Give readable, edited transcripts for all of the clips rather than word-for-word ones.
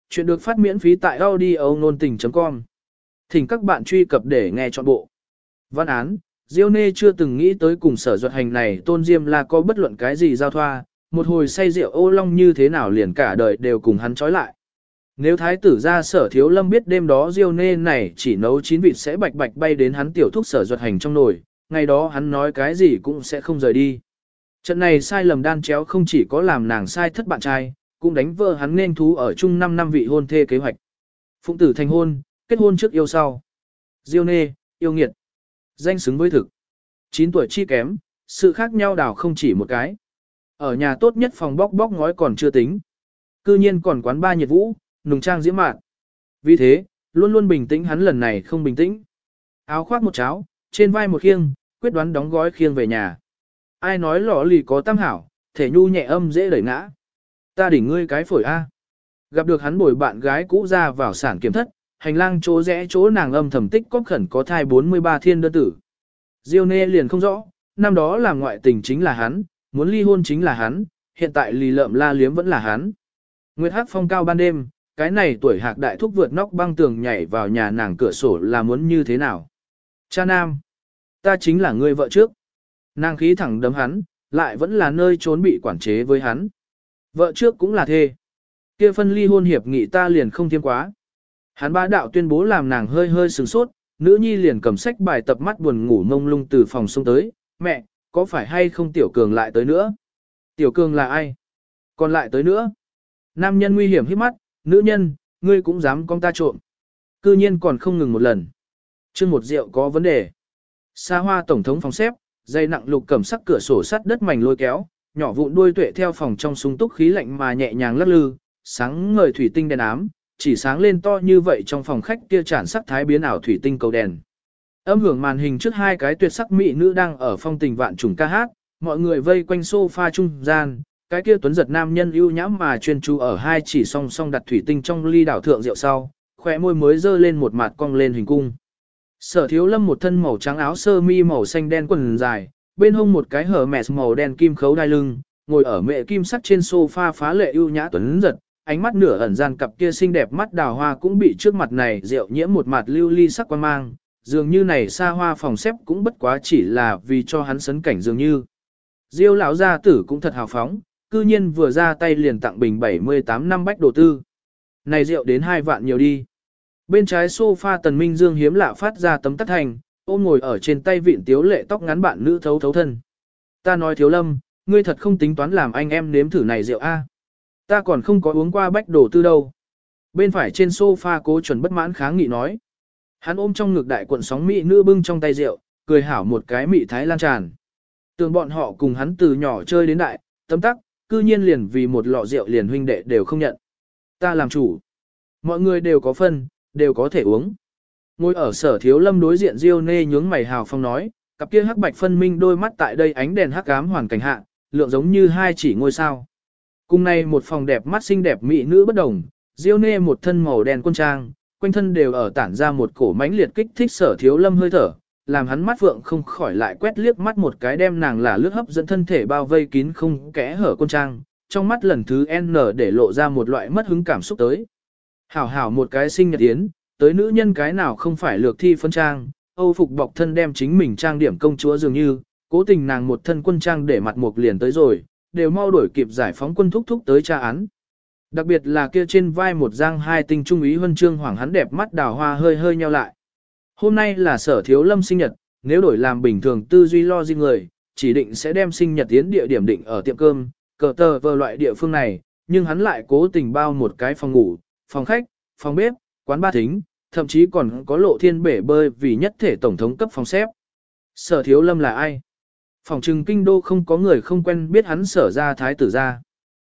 Chuyện được phát miễn phí tại audio nôn tình.com. Thỉnh các bạn truy cập để nghe trọn bộ. Văn án, Diêu Nê chưa từng nghĩ tới cùng Sở Duật Hành này Tôn Diêm La có bất luận cái gì giao thoa, một hồi say rượu ô long như thế nào liền cả đời đều cùng hắn trói lại. Nếu thái tử ra Sở Thiếu Lâm biết đêm đó Diêu Nê này chỉ nấu 9 vịt sẽ bạch bạch bay đến hắn tiểu thúc Sở Duật Hành trong nồi, ngày đó hắn nói cái gì cũng sẽ không rời đi. Trận này sai lầm đan chéo không chỉ có làm nàng sai thất bạn trai, cũng đánh vỡ hắn nên thú ở chung 5 năm vị hôn thê kế hoạch. Phụng tử thành hôn, kết hôn trước yêu sau. Diêu Nê, yêu nghiệt. Danh xứng với thực. 9 tuổi chi kém, sự khác nhau đảo không chỉ một cái. Ở nhà tốt nhất phòng bóc bóc ngói còn chưa tính. Cư nhiên còn quán ba nhiệt vũ, nùng trang diễm mạn. Vì thế, luôn luôn bình tĩnh hắn lần này không bình tĩnh. Áo khoác một cháo, trên vai một khiêng, quyết đoán đóng gói khiêng về nhà. Ai nói lọ lì có tam hảo, thể nhu nhẹ âm dễ đẩy ngã. Ta đỉnh ngươi cái phổi A. Gặp được hắn bồi bạn gái cũ ra vào sản kiểm thất, hành lang chỗ rẽ chỗ nàng âm thầm tích cóp khẩn có thai 43 thiên đơn tử. Diêu Nê liền không rõ, năm đó làm ngoại tình chính là hắn, muốn ly hôn chính là hắn, hiện tại lì lợm la liếm vẫn là hắn. Nguyệt Hắc phong cao ban đêm, cái này tuổi hạc đại thúc vượt nóc băng tường nhảy vào nhà nàng cửa sổ là muốn như thế nào? Cha nam, ta chính là người vợ trước. Nàng khí thẳng đấm hắn, lại vẫn là nơi trốn bị quản chế với hắn. Vợ trước cũng là thê. Kia phân ly hôn hiệp nghị ta liền không thiêm quá. Hắn bá đạo tuyên bố làm nàng hơi hơi sửng sốt, nữ nhi liền cầm sách bài tập mắt buồn ngủ mông lung từ phòng xông tới. Mẹ, có phải hay không Tiểu Cường lại tới nữa? Tiểu Cường là ai? Còn lại tới nữa? Nam nhân nguy hiểm hít mắt, nữ nhân, ngươi cũng dám con ta trộm. Cư nhiên còn không ngừng một lần. Chương một rượu có vấn đề. Xa hoa tổng thống phòng xếp, dây nặng lục cẩm sắc cửa sổ sắt đất mảnh lôi kéo, nhỏ vụn đuôi tuệ theo phòng trong sung túc khí lạnh mà nhẹ nhàng lắc lư, sáng ngời thủy tinh đèn ám, chỉ sáng lên to như vậy trong phòng khách kia tràn sắc thái biến ảo thủy tinh cầu đèn. Âm hưởng màn hình trước hai cái tuyệt sắc mỹ nữ đang ở phong tình vạn trùng ca hát, mọi người vây quanh sofa trung gian, cái kia tuấn giật nam nhân ưu nhãm mà chuyên chú ở hai chỉ song song đặt thủy tinh trong ly đảo thượng rượu sau, khóe môi mới dơ lên một mặt cong lên hình cung. Sở Thiếu Lâm một thân màu trắng áo sơ mi màu xanh đen quần dài, bên hông một cái hở mẹ màu đen kim khấu đai lưng, ngồi ở mẹ kim sắt trên sofa phá lệ ưu nhã tuấn giật, ánh mắt nửa ẩn gian cặp kia xinh đẹp mắt đào hoa cũng bị trước mặt này rượu nhiễm một mặt lưu ly sắc quan mang, dường như này xa hoa phòng xếp cũng bất quá chỉ là vì cho hắn sấn cảnh dường như. Diêu lão gia tử cũng thật hào phóng, cư nhiên vừa ra tay liền tặng bình 78 năm bách đồ tư. Này rượu đến 2 vạn nhiều đi. Bên trái sofa Tần Minh Dương hiếm lạ phát ra tấm tắt thành, ôm ngồi ở trên tay vịn tiếu lệ tóc ngắn bạn nữ thấu thấu thân. Ta nói Thiếu Lâm, ngươi thật không tính toán làm anh em nếm thử này rượu a? Ta còn không có uống qua bách đồ tư đâu. Bên phải trên sofa Cố Chuẩn bất mãn kháng nghị nói. Hắn ôm trong ngực đại cuộn sóng mỹ nữ bưng trong tay rượu, cười hảo một cái mị thái lan tràn. Tưởng bọn họ cùng hắn từ nhỏ chơi đến đại, tấm tắc, cư nhiên liền vì một lọ rượu liền huynh đệ đều không nhận. Ta làm chủ. Mọi người đều có phân, đều có thể uống. Ngồi ở Sở Thiếu Lâm đối diện Diêu Nê nhướng mày hào phong nói, cặp kia hắc bạch phân minh đôi mắt tại đây ánh đèn hắc ám hoàn cảnh hạ, lượng giống như hai chỉ ngôi sao. Cùng này một phòng đẹp mắt xinh đẹp mỹ nữ bất đồng, Diêu Nê một thân màu đen quân trang, quanh thân đều ở tản ra một cổ mãnh liệt kích thích Sở Thiếu Lâm hơi thở, làm hắn mắt vượng không khỏi lại quét liếc mắt một cái đem nàng là lướt hấp dẫn thân thể bao vây kín không kẽ hở quân trang, trong mắt lần thứ N để lộ ra một loại mất hứng cảm xúc tới. Hảo hảo một cái sinh nhật yến, tới nữ nhân cái nào không phải lược thi phân trang, Âu phục bọc thân đem chính mình trang điểm công chúa dường như, cố tình nàng một thân quân trang để mặt mục liền tới rồi, đều mau đuổi kịp giải phóng quân thúc thúc tới tra án. Đặc biệt là kia trên vai một giang hai tinh trung úy huân chương hoàng hắn đẹp mắt đào hoa hơi hơi nheo lại. Hôm nay là Sở Thiếu Lâm sinh nhật, nếu đổi làm bình thường tư duy lo di người, chỉ định sẽ đem sinh nhật tiến địa điểm định ở tiệm cơm, cờ tờ vờ loại địa phương này, nhưng hắn lại cố tình bao một cái phòng ngủ, phòng khách, phòng bếp, quán ba thính, thậm chí còn có lộ thiên bể bơi vì nhất thể tổng thống cấp phòng xếp. Sở Thiếu Lâm là ai? Phòng trừng kinh đô không có người không quen biết hắn Sở gia thái tử gia.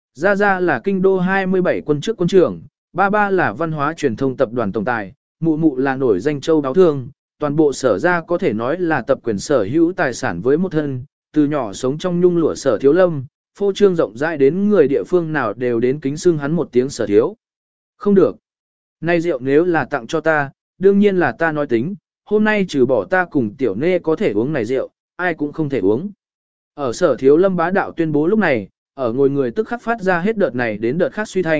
Gia là kinh đô 27 quân trước quân trưởng, ba là văn hóa truyền thông tập đoàn tổng tài, mụ là nổi danh châu đáo thương, toàn bộ Sở gia có thể nói là tập quyền sở hữu tài sản với một thân, từ nhỏ sống trong nhung lụa Sở Thiếu Lâm, phô trương rộng rãi đến người địa phương nào đều đến kính xưng hắn một tiếng Sở Thiếu. Không được. Nay rượu nếu là tặng cho ta, đương nhiên là ta nói tính, hôm nay trừ bỏ ta cùng Tiểu Nê có thể uống này rượu, ai cũng không thể uống. Ở Sở Thiếu Lâm bá đạo tuyên bố lúc này, ở ngồi người tức khắc phát ra hết đợt này đến đợt khác suy thanh,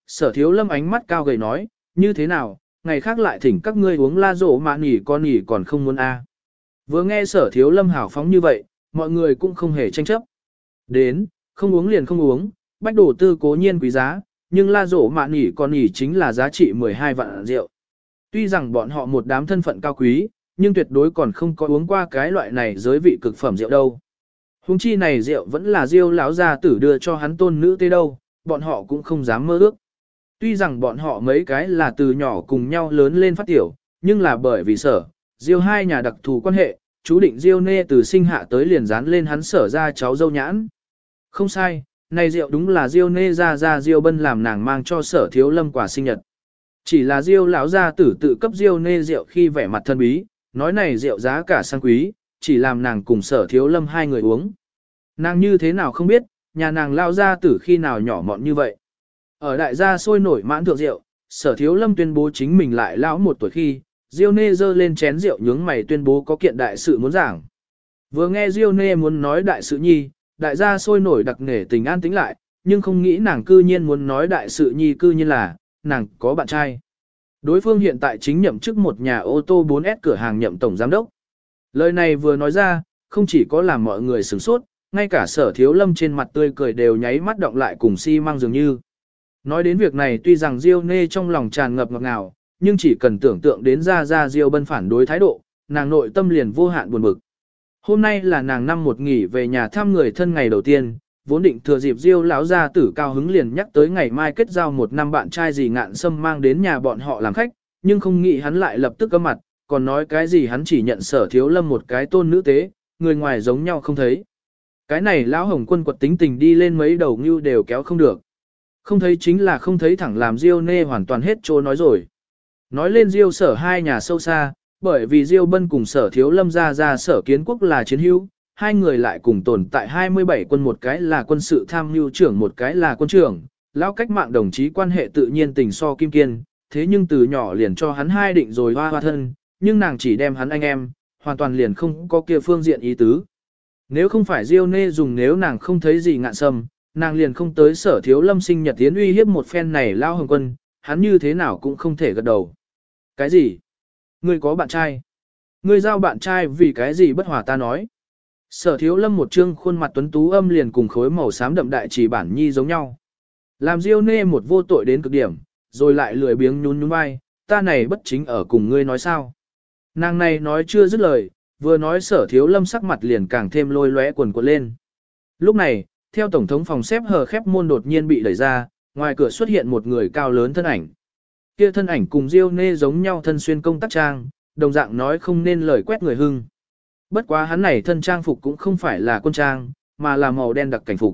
Sở Thiếu Lâm ánh mắt cao gầy nói, như thế nào, ngày khác lại thỉnh các ngươi uống la rổ mà nỉ con nỉ còn không muốn a. Vừa nghe Sở Thiếu Lâm hào phóng như vậy, mọi người cũng không hề tranh chấp. Đến, không uống liền không uống, bách đổ tư cố nhiên quý giá, nhưng la rổ mạ nỉ con nỉ chính là giá trị 12 vạn rượu. Tuy rằng bọn họ một đám thân phận cao quý, nhưng tuyệt đối còn không có uống qua cái loại này giới vị cực phẩm rượu đâu. Hùng chi này rượu vẫn là Diêu lão gia tử đưa cho hắn tôn nữ tế đâu, bọn họ cũng không dám mơ ước. Tuy rằng bọn họ mấy cái là từ nhỏ cùng nhau lớn lên phát tiểu, nhưng là bởi vì Sở, Diêu hai nhà đặc thù quan hệ, chú định Diêu Nê từ sinh hạ tới liền dán lên hắn Sở ra cháu dâu nhãn. Không sai, này rượu đúng là Diêu Nê ra Diêu Bân làm nàng mang cho Sở Thiếu Lâm quà sinh nhật. Chỉ là Diêu lão gia tử tự cấp Diêu Nê rượu khi vẻ mặt thân bí, nói này rượu giá cả sang quý, chỉ làm nàng cùng Sở Thiếu Lâm hai người uống. Nàng như thế nào không biết, nhà nàng lao gia tử khi nào nhỏ mọn như vậy. Ở đại gia sôi nổi mãn thượng rượu, Sở Thiếu Lâm tuyên bố chính mình lại lão một tuổi khi, Diêu Nê giơ lên chén rượu nhướng mày tuyên bố có kiện đại sự muốn giảng. Vừa nghe Diêu Nê muốn nói đại sự nhi, đại gia sôi nổi đặc nể tình an tĩnh lại, nhưng không nghĩ nàng cư nhiên muốn nói đại sự nhi cư nhiên là, nàng có bạn trai. Đối phương hiện tại chính nhậm chức một nhà ô tô 4S cửa hàng nhậm tổng giám đốc. Lời này vừa nói ra, không chỉ có làm mọi người sửng sốt, ngay cả Sở Thiếu Lâm trên mặt tươi cười đều nháy mắt động lại cùng xi măng dường như. Nói đến việc này tuy rằng Diêu Nê trong lòng tràn ngập ngọt ngào, nhưng chỉ cần tưởng tượng đến ra Diêu Bân phản đối thái độ, nàng nội tâm liền vô hạn buồn bực. Hôm nay là nàng năm một nghỉ về nhà thăm người thân ngày đầu tiên, vốn định thừa dịp Diêu lão gia tử cao hứng liền nhắc tới ngày mai kết giao một năm bạn trai gì Ngạn Sâm mang đến nhà bọn họ làm khách, nhưng không nghĩ hắn lại lập tức cấm mặt, còn nói cái gì hắn chỉ nhận Sở Thiếu Lâm một cái tôn nữ tế, người ngoài giống nhau không thấy. Cái này lão Hồng Quân quật tính tình đi lên mấy đầu ngưu đều kéo không được. Không thấy chính là không thấy thẳng làm Diêu Nê hoàn toàn hết trô nói rồi. Nói lên Diêu Sở hai nhà sâu xa, bởi vì Diêu Bân cùng Sở Thiếu Lâm ra Sở Kiến Quốc là chiến hữu, hai người lại cùng tồn tại 27 quân, một cái là quân sự tham mưu trưởng một cái là quân trưởng, lão cách mạng đồng chí quan hệ tự nhiên tình so kim kiên, thế nhưng từ nhỏ liền cho hắn hai định rồi hoa thân, nhưng nàng chỉ đem hắn anh em, hoàn toàn liền không có kia phương diện ý tứ. Nếu không phải Diêu Nê dùng nếu nàng không thấy gì Ngạn Sâm, nàng liền không tới Sở Thiếu Lâm sinh nhật tiến uy hiếp một phen này lao Hồng Quân, hắn như thế nào cũng không thể gật đầu. Cái gì? Ngươi có bạn trai? Ngươi giao bạn trai vì cái gì bất hòa ta nói? Sở Thiếu Lâm một trương khuôn mặt tuấn tú âm liền cùng khối màu xám đậm đại chỉ bản nhi giống nhau. Làm Diêu Nê một vô tội đến cực điểm, rồi lại lười biếng nhún nhún vai, ta này bất chính ở cùng ngươi nói sao? Nàng này nói chưa dứt lời, vừa nói Sở Thiếu Lâm sắc mặt liền càng thêm lôi lóe quần quật lên. Lúc này, theo tổng thống phòng xếp hờ khép môn đột nhiên bị đẩy ra, ngoài cửa xuất hiện một người cao lớn thân ảnh. Kia thân ảnh cùng Diêu Nê giống nhau thân xuyên công tác trang, đồng dạng nói không nên lời quét người hưng. Bất quá hắn này thân trang phục cũng không phải là quân trang, mà là màu đen đặc cảnh phục.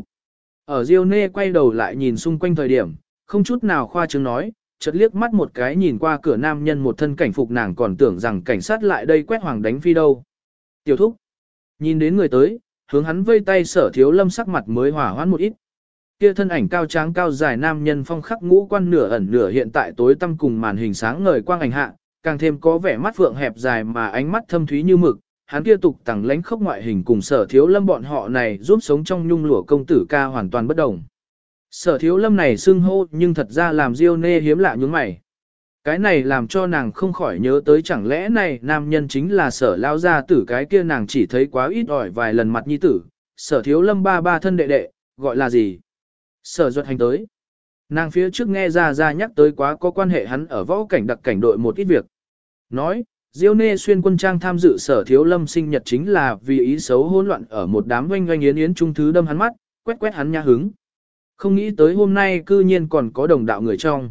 Ở Diêu Nê quay đầu lại nhìn xung quanh thời điểm, không chút nào khoa trương nói, chợt liếc mắt một cái nhìn qua cửa nam nhân một thân cảnh phục nàng còn tưởng rằng cảnh sát lại đây quét hoàng đánh phi đâu. Tiểu thúc, nhìn đến người tới, hướng hắn vây tay Sở Thiếu Lâm sắc mặt mới hòa hoãn một ít. Kia thân ảnh cao tráng cao dài nam nhân phong khắc ngũ quan nửa ẩn nửa hiện tại tối tăm cùng màn hình sáng ngời quang ảnh hạ, càng thêm có vẻ mắt phượng hẹp dài mà ánh mắt thâm thúy như mực. Hắn kia tục tẳng lánh khốc ngoại hình cùng Sở Thiếu Lâm bọn họ này giúp sống trong nhung lụa công tử ca hoàn toàn bất đồng. Sở Thiếu Lâm này xưng hô nhưng thật ra làm Diêu Nê hiếm lạ nhướng mày. Cái này làm cho nàng không khỏi nhớ tới chẳng lẽ này nam nhân chính là Sở lao gia tử cái kia nàng chỉ thấy quá ít ỏi vài lần mặt nhi tử, Sở Thiếu Lâm ba thân đệ đệ, gọi là gì? Sở Duật Hành tới. Nàng phía trước nghe ra nhắc tới quá có quan hệ hắn ở võ cảnh đặc cảnh đội một ít việc. Nói, Diêu Nê xuyên quân trang tham dự Sở Thiếu Lâm sinh nhật chính là vì ý xấu hỗn loạn ở một đám oanh oanh yến yến trung thứ đâm hắn mắt, quét hắn nha hứng. Không nghĩ tới hôm nay cư nhiên còn có đồng đạo người trong.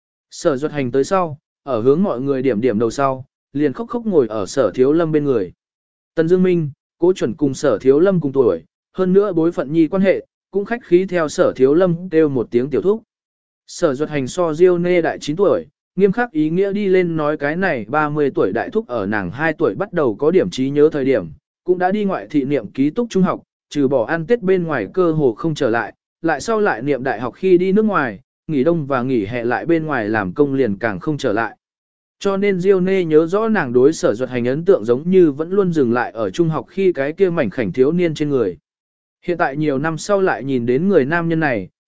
Sở Duật Hành tới sau, ở hướng mọi người điểm đầu sau, liền khóc ngồi ở Sở Thiếu Lâm bên người. Tần Dương Minh, Cố Chuẩn cùng Sở Thiếu Lâm cùng tuổi, hơn nữa bối phận nhi quan hệ, cũng khách khí theo Sở Thiếu Lâm kêu một tiếng tiểu thúc. Sở Duật Hành so Diêu Nê đại 9 tuổi, nghiêm khắc ý nghĩa đi lên nói cái này 30 tuổi đại thúc ở nàng 2 tuổi bắt đầu có điểm trí nhớ thời điểm, cũng đã đi ngoại thị niệm ký túc trung học, trừ bỏ ăn Tết bên ngoài cơ hồ không trở lại sau lại niệm đại học khi đi nước ngoài, nghỉ đông và nghỉ hè lại bên ngoài làm công liền càng không trở lại. Cho nên Diêu Nê nhớ rõ nàng đối Sở Duật Hành ấn tượng giống như vẫn luôn dừng lại ở trung học khi cái kia mảnh khảnh thiếu niên trên người. Hiện tại nhiều năm sau lại nhìn đến người nam nhân này,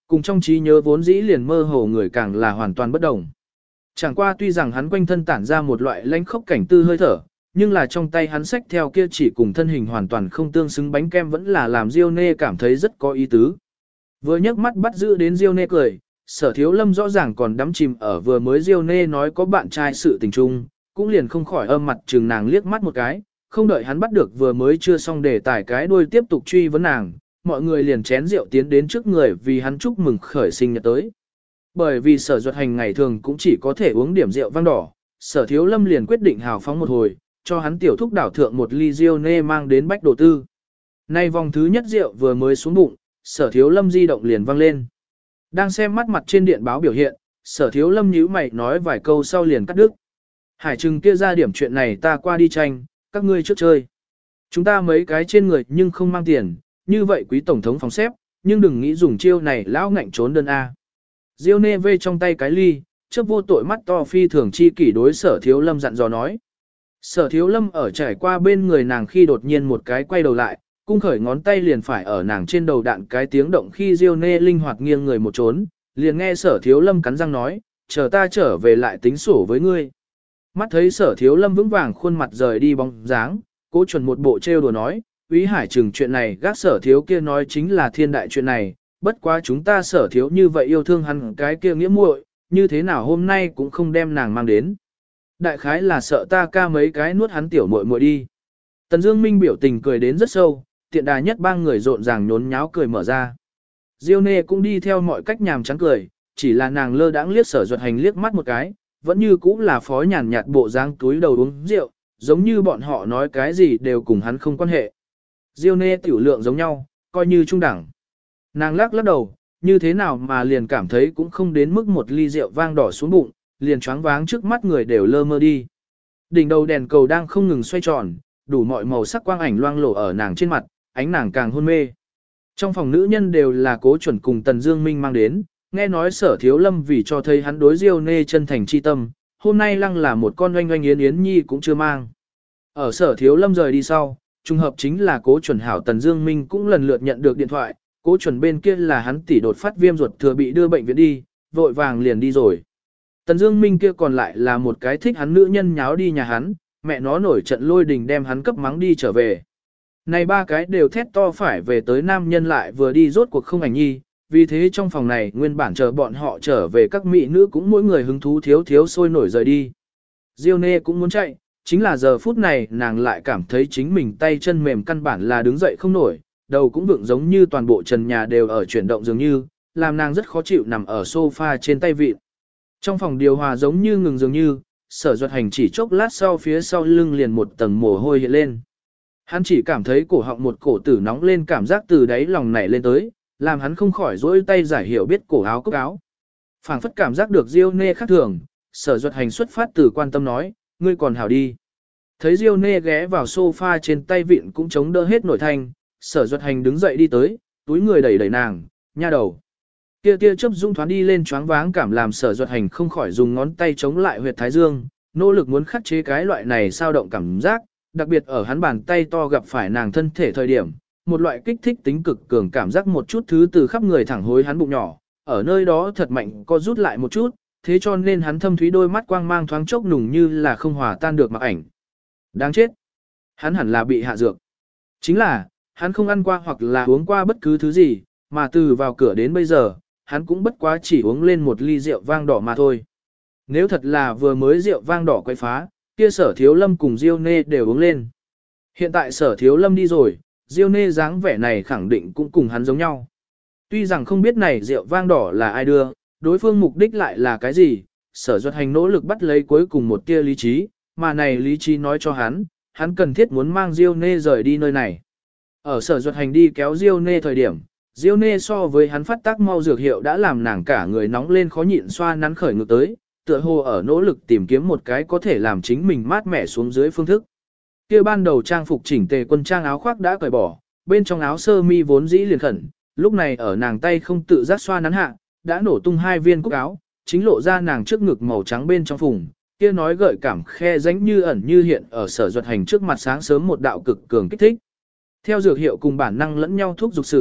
Cùng trong trí nhớ vốn dĩ liền mơ hồ người càng là hoàn toàn bất đồng. Chẳng qua tuy rằng hắn quanh thân tản ra một loại lãnh khốc cảnh tư hơi thở, nhưng là trong tay hắn xách theo kia chỉ cùng thân hình hoàn toàn không tương xứng bánh kem vẫn là làm Diêu Nê cảm thấy rất có ý tứ. Vừa nhấc mắt bắt giữ đến Diêu Nê cười, Sở Thiếu Lâm rõ ràng còn đắm chìm ở vừa mới Diêu Nê nói có bạn trai sự tình chung, cũng liền không khỏi âm mặt chừng nàng liếc mắt một cái, không đợi hắn bắt được vừa mới chưa xong để tải cái đuôi tiếp tục truy vấn nàng, mọi người liền chén rượu tiến đến trước người vì hắn chúc mừng khởi sinh nhật tới. Bởi vì Sở Duật Hành ngày thường cũng chỉ có thể uống điểm rượu vang đỏ, Sở Thiếu Lâm liền quyết định hào phóng một hồi, cho hắn tiểu thúc đảo thượng một ly Diêu Nê mang đến bách đồ tư. Nay vòng thứ nhất rượu vừa mới xuống bụng, Sở Thiếu Lâm di động liền vang lên. Đang xem mắt mặt trên điện báo biểu hiện, Sở Thiếu Lâm nhíu mày nói vài câu sau liền cắt đứt. Hải Trừng kia ra điểm chuyện này ta qua đi tranh, các ngươi trước chơi. Chúng ta mấy cái trên người nhưng không mang tiền, như vậy quý tổng thống phòng xếp, nhưng đừng nghĩ dùng chiêu này lão ngạnh trốn đơn A. Diêu Nê vê trong tay cái ly, chớp vô tội mắt to phi thường chi kỷ đối Sở Thiếu Lâm dặn dò nói. Sở Thiếu Lâm ở trải qua bên người nàng khi đột nhiên một cái quay đầu lại, cung khởi ngón tay liền phải ở nàng trên đầu đạn cái tiếng động khi Diêu Nê linh hoạt nghiêng người một trốn, liền nghe Sở Thiếu Lâm cắn răng nói, chờ ta trở về lại tính sổ với ngươi. Mắt thấy Sở Thiếu Lâm vững vàng khuôn mặt rời đi bóng dáng, Cố Chuẩn một bộ trêu đùa nói, Úy Hải Trừng chuyện này gác Sở Thiếu kia nói chính là thiên đại chuyện này, bất quá chúng ta Sở Thiếu như vậy yêu thương hắn cái kia nghĩa muội, như thế nào hôm nay cũng không đem nàng mang đến. Đại khái là sợ ta ca mấy cái nuốt hắn tiểu muội muội đi. Tần Dương Minh biểu tình cười đến rất sâu, tiện đà nhất ba người rộn ràng nhốn nháo cười mở ra. Diêu Nê cũng đi theo mọi cách nhàm chán cười, chỉ là nàng lơ đãng liếc Sở Duật Hành liếc mắt một cái, vẫn như cũ là phó nhàn nhạt bộ dáng túi đầu uống rượu, giống như bọn họ nói cái gì đều cùng hắn không quan hệ. Diêu Nê tiểu lượng giống nhau, coi như trung đẳng. Nàng lắc lắc đầu, như thế nào mà liền cảm thấy cũng không đến mức một ly rượu vang đỏ xuống bụng, liền choáng váng trước mắt người đều lơ mơ đi. Đỉnh đầu đèn cầu đang không ngừng xoay tròn, đủ mọi màu sắc quang ảnh loang lổ ở nàng trên mặt, ánh nàng càng hôn mê. Trong phòng nữ nhân đều là Cố Chuẩn cùng Tần Dương Minh mang đến, nghe nói Sở Thiếu Lâm vì cho thấy hắn đối Diêu Nê chân thành chi tâm, hôm nay lăng là một con oanh oanh yến yến nhi cũng chưa mang. Ở Sở Thiếu Lâm rời đi sau, trùng hợp chính là Cố Chuẩn hảo Tần Dương Minh cũng lần lượt nhận được điện thoại, Cố Chuẩn bên kia là hắn tỷ đột phát viêm ruột thừa bị đưa bệnh viện đi, vội vàng liền đi rồi. Tần Dương Minh kia còn lại là một cái thích hắn nữ nhân nháo đi nhà hắn, mẹ nó nổi trận lôi đình đem hắn cấp mắng đi trở về. Này ba cái đều thét to phải về tới nam nhân lại vừa đi rốt cuộc không ảnh nhi, vì thế trong phòng này nguyên bản chờ bọn họ trở về các mỹ nữ cũng mỗi người hứng thú thiếu thiếu sôi nổi rời đi. Diêu Nê cũng muốn chạy, chính là giờ phút này nàng lại cảm thấy chính mình tay chân mềm căn bản là đứng dậy không nổi, đầu cũng vượng giống như toàn bộ trần nhà đều ở chuyển động dường như, làm nàng rất khó chịu nằm ở sofa trên tay vịn. Trong phòng điều hòa giống như ngừng dường như, Sở Duật Hành chỉ chốc lát sau phía sau lưng liền một tầng mồ hôi hiện lên. Hắn chỉ cảm thấy cổ họng một cổ tử nóng lên cảm giác từ đáy lòng nảy lên tới, làm hắn không khỏi dỗi tay giải hiểu biết cổ áo cúc áo. Phảng phất cảm giác được Diêu Nê khác thường, Sở Duật Hành xuất phát từ quan tâm nói, ngươi còn hảo đi. Thấy Diêu Nê ghé vào sofa trên tay vịn cũng chống đỡ hết nổi thanh, Sở Duật Hành đứng dậy đi tới, túi người đẩy đẩy nàng, nha đầu. Kia tia chớp dung thoáng đi lên choáng váng cảm làm Sở Duật Hành không khỏi dùng ngón tay chống lại huyệt thái dương, nỗ lực muốn khắc chế cái loại này sao động cảm giác, đặc biệt ở hắn bàn tay to gặp phải nàng thân thể thời điểm, một loại kích thích tính cực cường cảm giác một chút thứ từ khắp người thẳng hối hắn bụng nhỏ, ở nơi đó thật mạnh co rút lại một chút, thế cho nên hắn thâm thúy đôi mắt quang mang thoáng chốc nùng như là không hòa tan được mặc ảnh. Đáng chết! Hắn hẳn là bị hạ dược. Chính là, hắn không ăn qua hoặc là uống qua bất cứ thứ gì, mà từ vào cửa đến bây giờ, hắn cũng bất quá chỉ uống lên một ly rượu vang đỏ mà thôi. Nếu thật là vừa mới rượu vang đỏ quay phá, kia Sở Thiếu Lâm cùng Diêu Nê đều uống lên. Hiện tại Sở Thiếu Lâm đi rồi, Diêu Nê dáng vẻ này khẳng định cũng cùng hắn giống nhau. Tuy rằng không biết này rượu vang đỏ là ai đưa, đối phương mục đích lại là cái gì, Sở Duật Hành nỗ lực bắt lấy cuối cùng một tia lý trí, mà này lý trí nói cho hắn cần thiết muốn mang Diêu Nê rời đi nơi này. Ở Sở Duật Hành đi kéo Diêu Nê thời điểm, Diêu Nê so với hắn phát tác mau dược hiệu đã làm nàng cả người nóng lên khó nhịn xoa nắn khởi ngược tới, tựa hồ ở nỗ lực tìm kiếm một cái có thể làm chính mình mát mẻ xuống dưới phương thức. Kia ban đầu trang phục chỉnh tề quân trang áo khoác đã cởi bỏ, bên trong áo sơ mi vốn dĩ liền khẩn, lúc này ở nàng tay không tự giác xoa nắn hạ, đã nổ tung hai viên cúc áo, chính lộ ra nàng trước ngực màu trắng bên trong phùng, kia nói gợi cảm khe rãnh như ẩn như hiện ở Sở Duật Hành trước mặt sáng sớm một đạo cực cường kích thích. Theo dược hiệu cùng bản năng lẫn nhau thuốc dục sử,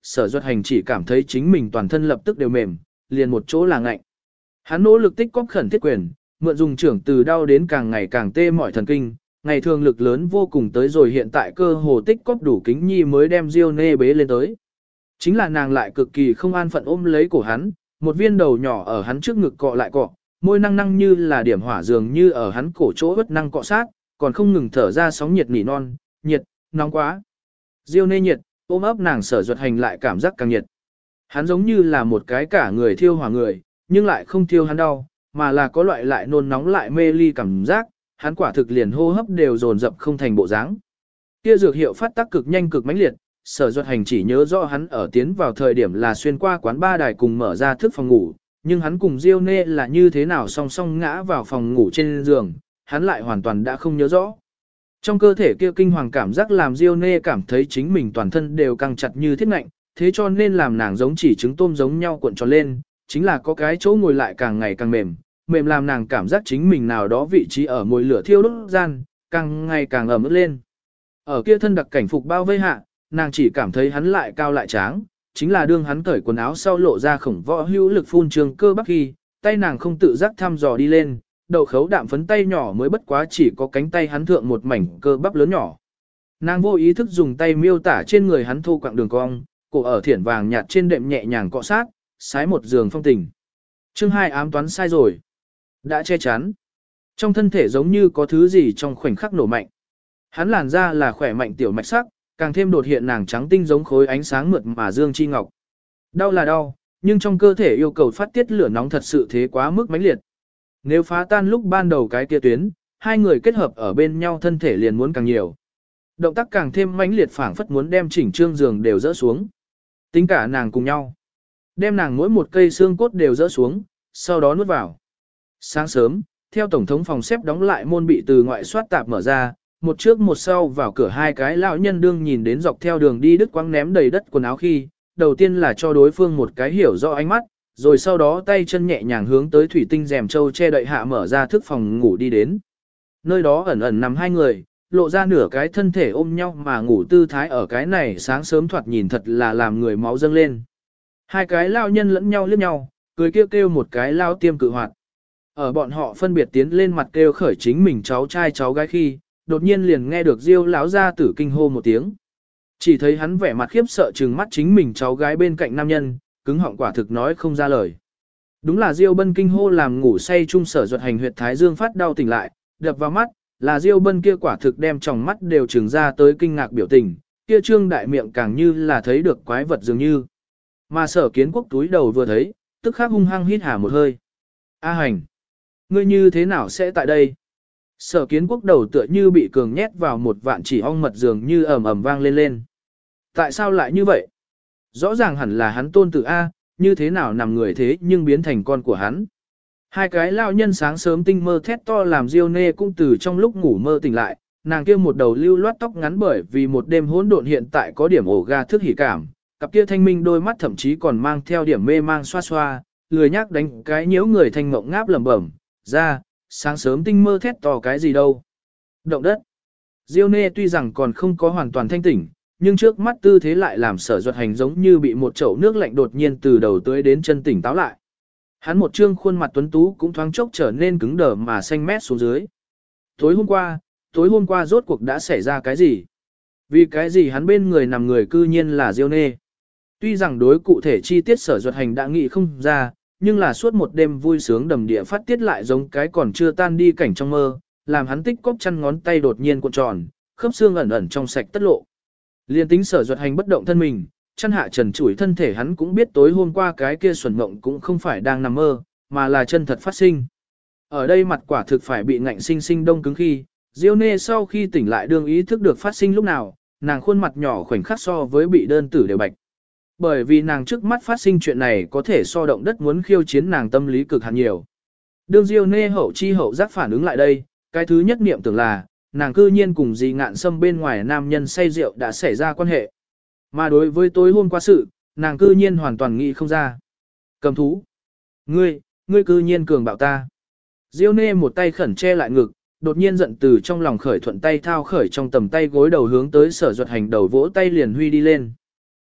Sở Duật Hành chỉ cảm thấy chính mình toàn thân lập tức đều mềm, liền một chỗ là ngạnh. Hắn nỗ lực tích cóp khẩn thiết quyền, mượn dùng trưởng từ đau đến càng ngày càng tê mỏi thần kinh, ngày thường lực lớn vô cùng tới rồi hiện tại cơ hồ tích cóp đủ kính nhi mới đem Diêu Nê bế lên tới. Chính là nàng lại cực kỳ không an phận ôm lấy cổ hắn, một viên đầu nhỏ ở hắn trước ngực cọ lại cọ, môi năng năng như là điểm hỏa dường như ở hắn cổ chỗ bất năng cọ sát, còn không ngừng thở ra sóng nhiệt nỉ non, nhiệt, nóng quá. Diêu Nê nhiệt, ôm ấp nàng Sở Duật Hành lại cảm giác càng nhiệt. Hắn giống như là một cái cả người thiêu hỏa người, nhưng lại không thiêu hắn đau, mà là có loại lại nôn nóng lại mê ly cảm giác, hắn quả thực liền hô hấp đều dồn dập không thành bộ dáng. Kia dược hiệu phát tác cực nhanh cực mãnh liệt, Sở Duật Hành chỉ nhớ rõ hắn ở tiến vào thời điểm là xuyên qua quán ba đài cùng mở ra thức phòng ngủ, nhưng hắn cùng Diêu Nê là như thế nào song song ngã vào phòng ngủ trên giường, hắn lại hoàn toàn đã không nhớ rõ. Trong cơ thể kia kinh hoàng cảm giác làm Diêu Nê cảm thấy chính mình toàn thân đều căng chặt như thiết ngạnh, thế cho nên làm nàng giống chỉ trứng tôm giống nhau cuộn tròn lên, chính là có cái chỗ ngồi lại càng ngày càng mềm, mềm làm nàng cảm giác chính mình nào đó vị trí ở mồi lửa thiêu đốt gian, càng ngày càng ẩm ướt lên. Ở kia thân đặc cảnh phục bao vây hạ, nàng chỉ cảm thấy hắn lại cao lại tráng, chính là đương hắn cởi quần áo sau lộ ra khổng võ hữu lực phun trường cơ bắp khi, tay nàng không tự giác thăm dò đi lên, đậu khấu đạm phấn tay nhỏ mới bất quá chỉ có cánh tay hắn thượng một mảnh cơ bắp lớn nhỏ. Nàng vô ý thức dùng tay miêu tả trên người hắn thô quặng đường cong, cổ ở thiển vàng nhạt trên đệm nhẹ nhàng cọ sát, sái một giường phong tình. Chương 2 ám toán sai rồi. Đã che chắn. Trong thân thể giống như có thứ gì trong khoảnh khắc nổ mạnh. Hắn làn da là khỏe mạnh tiểu mạch sắc, càng thêm đột hiện nàng trắng tinh giống khối ánh sáng mượt mà dương chi ngọc. Đau là đau, nhưng trong cơ thể yêu cầu phát tiết lửa nóng thật sự thế quá mức mãnh liệt. Nếu phá tan lúc ban đầu cái kia tuyến, hai người kết hợp ở bên nhau thân thể liền muốn càng nhiều. Động tác càng thêm mãnh liệt phảng phất muốn đem chỉnh trương giường đều dỡ xuống. Tính cả nàng cùng nhau. Đem nàng mỗi một cây xương cốt đều dỡ xuống, sau đó nuốt vào. Sáng sớm, theo tổng thống phòng xếp đóng lại môn bị từ ngoại soát tạp mở ra, một trước một sau vào cửa hai cái lão nhân đương nhìn đến dọc theo đường đi đứt quăng ném đầy đất quần áo khi, đầu tiên là cho đối phương một cái hiểu rõ ánh mắt, rồi sau đó tay chân nhẹ nhàng hướng tới thủy tinh rèm châu che đậy hạ mở ra thức phòng ngủ đi đến. Nơi đó ẩn ẩn nằm hai người, lộ ra nửa cái thân thể ôm nhau mà ngủ tư thái ở cái này sáng sớm thoạt nhìn thật là làm người máu dâng lên. Hai cái lao nhân lẫn nhau liếc nhau, cười kêu kêu một cái lao tiêm cự hoạt. Ở bọn họ phân biệt tiến lên mặt kêu khởi chính mình cháu trai cháu gái khi, đột nhiên liền nghe được Diêu lão gia tử kinh hô một tiếng. Chỉ thấy hắn vẻ mặt khiếp sợ trừng mắt chính mình cháu gái bên cạnh nam nhân, cứng họng quả thực nói không ra lời. Đúng là Diêu Bân kinh hô làm ngủ say chung Sở Duật Hành huyệt thái dương phát đau tỉnh lại, đập vào mắt, là Diêu Bân kia quả thực đem tròng mắt đều trừng ra tới kinh ngạc biểu tình, kia trương đại miệng càng như là thấy được quái vật dường như. Mà Sở Kiến Quốc túi đầu vừa thấy, tức khắc hung hăng hít hà một hơi. A Hành, ngươi như thế nào sẽ tại đây? Sở Kiến Quốc đầu tựa như bị cường nhét vào một vạn chỉ ong mật dường như ầm ầm vang lên lên. Tại sao lại như vậy? Rõ ràng hẳn là hắn tôn tử A, như thế nào nằm người thế nhưng biến thành con của hắn. Hai cái lao nhân sáng sớm tinh mơ thét to làm Diêu Nê cũng từ trong lúc ngủ mơ tỉnh lại, nàng kia một đầu lưu loát tóc ngắn bởi vì một đêm hỗn độn hiện tại có điểm ổ ga thức hỉ cảm, cặp kia thanh minh đôi mắt thậm chí còn mang theo điểm mê mang xoa xoa, lười nhác đánh cái nhiễu người thanh mộng ngáp lẩm bẩm, ra, sáng sớm tinh mơ thét to cái gì đâu. Động đất. Diêu Nê tuy rằng còn không có hoàn toàn thanh tỉnh, nhưng trước mắt tư thế lại làm Sở Duật Hành giống như bị một chậu nước lạnh đột nhiên từ đầu tới đến chân tỉnh táo lại. Hắn một trương khuôn mặt tuấn tú cũng thoáng chốc trở nên cứng đờ mà xanh mét xuống dưới. Tối hôm qua rốt cuộc đã xảy ra cái gì? Vì cái gì hắn bên người nằm người cư nhiên là Diêu Nê? Tuy rằng đối cụ thể chi tiết Sở Duật Hành đã nghĩ không ra, nhưng là suốt một đêm vui sướng đầm địa phát tiết lại giống cái còn chưa tan đi cảnh trong mơ, làm hắn tích cóp chăn ngón tay đột nhiên cuộn tròn, khớp xương ẩn ẩn trong sạch tất lộ. Liên tính Sở Duật Hành bất động thân mình, chăn hạ trần trụi thân thể hắn cũng biết tối hôm qua cái kia xuẩn mộng cũng không phải đang nằm mơ, mà là chân thật phát sinh. Ở đây mặt quả thực phải bị ngạnh sinh sinh đông cứng khi, Diêu Nê sau khi tỉnh lại đương ý thức được phát sinh lúc nào, nàng khuôn mặt nhỏ khoảnh khắc so với bị đơn tử đều bạch. Bởi vì nàng trước mắt phát sinh chuyện này có thể so động đất muốn khiêu chiến nàng tâm lý cực hạn nhiều. Đương Diêu Nê hậu chi hậu giác phản ứng lại đây, cái thứ nhất niệm tưởng là, nàng cư nhiên cùng dì Ngạn Sâm bên ngoài nam nhân say rượu đã xảy ra quan hệ. Mà đối với tối hôm qua sự, nàng cư nhiên hoàn toàn nghĩ không ra. Cầm thú. Ngươi cư nhiên cường bạo ta. Diêu Nê một tay khẩn che lại ngực, đột nhiên giận từ trong lòng khởi thuận tay thao khởi trong tầm tay gối đầu hướng tới Sở Duật Hành đầu vỗ tay liền huy đi lên.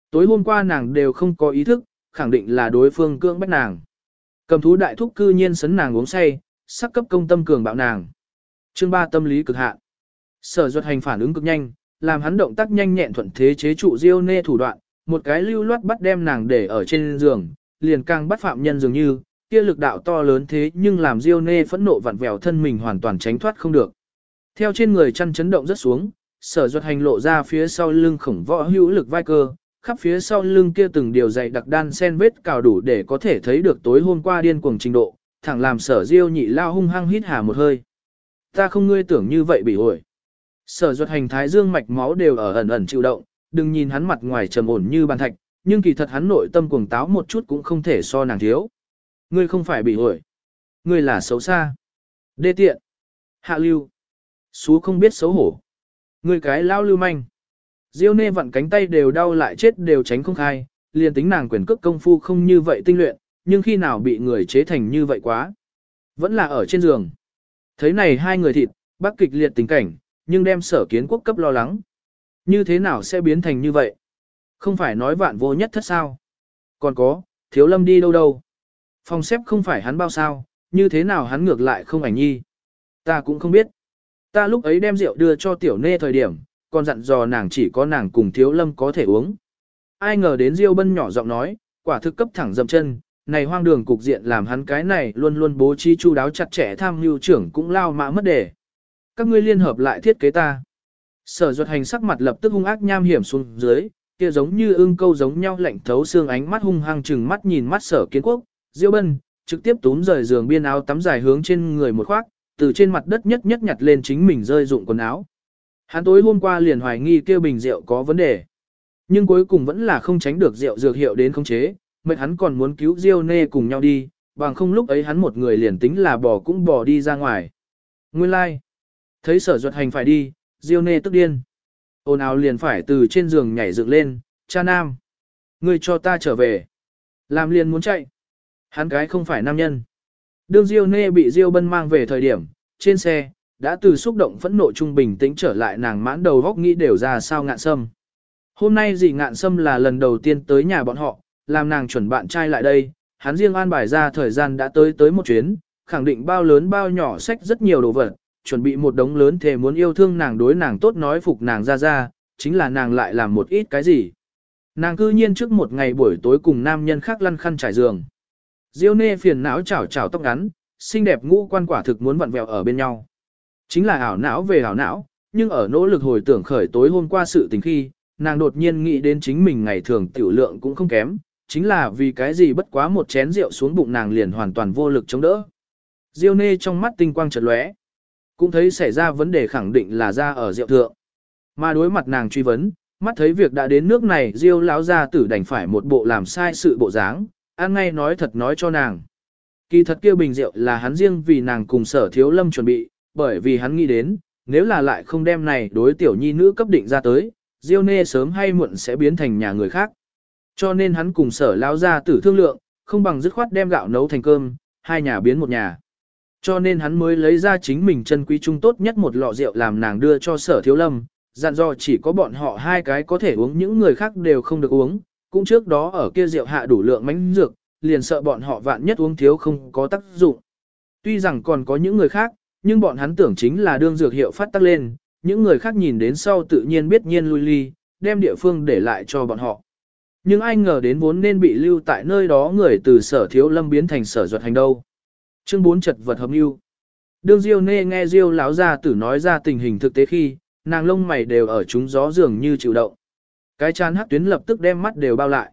Tối hôm qua nàng đều không có ý thức, khẳng định là đối phương cưỡng bách nàng. Cầm thú đại thúc cư nhiên sấn nàng uống say, sắc cấp công tâm cường bạo nàng. Chương 3 tâm lý cực hạn. Sở Duật Hành phản ứng cực nhanh, làm hắn động tác nhanh nhẹn thuận thế chế trụ Diêu Nê thủ đoạn, một cái lưu loát bắt đem nàng để ở trên giường, liền càng bắt phạm nhân dường như, kia lực đạo to lớn thế nhưng làm Diêu Nê phẫn nộ vặn vẹo thân mình hoàn toàn tránh thoát không được. Theo trên người chăn chấn động rất xuống, Sở Duật Hành lộ ra phía sau lưng khổng võ hữu lực vai cơ, khắp phía sau lưng kia từng điều dày đặc đan sen vết cào đủ để có thể thấy được tối hôm qua điên cuồng trình độ, thẳng làm Sở Diêu nhị lao hung hăng hít hà một hơi. Ta không ngươi tưởng như vậy bị ổi. Sở Duật Hành thái dương mạch máu đều ở ẩn ẩn chịu động, đừng nhìn hắn mặt ngoài trầm ổn như bàn thạch, nhưng kỳ thật hắn nội tâm cuồng táo một chút cũng không thể so nàng thiếu. Ngươi không phải bị ổi, ngươi là xấu xa, đê tiện, hạ lưu, xú không biết xấu hổ. Ngươi cái lao lưu manh. Diêu Nê vặn cánh tay đều đau lại chết đều tránh không khai, liền tính nàng quyền cước công phu không như vậy tinh luyện, nhưng khi nào bị người chế thành như vậy quá. Vẫn là ở trên giường. Thấy này hai người thịt, bác kịch liệt tình cảnh, nhưng đem Sở Kiến Quốc cấp lo lắng. Như thế nào sẽ biến thành như vậy? Không phải nói vạn vô nhất thất sao? Còn có, Thiếu Lâm đi đâu đâu? Phòng xếp không phải hắn bao sao, như thế nào hắn ngược lại không ảnh nhi? Ta cũng không biết. Ta lúc ấy đem rượu đưa cho Tiểu Nê thời điểm, còn dặn dò nàng chỉ có nàng cùng Thiếu Lâm có thể uống. Ai ngờ đến Diêu Bân nhỏ giọng nói, quả thực cấp thẳng dầm chân, này hoang đường cục diện làm hắn cái này luôn luôn bố trí chu đáo chặt chẽ tham mưu trưởng cũng lao mã mất đề. Các ngươi liên hợp lại thiết kế ta. Sở Duật Hành sắc mặt lập tức hung ác nham hiểm xuống dưới, kia giống như ưng câu giống nhau lạnh thấu xương ánh mắt hung hăng trừng mắt nhìn mắt Sở Kiến Quốc, Diêu Bân trực tiếp túm rời giường biên áo tắm dài hướng trên người một khoác, từ trên mặt đất nhất nhặt lên chính mình rơi dụng quần áo. Hắn tối hôm qua liền hoài nghi kia bình rượu có vấn đề, nhưng cuối cùng vẫn là không tránh được rượu dược hiệu đến khống chế, mệt hắn còn muốn cứu Diêu Nê cùng nhau đi, bằng không lúc ấy hắn một người liền tính là bỏ cũng bỏ đi ra ngoài. Nguyên lai, like. Thấy Sở Duật Hành phải đi, Diêu Nê tức điên. Ồn ào liền phải từ trên giường nhảy dựng lên, cha nam. Ngươi cho ta trở về. Làm liền muốn chạy. Hắn cái không phải nam nhân. Đương Diêu Nê bị Diêu Bân mang về thời điểm, trên xe, đã từ xúc động phẫn nộ trung bình tĩnh trở lại nàng mãn đầu góc nghĩ đều ra sao Ngạn Sâm. Hôm nay dì Ngạn Sâm là lần đầu tiên tới nhà bọn họ, làm nàng chuẩn bạn trai lại đây, hắn riêng an bài ra thời gian đã tới một chuyến, khẳng định bao lớn bao nhỏ sách rất nhiều đồ vật, chuẩn bị một đống lớn thề muốn yêu thương nàng đối nàng tốt nói phục nàng ra, chính là nàng lại làm một ít cái gì. Nàng cư nhiên trước một ngày buổi tối cùng nam nhân khác lăn khăn trải giường. Diêu Nê phiền não chảo tóc ngắn, xinh đẹp ngũ quan quả thực muốn vặn vẹo ở bên nhau. Chính là ảo não về ảo não, nhưng ở nỗ lực hồi tưởng khởi tối hôm qua sự tình khi, nàng đột nhiên nghĩ đến chính mình ngày thường tiểu lượng cũng không kém, chính là vì cái gì bất quá một chén rượu xuống bụng nàng liền hoàn toàn vô lực chống đỡ. Diêu Nê trong mắt tinh quang chợt lóe, cũng thấy xảy ra vấn đề khẳng định là ra ở rượu thượng. Mà đối mặt nàng truy vấn, mắt thấy việc đã đến nước này, Diêu lão gia tử đành phải một bộ làm sai sự bộ dáng, ăn ngay nói thật nói cho nàng. Kỳ thật kia bình rượu là hắn riêng vì nàng cùng Sở Thiếu Lâm chuẩn bị, bởi vì hắn nghĩ đến, nếu là lại không đem này đối tiểu nhi nữ cấp định ra tới, Diêu Nê sớm hay muộn sẽ biến thành nhà người khác. Cho nên hắn cùng Sở lão gia tử thương lượng, không bằng dứt khoát đem gạo nấu thành cơm, hai nhà biến một nhà. Cho nên hắn mới lấy ra chính mình chân quý trung tốt nhất một lọ rượu làm nàng đưa cho Sở Thiếu Lâm, dặn dò chỉ có bọn họ hai cái có thể uống, những người khác đều không được uống, cũng trước đó ở kia rượu hạ đủ lượng mánh dược, liền sợ bọn họ vạn nhất uống thiếu không có tác dụng. Tuy rằng còn có những người khác, nhưng bọn hắn tưởng chính là đương dược hiệu phát tác lên, những người khác nhìn đến sau tự nhiên biết nhiên lui ly, đem địa phương để lại cho bọn họ. Nhưng ai ngờ đến vốn nên bị lưu tại nơi đó người từ Sở Thiếu Lâm biến thành Sở Duật Hành đâu. Chương 4 chật vật hợp mưu. Đương Diêu Nê nghe Diêu lão gia tử nói ra tình hình thực tế khi, nàng lông mày đều ở trúng gió dường như chịu động. Cái chán hắc tuyến lập tức đem mắt đều bao lại.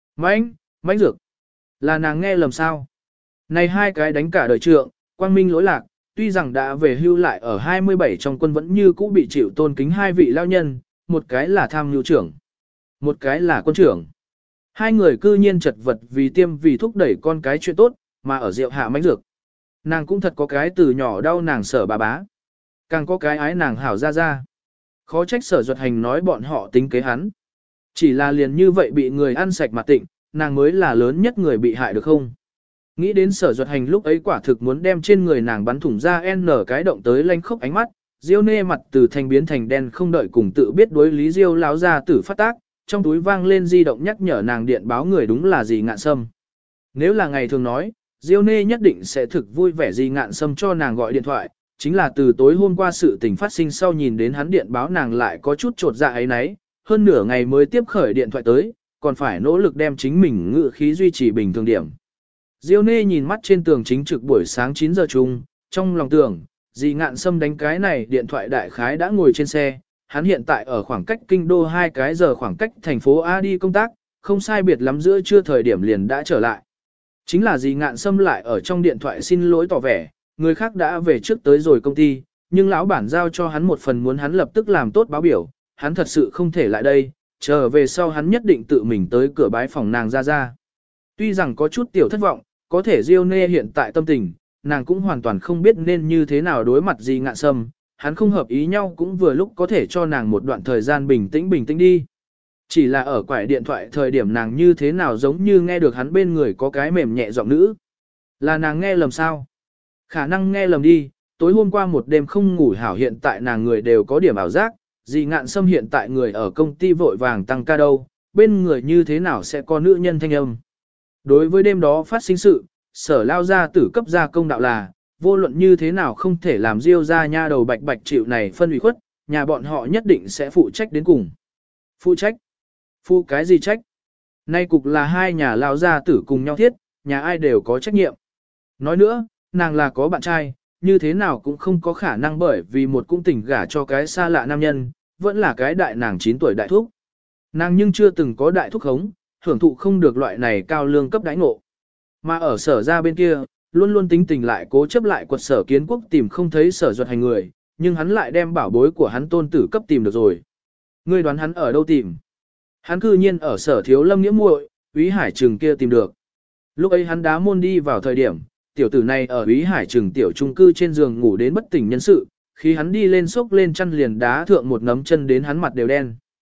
Mãnh dược. Là nàng nghe lầm sao? Này hai cái đánh cả đời trượng, quang minh lỗi lạc, tuy rằng đã về hưu lại ở 27 trong quân vẫn như cũ bị chịu tôn kính hai vị lao nhân, một cái là tham mưu trưởng, một cái là quân trưởng. Hai người cư nhiên chật vật vì tiêm vì thúc đẩy con cái chuyện tốt, mà ở rượu hạ mãnh dược. Nàng cũng thật có cái từ nhỏ đau nàng Sở bà bá. Càng có cái ái nàng hảo ra. Khó trách Sở Duật Hành nói bọn họ tính kế hắn. Chỉ là liền như vậy bị người ăn sạch mặt tịnh, nàng mới là lớn nhất người bị hại được không? Nghĩ đến Sở Duật Hành lúc ấy quả thực muốn đem trên người nàng bắn thủng ra n cái động tới lanh khốc ánh mắt, Diêu Nê mặt từ thanh biến thành đen không đợi cùng tự biết đối lý Diêu lão gia tử phát tác, trong túi vang lên di động nhắc nhở nàng điện báo người đúng là Dì Ngạn Sâm. Nếu là ngày thường nói, Diêu Nê nhất định sẽ thực vui vẻ Dì Ngạn Sâm cho nàng gọi điện thoại, chính là từ tối hôm qua sự tình phát sinh sau nhìn đến hắn điện báo nàng lại có chút trột dạ ấy nấy, hơn nửa ngày mới tiếp khởi điện thoại tới, còn phải nỗ lực đem chính mình ngự khí duy trì bình thường điểm. Diêu Nê nhìn mắt trên tường chính trực buổi sáng 9 giờ chung, trong lòng tưởng, Dì Ngạn Sâm đánh cái này điện thoại đại khái đã ngồi trên xe, hắn hiện tại ở khoảng cách kinh đô 2 cái giờ khoảng cách thành phố A đi công tác, không sai biệt lắm giữa trưa thời điểm liền đã trở lại. Chính là Dì Ngạn Sâm lại ở trong điện thoại xin lỗi tỏ vẻ, người khác đã về trước tới rồi công ty, nhưng lão bản giao cho hắn một phần muốn hắn lập tức làm tốt báo biểu, hắn thật sự không thể lại đây, chờ về sau hắn nhất định tự mình tới cửa bái phòng nàng ra. Tuy rằng có chút tiểu thất vọng, có thể Diêu Nê hiện tại tâm tình, nàng cũng hoàn toàn không biết nên như thế nào đối mặt Dì Ngạn Sâm, hắn không hợp ý nhau cũng vừa lúc có thể cho nàng một đoạn thời gian bình tĩnh đi. Chỉ là ở quải điện thoại thời điểm nàng như thế nào giống như nghe được hắn bên người có cái mềm nhẹ giọng nữ. Là nàng nghe lầm sao? Khả năng nghe lầm đi, tối hôm qua một đêm không ngủ hảo hiện tại nàng người đều có điểm ảo giác, Dì Ngạn Sâm hiện tại người ở công ty vội vàng tăng ca đâu, bên người như thế nào sẽ có nữ nhân thanh âm. Đối với đêm đó phát sinh sự, Sở lao ra tử cấp ra công đạo là, vô luận như thế nào không thể làm Diêu ra nha đầu bạch bạch chịu này phân ủy khuất, nhà bọn họ nhất định sẽ phụ trách đến cùng. Phụ trách? Phụ cái gì trách? Nay cục là hai nhà lao gia tử cùng nhau thiết, nhà ai đều có trách nhiệm. Nói nữa, nàng là có bạn trai, như thế nào cũng không có khả năng bởi vì một cung tình gả cho cái xa lạ nam nhân, vẫn là cái đại nàng 9 tuổi đại thúc. Nàng nhưng chưa từng có đại thúc hống, hưởng thụ không được loại này cao lương cấp đãi ngộ. Mà ở Sở ra bên kia, luôn luôn tính tình lại cố chấp lại quật Sở Kiến Quốc tìm không thấy Sở Duật Hành người, nhưng hắn lại đem bảo bối của hắn tôn tử cấp tìm được rồi. Ngươi đoán hắn ở đâu tìm? Hắn cư nhiên ở Sở Thiếu Lâm nghĩa muội, Úy Hải Trừng kia tìm được. Lúc ấy hắn đá môn đi vào thời điểm, tiểu tử này ở Úy Hải Trừng tiểu trung cư trên giường ngủ đến bất tỉnh nhân sự, khi hắn đi lên xốc lên chăn liền đá thượng một nấm chân đến hắn mặt đều đen.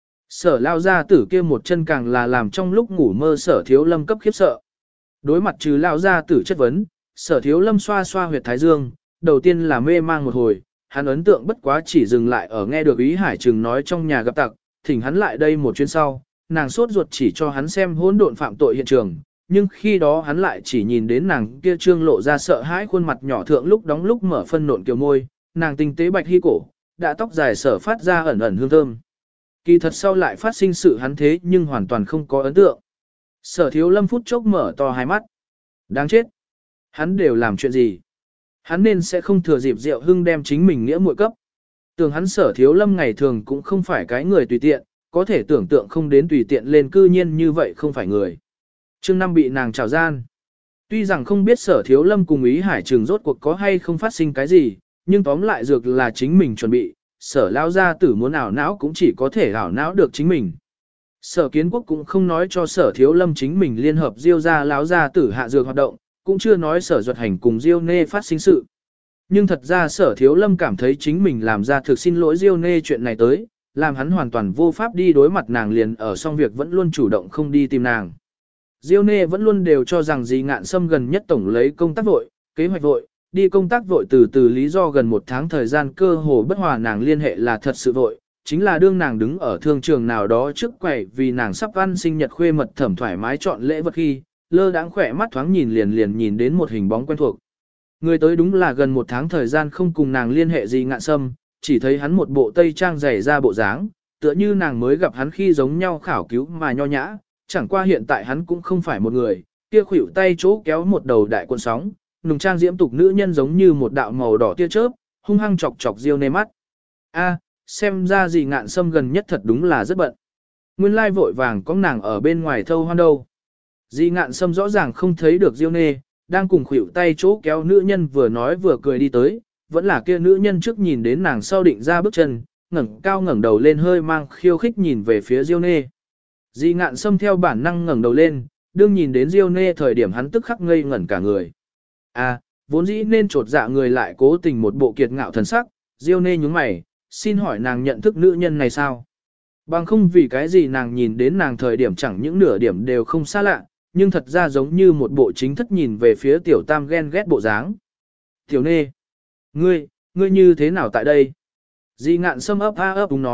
Sở lao ra tử kia một chân càng là làm trong lúc ngủ mơ Sở Thiếu Lâm cấp khiếp sợ. Đối mặt trừ lao ra tử chất vấn, Sở Thiếu Lâm xoa xoa huyệt thái dương, đầu tiên là mê mang một hồi, hắn ấn tượng bất quá chỉ dừng lại ở nghe được Úy Hải Trừng nói trong nhà gặp tặc, thỉnh hắn lại đây một chuyến sau, nàng sốt ruột chỉ cho hắn xem hỗn độn phạm tội hiện trường, nhưng khi đó hắn lại chỉ nhìn đến nàng kia trương lộ ra sợ hãi khuôn mặt nhỏ thượng lúc đóng lúc mở phân nộn kiều môi, nàng tinh tế bạch hy cổ, đã tóc dài sở phát ra ẩn ẩn hương thơm. Kỳ thật sau lại phát sinh sự hắn thế nhưng hoàn toàn không có ấn tượng. Sở Thiếu Lâm phút chốc mở to hai mắt. Đáng chết. Hắn đều làm chuyện gì? Hắn nên sẽ không thừa dịp Diệu Hưng đem chính mình nghĩa muội cấp. Tưởng hắn Sở Thiếu Lâm ngày thường cũng không phải cái người tùy tiện, có thể tưởng tượng không đến tùy tiện lên cư nhiên như vậy không phải người. Chương 5 bị nàng trào gian. Tuy rằng không biết Sở Thiếu Lâm cùng Úy Hải Trừng rốt cuộc có hay không phát sinh cái gì, nhưng tóm lại dược là chính mình chuẩn bị, Sở lao gia tử muốn ảo não cũng chỉ có thể ảo não được chính mình. Sở Kiến Quốc cũng không nói cho Sở Thiếu Lâm chính mình liên hợp Diêu gia láo gia tử hạ dược hoạt động, cũng chưa nói Sở Duật Hành cùng Diêu Nê phát sinh sự. Nhưng thật ra Sở Thiếu Lâm cảm thấy chính mình làm ra thực xin lỗi Diêu Nê chuyện này tới, làm hắn hoàn toàn vô pháp đi đối mặt nàng liền ở xong việc vẫn luôn chủ động không đi tìm nàng. Diêu Nê vẫn luôn đều cho rằng Dì Ngạn Sâm gần nhất tổng lấy công tác vội, kế hoạch vội, đi công tác vội từ lý do gần một tháng thời gian cơ hồ bất hòa nàng liên hệ là thật sự vội, chính là đương nàng đứng ở thương trường nào đó trước quầy vì nàng sắp ăn sinh nhật khuê mật thẩm thoải mái chọn lễ vật khi, lơ đãng khỏe mắt thoáng nhìn liền nhìn đến một hình bóng quen thuộc. Người tới đúng là gần một tháng thời gian không cùng nàng liên hệ Dì Ngạn Sâm, chỉ thấy hắn một bộ tây trang dày ra bộ dáng, tựa như nàng mới gặp hắn khi giống nhau khảo cứu mà nho nhã, chẳng qua hiện tại hắn cũng không phải một người, kia khuỷu tay chỗ kéo một đầu đại cuộn sóng, nùng trang diễm tục nữ nhân giống như một đạo màu đỏ tia chớp, hung hăng chọc chọc Diêu Nê mắt. A, xem ra Dì Ngạn Sâm gần nhất thật đúng là rất bận. Nguyên lai vội vàng có nàng ở bên ngoài thâu hoan đâu. Dì Ngạn Sâm rõ ràng không thấy được Diêu Nê, đang cùng khuỷu tay chỗ kéo nữ nhân vừa nói vừa cười đi tới, vẫn là kia nữ nhân trước nhìn đến nàng sau định ra bước chân, ngẩng cao ngẩng đầu lên hơi mang khiêu khích nhìn về phía Diêu Nê. Dì Ngạn Sâm theo bản năng ngẩng đầu lên, đương nhìn đến Diêu Nê thời điểm hắn tức khắc ngây ngẩn cả người. À, vốn dĩ nên trột dạ người lại cố tình một bộ kiệt ngạo thần sắc, Diêu Nê nhướng mày, xin hỏi nàng nhận thức nữ nhân này sao? Bằng không vì cái gì nàng nhìn đến nàng thời điểm chẳng những nửa điểm đều không xa lạ, nhưng thật ra giống như một bộ chính thất nhìn về phía tiểu tam ghen ghét bộ dáng. Tiểu Nê, ngươi như thế nào tại đây? Dì Ngạn Sâm ấp a ấp đúng nói,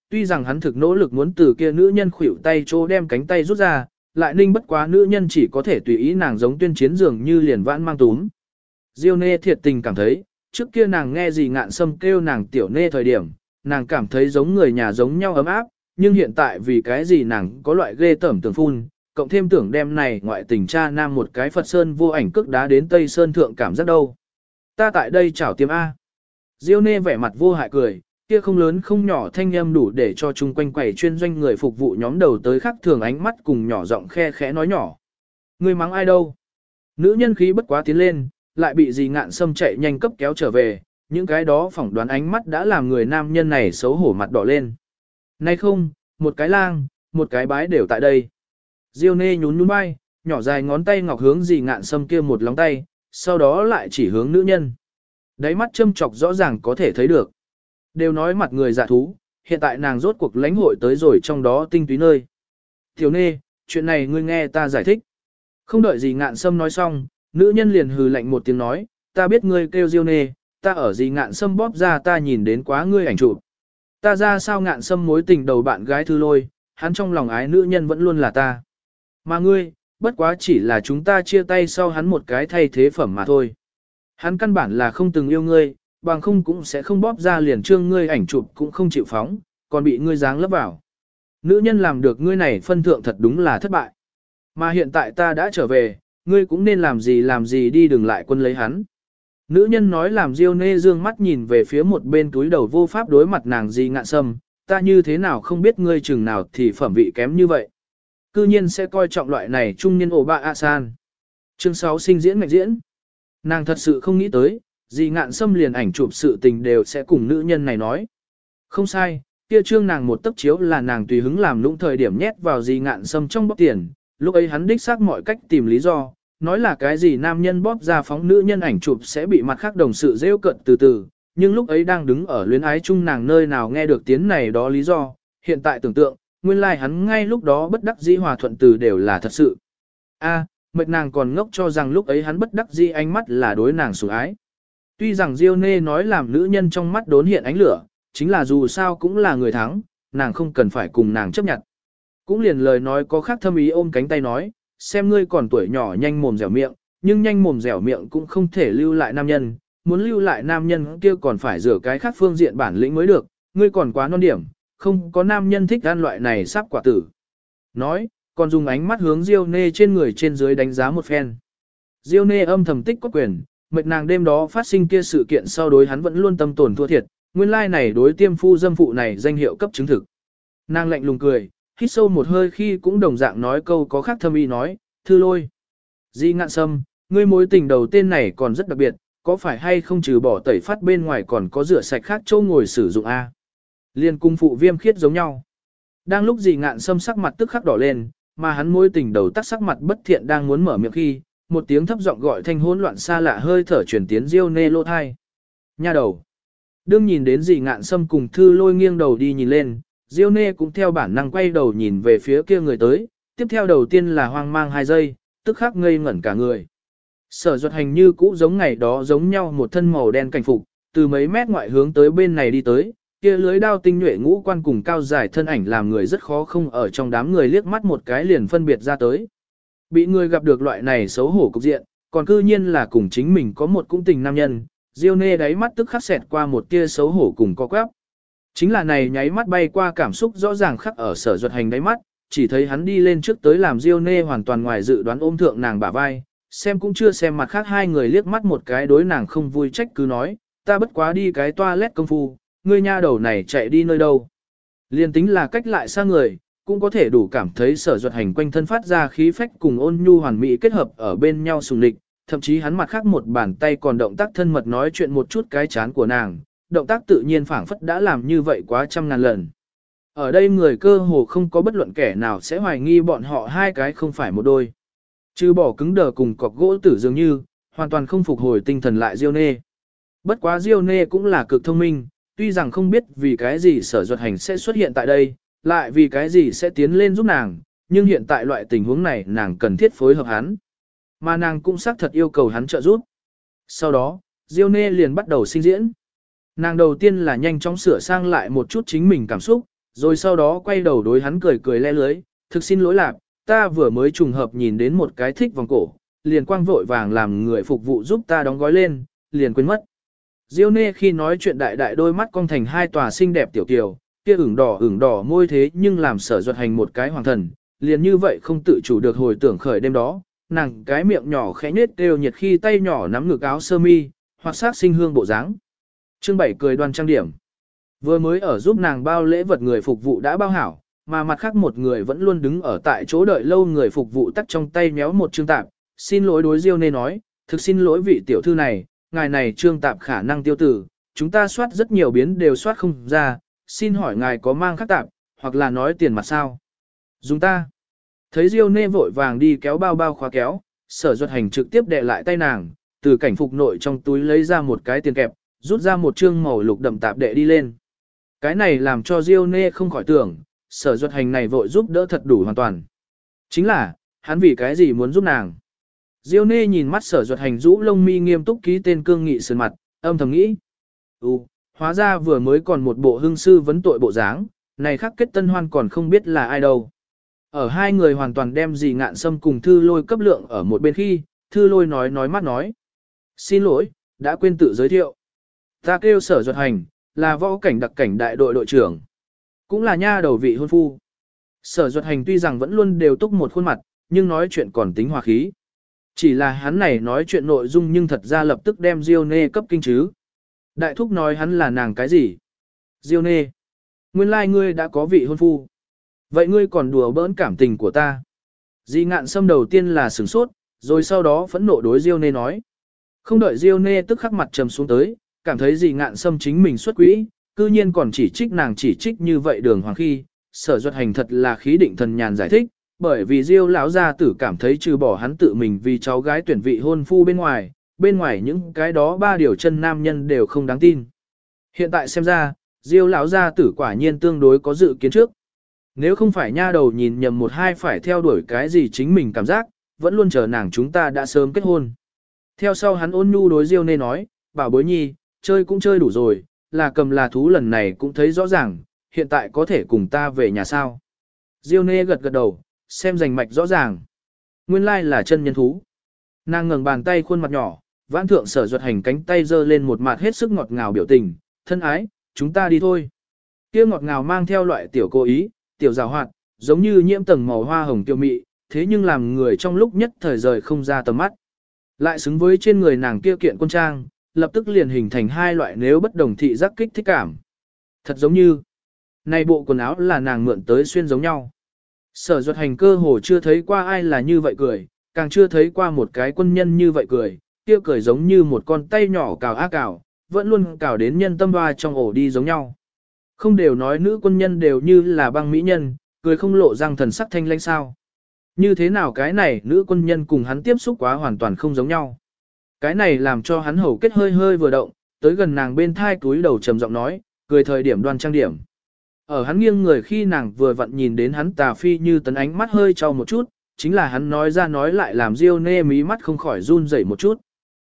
tuy rằng hắn thực nỗ lực muốn từ kia nữ nhân khuỷu tay chỗ đem cánh tay rút ra, lại ninh bất quá nữ nhân chỉ có thể tùy ý nàng giống tuyên chiến dường như liền vãn mang túm. Diêu Nê thiệt tình cảm thấy, trước kia nàng nghe gì Ngạn Sâm kêu nàng tiểu nê thời điểm, nàng cảm thấy giống người nhà giống nhau ấm áp, nhưng hiện tại vì cái gì nàng có loại ghê tởm tưởng phun, cộng thêm tưởng đem này ngoại tình cha nam một cái Phật Sơn vô ảnh cước đá đến Tây Sơn thượng cảm giác đâu. Ta tại đây chảo tiêm A. Diêu Nê vẻ mặt vô hại cười, kia không lớn không nhỏ thanh âm đủ để cho chung quanh quầy chuyên doanh người phục vụ nhóm đầu tới khắc thường ánh mắt cùng nhỏ giọng khe khẽ nói nhỏ. Người mắng ai đâu? Nữ nhân khí bất quá tiến lên, lại bị dì Ngạn Sâm chạy nhanh cấp kéo trở về, những cái đó phỏng đoán ánh mắt đã làm người nam nhân này xấu hổ mặt đỏ lên. Nay không, một cái lang, một cái bái đều tại đây. Diêu Nê nhún nhún vai, nhỏ dài ngón tay ngọc hướng dì Ngạn Sâm kia một lóng tay, sau đó lại chỉ hướng nữ nhân. Đáy mắt châm chọc rõ ràng có thể thấy được. Đều nói mặt người dạ thú, hiện tại nàng rốt cuộc lãnh hội tới rồi trong đó tinh túy nơi. Tiểu Nê, chuyện này ngươi nghe ta giải thích. Không đợi gì Ngạn Sâm nói xong, nữ nhân liền hừ lạnh một tiếng nói, ta biết ngươi kêu Diêu Nê, ta ở gì Ngạn Sâm bóp ra ta nhìn đến quá ngươi ảnh chụp. Ta ra sao Ngạn Sâm mối tình đầu bạn gái Thư Lôi, hắn trong lòng ái nữ nhân vẫn luôn là ta. Mà ngươi, bất quá chỉ là chúng ta chia tay sau hắn một cái thay thế phẩm mà thôi. Hắn căn bản là không từng yêu ngươi, bằng không cũng sẽ không bóp ra liền trương ngươi ảnh chụp cũng không chịu phóng, còn bị ngươi giáng lấp vào. Nữ nhân làm được ngươi này phân thượng thật đúng là thất bại. Mà hiện tại ta đã trở về, ngươi cũng nên làm gì đi đừng lại quân lấy hắn. Nữ nhân nói làm Diêu Nê dương mắt nhìn về phía một bên túi đầu vô pháp đối mặt nàng Di Ngạn Sâm, ta như thế nào không biết ngươi chừng nào thì phẩm vị kém như vậy. Cư nhiên sẽ coi trọng loại này trung niên ổ bạ a san. Chương 6 sinh diễn ngạch diễn. Nàng thật sự không nghĩ tới, Di Ngạn Sâm liền ảnh chụp sự tình đều sẽ cùng nữ nhân này nói. Không sai, kia trương nàng một tấc chiếu là nàng tùy hứng làm lũng thời điểm nhét vào Di Ngạn Sâm trong bóp tiền, lúc ấy hắn đích xác mọi cách tìm lý do, nói là cái gì nam nhân bóp ra phóng nữ nhân ảnh chụp sẽ bị mặt khác đồng sự rêu cận từ từ, nhưng lúc ấy đang đứng ở luyến ái chung nàng nơi nào nghe được tiếng này đó lý do, hiện tại tưởng tượng, nguyên lai like hắn ngay lúc đó bất đắc dĩ hòa thuận từ đều là thật sự. A, mệt nàng còn ngốc cho rằng lúc ấy hắn bất đắc dĩ ánh mắt là đối nàng sủng ái. Tuy rằng Diêu Nê nói làm nữ nhân trong mắt đốn hiện ánh lửa, chính là dù sao cũng là người thắng, nàng không cần phải cùng nàng chấp nhận. Cũng liền lời nói có khác thâm ý ôm cánh tay nói, xem ngươi còn tuổi nhỏ nhanh mồm dẻo miệng, nhưng nhanh mồm dẻo miệng cũng không thể lưu lại nam nhân, muốn lưu lại nam nhân kia còn phải rửa cái khác phương diện bản lĩnh mới được, ngươi còn quá non điểm, không có nam nhân thích ăn loại này sắp quả tử. Nói, còn dùng ánh mắt hướng Diêu Nê trên người trên dưới đánh giá một phen. Diêu Nê âm thầm tích có quyền, mệt nàng đêm đó phát sinh kia sự kiện sau đối hắn vẫn luôn tâm tổn thua thiệt, nguyên lai này đối tiêm phu dâm phụ này danh hiệu cấp chứng thực. Nàng lạnh lùng cười, hít sâu một hơi khi cũng đồng dạng nói câu có khác thâm ý nói, Thư Lôi. Di Ngạn Sâm, ngươi mối tình đầu tên này còn rất đặc biệt, có phải hay không trừ bỏ tẩy phát bên ngoài còn có rửa sạch khác châu ngồi sử dụng A. Liên cung phụ Viêm Khiết giống nhau. Đang lúc Di Ngạn Sâm sắc mặt tức khắc đỏ lên, mà hắn mối tình đầu tắt sắc mặt bất thiện đang muốn mở miệng khi, một tiếng thấp giọng gọi thanh hỗn loạn xa lạ hơi thở truyền tiến Diêu Nê lô thai. Nha đầu. Đương nhìn đến Di Ngạn Sâm cùng Thư Lôi nghiêng đầu đi nhìn lên, Diêu Nê cũng theo bản năng quay đầu nhìn về phía kia người tới, tiếp theo đầu tiên là hoang mang 2 giây, tức khắc ngây ngẩn cả người. Sở Duật Hành như cũ giống ngày đó giống nhau một thân màu đen cảnh phục, từ mấy mét ngoại hướng tới bên này đi tới, kia lưới đao tinh nhuệ ngũ quan cùng cao dài thân ảnh làm người rất khó không ở trong đám người liếc mắt một cái liền phân biệt ra tới. Bị người gặp được loại này xấu hổ cục diện, còn cư nhiên là cùng chính mình có một cung tình nam nhân, Diêu Nê đáy mắt tức khắc xẹt qua một tia xấu hổ cùng co quắp. Chính là này nháy mắt bay qua cảm xúc rõ ràng khắc ở Sở Duật Hành đáy mắt, chỉ thấy hắn đi lên trước tới làm Diêu Nê hoàn toàn ngoài dự đoán ôm thượng nàng bả vai, xem cũng chưa xem mặt khác hai người liếc mắt một cái đối nàng không vui trách cứ nói, ta bất quá đi cái toilet công phu, ngươi nha đầu này chạy đi nơi đâu. Liên tính là cách lại xa người, cũng có thể đủ cảm thấy Sở Duật Hành quanh thân phát ra khí phách cùng ôn nhu hoàn mỹ kết hợp ở bên nhau sùng lịch, thậm chí hắn mặt khác một bàn tay còn động tác thân mật nói chuyện một chút cái chán của nàng, động tác tự nhiên phảng phất đã làm như vậy quá trăm ngàn lần. Ở đây người cơ hồ không có bất luận kẻ nào sẽ hoài nghi bọn họ hai cái không phải một đôi. Chứ bỏ cứng đờ cùng cọc gỗ tử dường như, hoàn toàn không phục hồi tinh thần lại Diêu Nê. Bất quá Diêu Nê cũng là cực thông minh, tuy rằng không biết vì cái gì Sở Duật Hành sẽ xuất hiện tại đây, lại vì cái gì sẽ tiến lên giúp nàng, nhưng hiện tại loại tình huống này nàng cần thiết phối hợp hắn. Mà nàng cũng xác thật yêu cầu hắn trợ giúp. Sau đó, Diêu Nê liền bắt đầu sinh diễn. Nàng đầu tiên là nhanh chóng sửa sang lại một chút chính mình cảm xúc, Rồi sau đó quay đầu đối hắn cười cười le lưới, thực xin lỗi lạc, ta vừa mới trùng hợp nhìn đến một cái thích vòng cổ, liền quang vội vàng làm người phục vụ giúp ta đóng gói lên, liền quên mất. Diêu Nê khi nói chuyện đại đại đôi mắt cong thành hai tòa xinh đẹp tiểu kiều, kia ửng đỏ môi thế nhưng làm Sở Duật Hành một cái hoàng thần, liền như vậy không tự chủ được hồi tưởng khởi đêm đó, nàng cái miệng nhỏ khẽ nhếch đều nhiệt khi tay nhỏ nắm ngực áo sơ mi, hoặc sát sinh hương bộ dáng. Chương 7 cười đoan trang điểm. Vừa mới ở giúp nàng bao lễ vật người phục vụ đã bao hảo, mà mặt khác một người vẫn luôn đứng ở tại chỗ đợi lâu người phục vụ tắt trong tay méo một chương tạp, xin lỗi đối Diêu Nê nói, thực xin lỗi vị tiểu thư này, ngài này trương tạp khả năng tiêu tử, chúng ta soát rất nhiều biến đều soát không ra, xin hỏi ngài có mang khác tạp, hoặc là nói tiền mặt sao? Dùng ta. Thấy Diêu Nê vội vàng đi kéo bao bao khóa kéo, Sở Duật Hành trực tiếp đè lại tay nàng, từ cảnh phục nội trong túi lấy ra một cái tiền kẹp, rút ra một trương màu lục đậm tạp đệ đi lên. Cái này làm cho Diêu Nê không khỏi tưởng, Sở Duật Hành này vội giúp đỡ thật đủ hoàn toàn. Chính là, hắn vì cái gì muốn giúp nàng? Diêu Nê nhìn mắt Sở Duật Hành rũ lông mi nghiêm túc ký tên cương nghị sườn mặt, âm thầm nghĩ. Hóa ra vừa mới còn một bộ hưng sư vấn tội bộ dáng, này khắc kết tân hoan còn không biết là ai đâu. Ở hai người hoàn toàn đem gì ngạn sâm cùng Thư Lôi cấp lượng ở một bên khi, Thư Lôi nói mắt nói. Xin lỗi, đã quên tự giới thiệu. Ta kêu Sở Duật Hành, là võ cảnh đặc cảnh đại đội đội trưởng. Cũng là nha đầu vị hôn phu. Sở Duật Hành tuy rằng vẫn luôn đều túc một khuôn mặt, nhưng nói chuyện còn tính hòa khí. Chỉ là hắn này nói chuyện nội dung nhưng thật ra lập tức đem Diêu Nê cấp kinh chứ. Đại thúc nói hắn là nàng cái gì? Diêu Nê. Nguyên lai ngươi đã có vị hôn phu. Vậy ngươi còn đùa bỡn cảm tình của ta. Di ngạn sâm đầu tiên là sửng sốt, rồi sau đó phẫn nộ đối Diêu Nê nói. Không đợi Diêu Nê tức khắc mặt trầm xuống tới, cảm thấy Di ngạn sâm chính mình xuất quỹ, cư nhiên còn chỉ trích nàng chỉ trích như vậy đường hoàng khi. Sở Duật Hành thật là khí định thần nhàn giải thích, bởi vì Diêu lão gia tử cảm thấy trừ bỏ hắn tự mình vì cháu gái tuyển vị hôn phu bên ngoài những cái đó ba điều chân nam nhân đều không đáng tin. Hiện tại xem ra, Diêu lão gia tử quả nhiên tương đối có dự kiến trước. Nếu không phải nha đầu nhìn nhầm một hai phải theo đuổi cái gì chính mình cảm giác, vẫn luôn chờ nàng chúng ta đã sớm kết hôn. Theo sau hắn ôn nhu đối Diêu Nê nói, bảo bối nhi, chơi cũng chơi đủ rồi, là cầm là thú lần này cũng thấy rõ ràng, hiện tại có thể cùng ta về nhà sao. Diêu Nê gật gật đầu, xem rành mạch rõ ràng. Nguyên lai là chân nhân thú. Nàng ngẩng bàn tay khuôn mặt nhỏ, vãn thượng Sở Duật Hành cánh tay giơ lên một mặt hết sức ngọt ngào biểu tình, thân ái, chúng ta đi thôi. Kia ngọt ngào mang theo loại tiểu cố ý, tiểu giảo hoạt, giống như nhiễm tầng màu hoa hồng tiêu mị, thế nhưng làm người trong lúc nhất thời rời không ra tầm mắt. Lại xứng với trên người nàng kia kiện quân trang, lập tức liền hình thành hai loại nếu bất đồng thị giác kích thích cảm. Thật giống như, này bộ quần áo là nàng mượn tới xuyên giống nhau. Sở Duật Hành cơ hồ chưa thấy qua ai là như vậy cười, càng chưa thấy qua một cái quân nhân như vậy cười, kia cười giống như một con tay nhỏ cào á cào, vẫn luôn cào đến nhân tâm hoa trong ổ đi giống nhau. Không đều nói nữ quân nhân đều như là băng mỹ nhân, cười không lộ răng thần sắc thanh lãnh sao. Như thế nào cái này nữ quân nhân cùng hắn tiếp xúc quá hoàn toàn không giống nhau. Cái này làm cho hắn hầu kết hơi hơi vừa động, tới gần nàng bên thai túi đầu trầm giọng nói, cười thời điểm đoan trang điểm. Ở hắn nghiêng người khi nàng vừa vặn nhìn đến hắn tà phi như tấn ánh mắt hơi trao một chút, chính là hắn nói ra nói lại làm Diêu Nê mí mắt không khỏi run rẩy một chút.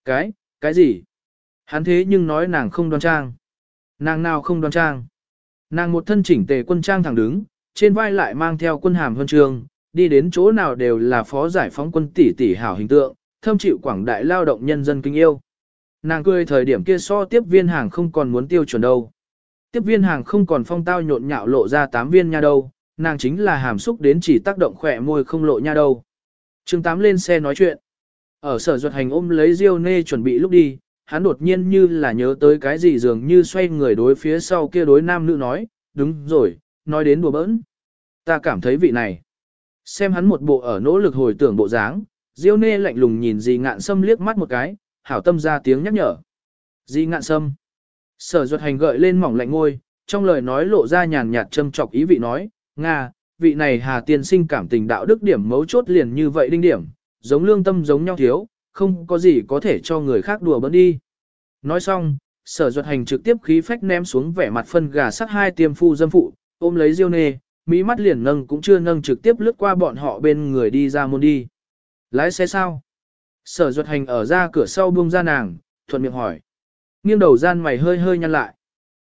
Cái gì? Hắn thế nhưng nói nàng không đoan trang. Nàng nào không đoan trang? Nàng một thân chỉnh tề quân trang thẳng đứng, trên vai lại mang theo quân hàm huân trường, đi đến chỗ nào đều là phó giải phóng quân tỷ tỷ hảo hình tượng, thâm chịu quảng đại lao động nhân dân kính yêu. Nàng cười thời điểm kia so tiếp viên hàng không còn muốn tiêu chuẩn đâu. Tiếp viên hàng không còn phong tao nhộn nhạo lộ ra 8 viên nha đâu, nàng chính là hàm xúc đến chỉ tác động khỏe môi không lộ nha đâu. Chương 8 lên xe nói chuyện. Ở Sở Duật Hành ôm lấy Diêu Nê chuẩn bị lúc đi, hắn đột nhiên như là nhớ tới cái gì dường như xoay người đối phía sau kia đối nam nữ nói, đúng rồi, nói đến đùa bỡn. Ta cảm thấy vị này. Xem hắn một bộ ở nỗ lực hồi tưởng bộ dáng, Diêu Nê lạnh lùng nhìn Di Ngạn Sâm liếc mắt một cái, hảo tâm ra tiếng nhắc nhở. Di Ngạn Sâm. Sở Duật Hành gợi lên mỏng lạnh ngôi, trong lời nói lộ ra nhàn nhạt châm chọc ý vị nói, Nga, vị này Hà tiên sinh cảm tình đạo đức điểm mấu chốt liền như vậy đinh điểm, giống lương tâm giống nhau thiếu, không có gì có thể cho người khác đùa bỡn đi. Nói xong, Sở Duật Hành trực tiếp khí phách ném xuống vẻ mặt phân gà sắc hai tiêm phu dâm phụ, ôm lấy Diêu Nê, mỹ mắt liền nâng cũng chưa nâng trực tiếp lướt qua bọn họ bên người đi ra môn đi. Lái xe sao? Sở Duật Hành ở ra cửa sau buông ra nàng, thuận miệng hỏi. Nghiêng đầu gian mày hơi hơi nhăn lại.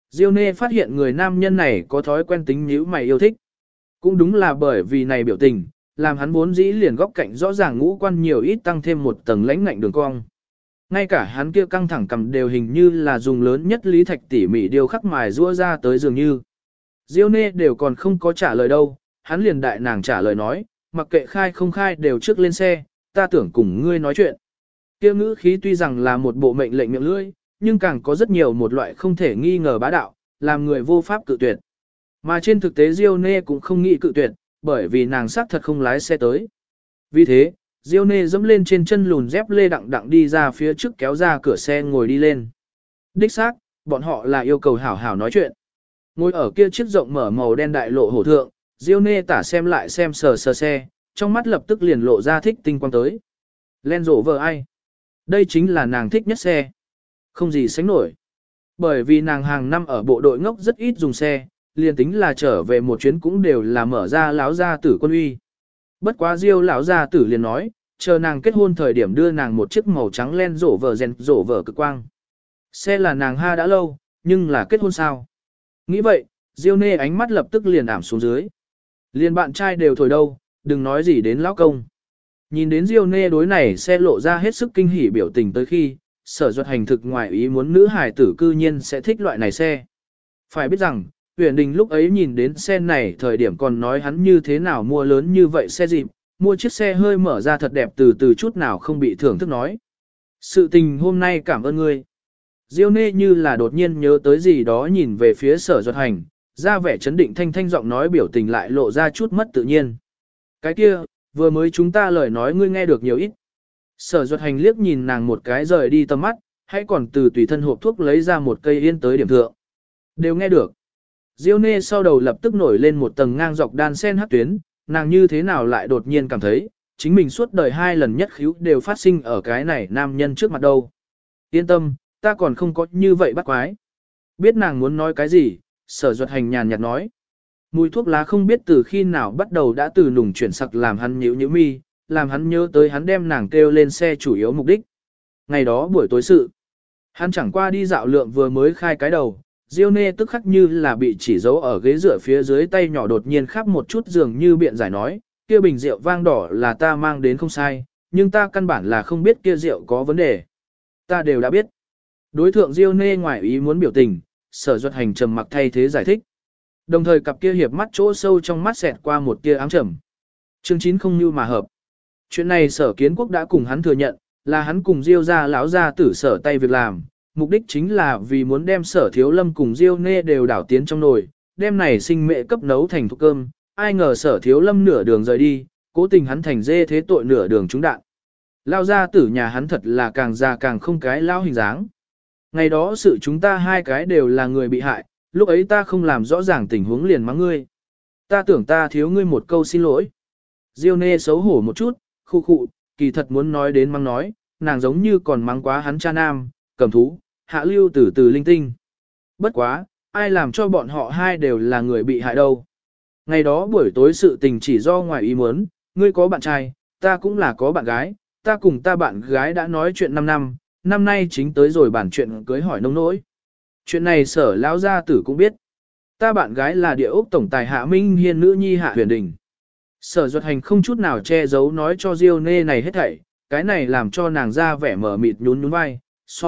Diêu Nê phát hiện người nam nhân này có thói quen tính nhíu mày yêu thích. Cũng đúng là bởi vì này biểu tình, làm hắn vốn dĩ liền góc cạnh rõ ràng ngũ quan nhiều ít tăng thêm một tầng lãnh ngạnh đường cong. Ngay cả hắn kia căng thẳng cầm đều hình như là dùng lớn nhất lý thạch tỉ mỉ điều khắc mài rũa ra tới dường như. Diêu Nê đều còn không có trả lời đâu, hắn liền đại nàng trả lời nói, mặc kệ khai không khai đều trước lên xe, ta tưởng cùng ngươi nói chuyện. Kia ngữ khí tuy rằng là một bộ mệnh lệnh miệng lưỡi, nhưng càng có rất nhiều một loại không thể nghi ngờ bá đạo, làm người vô pháp cự tuyệt. Mà trên thực tế Diêu Nê cũng không nghĩ cự tuyệt, bởi vì nàng xác thật không lái xe tới. Vì thế, Diêu Nê dẫm lên trên chân lùn dép lê đặng đặng đi ra phía trước kéo ra cửa xe ngồi đi lên. Đích xác, bọn họ là yêu cầu hảo hảo nói chuyện. Ngồi ở kia chiếc rộng mở màu đen đại lộ hổ thượng, Diêu Nê tả xem lại xem sờ xe, trong mắt lập tức liền lộ ra thích tinh quang tới. Len rổ vợ ai? Đây chính là nàng thích nhất xe. Không gì sánh nổi. Bởi vì nàng hàng năm ở bộ đội ngốc rất ít dùng xe, liền tính là trở về một chuyến cũng đều là mở ra láo gia tử quân uy. Bất quá Diêu lão gia tử liền nói, chờ nàng kết hôn thời điểm đưa nàng một chiếc màu trắng len rổ vợ rèn rổ vợ cực quang. Xe là nàng ha đã lâu, nhưng là kết hôn sao? Nghĩ vậy, Diêu Nê ánh mắt lập tức liền ảm xuống dưới. Liền bạn trai đều thổi đâu, đừng nói gì đến lão công. Nhìn đến Diêu Nê đối này xe lộ ra hết sức kinh hỉ biểu tình tới khi, Sở Duật Hành thực ngoài ý muốn nữ hài tử cư nhiên sẽ thích loại này xe. Phải biết rằng, Huyền Đình lúc ấy nhìn đến xe này thời điểm còn nói hắn như thế nào mua lớn như vậy xe dịp, mua chiếc xe hơi mở ra thật đẹp từ từ chút nào không bị thưởng thức nói. Sự tình hôm nay cảm ơn ngươi. Diêu Nê như là đột nhiên nhớ tới gì đó nhìn về phía Sở Duật Hành, ra vẻ chấn định thanh thanh giọng nói biểu tình lại lộ ra chút mất tự nhiên. Cái kia, vừa mới chúng ta lời nói ngươi nghe được nhiều ít. Sở Duật Hành liếc nhìn nàng một cái rời đi tầm mắt, hãy còn từ tùy thân hộp thuốc lấy ra một cây yên tới điểm thượng. Đều nghe được. Diêu Nê sau đầu lập tức nổi lên một tầng ngang dọc đan sen hắc tuyến, nàng như thế nào lại đột nhiên cảm thấy, chính mình suốt đời hai lần nhất khíu đều phát sinh ở cái này nam nhân trước mặt đâu. Yên tâm, ta còn không có như vậy bắt quái. Biết nàng muốn nói cái gì, Sở Duật Hành nhàn nhạt nói. Mùi thuốc lá không biết từ khi nào bắt đầu đã từ nùng chuyển sặc làm hắn nhíu nhíu mi, làm hắn nhớ tới hắn đem nàng kêu lên xe chủ yếu mục đích. Ngày đó buổi tối sự, hắn chẳng qua đi dạo lượng vừa mới khai cái đầu, Diêu Nê tức khắc như là bị chỉ giấu ở ghế dựa phía dưới tay nhỏ đột nhiên khắp một chút dường như biện giải nói, kia bình rượu vang đỏ là ta mang đến không sai, nhưng ta căn bản là không biết kia rượu có vấn đề. Ta đều đã biết. Đối thượng Diêu Nê ngoài ý muốn biểu tình, Sở Duật Hành trầm mặc thay thế giải thích. Đồng thời cặp kia hiệp mắt chỗ sâu trong mắt xẹt qua một tia ám trầm. Chương 9 không như mà hợp. Chuyện này Sở Kiến Quốc đã cùng hắn thừa nhận, là hắn cùng Diêu gia lão gia tử sở tay việc làm, mục đích chính là vì muốn đem Sở Thiếu Lâm cùng Diêu Nê đều đảo tiến trong nồi, đem này sinh mệ cấp nấu thành thuốc cơm, ai ngờ Sở Thiếu Lâm nửa đường rời đi, cố tình hắn thành dê thế tội nửa đường trúng đạn. Lão gia tử nhà hắn thật là càng già càng không cái lão hình dáng. Ngày đó sự chúng ta hai cái đều là người bị hại, lúc ấy ta không làm rõ ràng tình huống liền mắng ngươi. Ta tưởng ta thiếu ngươi một câu xin lỗi. Diêu Nê xấu hổ một chút, khu khụ, kỳ thật muốn nói đến mắng nói, nàng giống như còn mắng quá hắn cha nam, cầm thú, hạ lưu từ từ linh tinh. Bất quá, ai làm cho bọn họ hai đều là người bị hại đâu. Ngày đó buổi tối sự tình chỉ do ngoài ý muốn, ngươi có bạn trai, ta cũng là có bạn gái, ta cùng ta bạn gái đã nói chuyện 5 năm, năm nay chính tới rồi bản chuyện cưới hỏi nông nỗi. Chuyện này Sở lão gia tử cũng biết. Ta bạn gái là địa ốc tổng tài Hạ Minh Hiên nữ nhi Hạ Huyền Đình. Sở Duật Hành không chút nào che giấu nói cho Diêu Nê này hết thảy, cái này làm cho nàng ra vẻ mở mịt nhún nhún vai,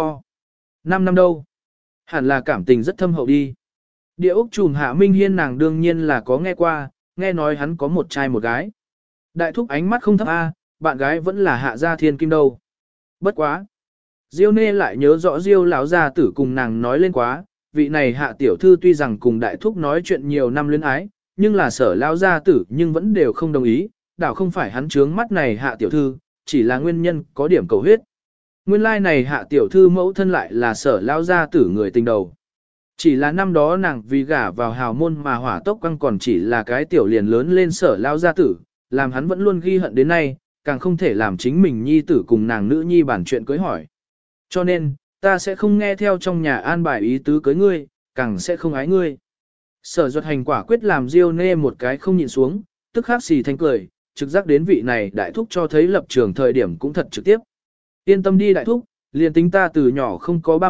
5 năm đâu. Hẳn là cảm tình rất thâm hậu đi. Địa ốc trùm Hạ Minh Hiên nàng đương nhiên là có nghe qua, nghe nói hắn có một trai một gái. Đại thúc ánh mắt không thấp a, bạn gái vẫn là Hạ gia thiên kim đâu. Bất quá. Diêu Nê lại nhớ rõ Diêu lão gia tử cùng nàng nói lên quá, vị này Hạ tiểu thư tuy rằng cùng đại thúc nói chuyện nhiều năm luyến ái, nhưng là Sở lão gia tử nhưng vẫn đều không đồng ý, đảo không phải hắn trướng mắt này Hạ tiểu thư, chỉ là nguyên nhân có điểm cầu huyết. Nguyên lai này Hạ tiểu thư mẫu thân lại là Sở lão gia tử người tình đầu. Chỉ là năm đó nàng vì gả vào hào môn mà hỏa tốc quăng còn chỉ là cái tiểu liền lớn lên Sở lão gia tử, làm hắn vẫn luôn ghi hận đến nay, càng không thể làm chính mình nhi tử cùng nàng nữ nhi bản chuyện cưới hỏi. Cho nên, ta sẽ không nghe theo trong nhà an bài ý tứ cưới ngươi, càng sẽ không ái ngươi. Sở Duật Hành quả quyết làm Diêu Nê một cái không nhịn xuống, tức khắc xì thanh cười, trực giác đến vị này đại thúc cho thấy lập trường thời điểm cũng thật trực tiếp. Yên tâm đi đại thúc, liền tính ta từ nhỏ không có ba mẹ,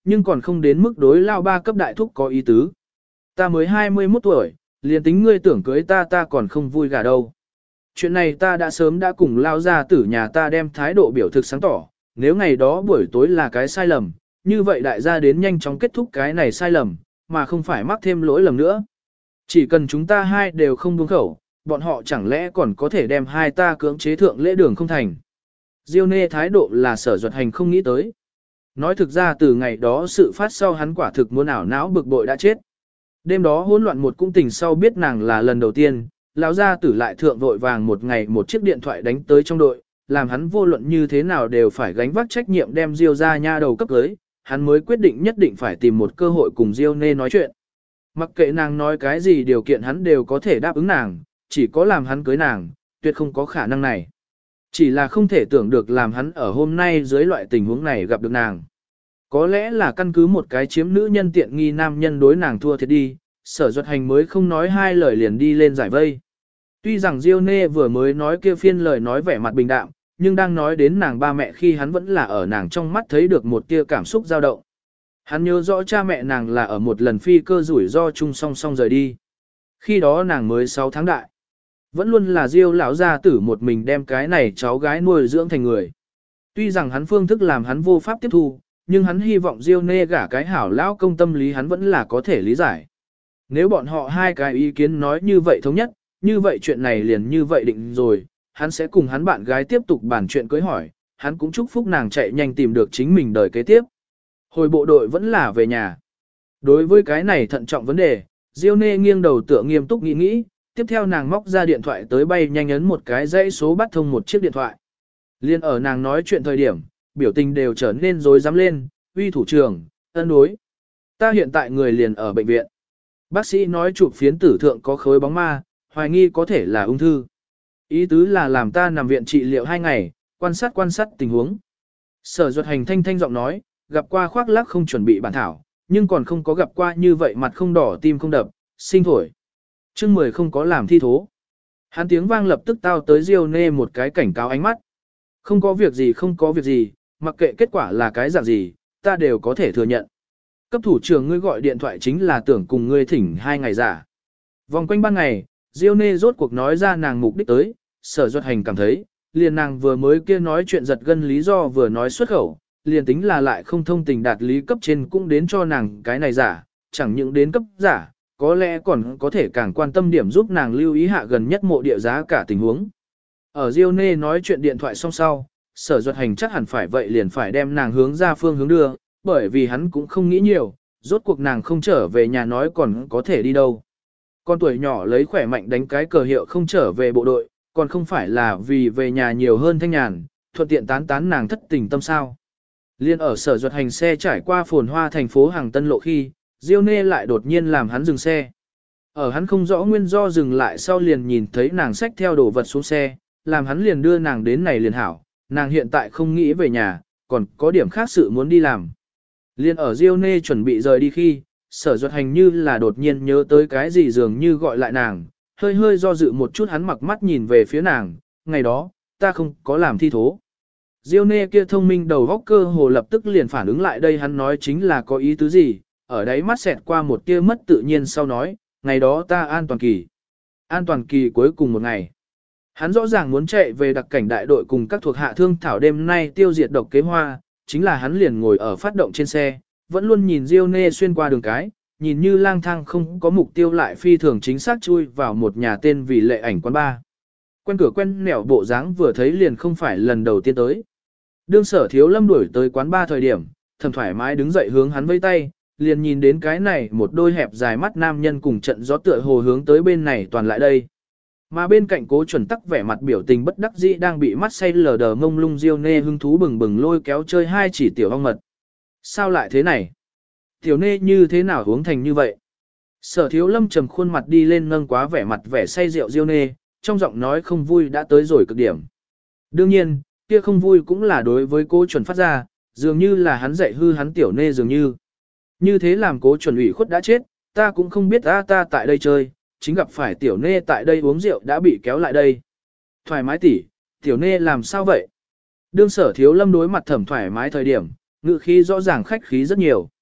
nhưng còn không đến mức đối lao ba cấp đại thúc có ý tứ. Ta mới 21 tuổi, liền tính ngươi tưởng cưới ta còn không vui gả đâu. Chuyện này ta đã sớm đã cùng lao ra tử nhà ta đem thái độ biểu thực sáng tỏ, nếu ngày đó buổi tối là cái sai lầm, như vậy đại gia đến nhanh chóng kết thúc cái này sai lầm, mà không phải mắc thêm lỗi lầm nữa. Chỉ cần chúng ta hai đều không buông khẩu, bọn họ chẳng lẽ còn có thể đem hai ta cưỡng chế thượng lễ đường không thành. Diêu Nê thái độ là Sở Duật Hành không nghĩ tới. Nói thực ra từ ngày đó sự phát sau hắn quả thực muốn ảo não bực bội đã chết. Đêm đó hỗn loạn một cung tình sau biết nàng là lần đầu tiên, lão gia tử lại thượng vội vàng một ngày một chiếc điện thoại đánh tới trong đội, làm hắn vô luận như thế nào đều phải gánh vác trách nhiệm đem Diêu ra nha đầu cấp cưới, hắn mới quyết định nhất định phải tìm một cơ hội cùng Diêu Nê nói chuyện. Mặc kệ nàng nói cái gì điều kiện hắn đều có thể đáp ứng nàng, chỉ có làm hắn cưới nàng, tuyệt không có khả năng này. Chỉ là không thể tưởng được làm hắn ở hôm nay dưới loại tình huống này gặp được nàng. Có lẽ là căn cứ một cái chiếm nữ nhân tiện nghi nam nhân đối nàng thua thiệt đi, Sở Duật Hành mới không nói hai lời liền đi lên giải vây. Tuy rằng Diêu Nê vừa mới nói kia phiên lời nói vẻ mặt bình đạm, nhưng đang nói đến nàng ba mẹ khi hắn vẫn là ở nàng trong mắt thấy được một tia cảm xúc dao động. Hắn nhớ rõ cha mẹ nàng là ở một lần phi cơ rủi ro chung song song rời đi. Khi đó nàng mới 6 tháng đại. Vẫn luôn là Diêu lão gia tử một mình đem cái này cháu gái nuôi dưỡng thành người. Tuy rằng hắn phương thức làm hắn vô pháp tiếp thu, nhưng hắn hy vọng Diêu Nê gả cái hảo lão công tâm lý hắn vẫn là có thể lý giải. Nếu bọn họ hai cái ý kiến nói như vậy thống nhất, như vậy chuyện này liền như vậy định rồi, hắn sẽ cùng hắn bạn gái tiếp tục bàn chuyện cưới hỏi, hắn cũng chúc phúc nàng chạy nhanh tìm được chính mình đời kế tiếp. Hồi bộ đội vẫn là về nhà. Đối với cái này thận trọng vấn đề, Diêu Nê nghiêng đầu tựa nghiêm túc nghĩ, tiếp theo nàng móc ra điện thoại tới bay nhanh ấn một cái dãy số bắt thông một chiếc điện thoại. Liên ở nàng nói chuyện thời điểm, biểu tình đều trở nên rối rắm lên, uy thủ trưởng, ân đối. Ta hiện tại người liền ở bệnh viện. Bác sĩ nói chụp phiến tử thượng có khối bóng ma, hoài nghi có thể là ung thư. Ý tứ là làm ta nằm viện trị liệu 2 ngày, quan sát tình huống. Sở Duật Hành thanh giọng nói, gặp qua khoác lác không chuẩn bị bản thảo, nhưng còn không có gặp qua như vậy mặt không đỏ tim không đập, sinh thổi. Chương 10 không có làm thi thố. Hắn tiếng vang lập tức tao tới Diêu Nê một cái cảnh cáo ánh mắt. Không có việc gì, mặc kệ kết quả là cái dạng gì, ta đều có thể thừa nhận. Cấp thủ trưởng ngươi gọi điện thoại chính là tưởng cùng ngươi thỉnh 2 ngày giả. Vòng quanh ban ngày, Diêu Nê rốt cuộc nói ra nàng mục đích tới, Sở Duật Hành cảm thấy, liền nàng vừa mới kia nói chuyện giật gân lý do vừa nói xuất khẩu, liền tính là lại không thông tình đạt lý cấp trên cũng đến cho nàng cái này giả, chẳng những đến cấp giả, có lẽ còn có thể càng quan tâm điểm giúp nàng lưu ý hạ gần nhất mộ địa giá cả tình huống. Ở Diêu Nê nói chuyện điện thoại xong sau, Sở Duật Hành chắc hẳn phải vậy liền phải đem nàng hướng ra phương hướng đưa, bởi vì hắn cũng không nghĩ nhiều, rốt cuộc nàng không trở về nhà nói còn có thể đi đâu. Con tuổi nhỏ lấy khỏe mạnh đánh cái cờ hiệu không trở về bộ đội, còn không phải là vì về nhà nhiều hơn thanh nhàn, thuận tiện tán nàng thất tình tâm sao. Liên ở Sở Duật Hành xe trải qua phồn hoa thành phố Hàng Tân Lộ khi, Diêu Nê lại đột nhiên làm hắn dừng xe. Ở hắn không rõ nguyên do dừng lại sau liền nhìn thấy nàng xách theo đồ vật xuống xe, làm hắn liền đưa nàng đến này liền hảo, nàng hiện tại không nghĩ về nhà, còn có điểm khác sự muốn đi làm. Liên ở Diêu Nê chuẩn bị rời đi khi, Sở Duật Hành như là đột nhiên nhớ tới cái gì dường như gọi lại nàng, hơi do dự một chút hắn mặc mắt nhìn về phía nàng, ngày đó, ta không có làm thi thố. Diêu Nê kia thông minh đầu góc cơ hồ lập tức liền phản ứng lại đây hắn nói chính là có ý tứ gì, ở đấy mắt xẹt qua một tia mất tự nhiên sau nói, ngày đó ta an toàn kỳ. An toàn kỳ cuối cùng một ngày. Hắn rõ ràng muốn chạy về đặc cảnh đại đội cùng các thuộc hạ thương thảo đêm nay tiêu diệt độc kế hoa, chính là hắn liền ngồi ở phát động trên xe, vẫn luôn nhìn Diêu Nê xuyên qua đường cái, nhìn như lang thang không có mục tiêu lại phi thường chính xác chui vào một nhà tên vì Lệ Ảnh quán bar. Quen cửa quen nẻo bộ dáng vừa thấy liền không phải lần đầu tiên tới. Đương Sở Thiếu Lâm đuổi tới quán bar thời điểm, thầm thoải mái đứng dậy hướng hắn vẫy tay, liền nhìn đến cái này một đôi hẹp dài mắt nam nhân cùng trận gió tựa hồ hướng tới bên này toàn lại đây. Mà bên cạnh Cố Chuẩn Tắc vẻ mặt biểu tình bất đắc dĩ đang bị mắt say lờ đờ mông lung Diêu Nê hứng thú bừng bừng lôi kéo chơi hai chỉ tiểu ong mật. Sao lại thế này? Tiểu Nê như thế nào uống thành như vậy? Sở Thiếu Lâm trầm khuôn mặt đi lên nâng quá vẻ mặt vẻ say rượu Diêu Nê, trong giọng nói không vui đã tới rồi cực điểm. Đương nhiên, kia không vui cũng là đối với Cố Chuẩn phát ra, dường như là hắn dạy hư hắn Tiểu Nê dường như. Như thế làm Cố Chuẩn ủy khuất đã chết, ta cũng không biết ta tại đây chơi, chính gặp phải Tiểu Nê tại đây uống rượu đã bị kéo lại đây. Thoải mái tỉ, Tiểu Nê làm sao vậy? Đương Sở Thiếu Lâm đối mặt thẩm thoải mái thời điểm, ngữ khí rõ ràng khách khí rất nhiều.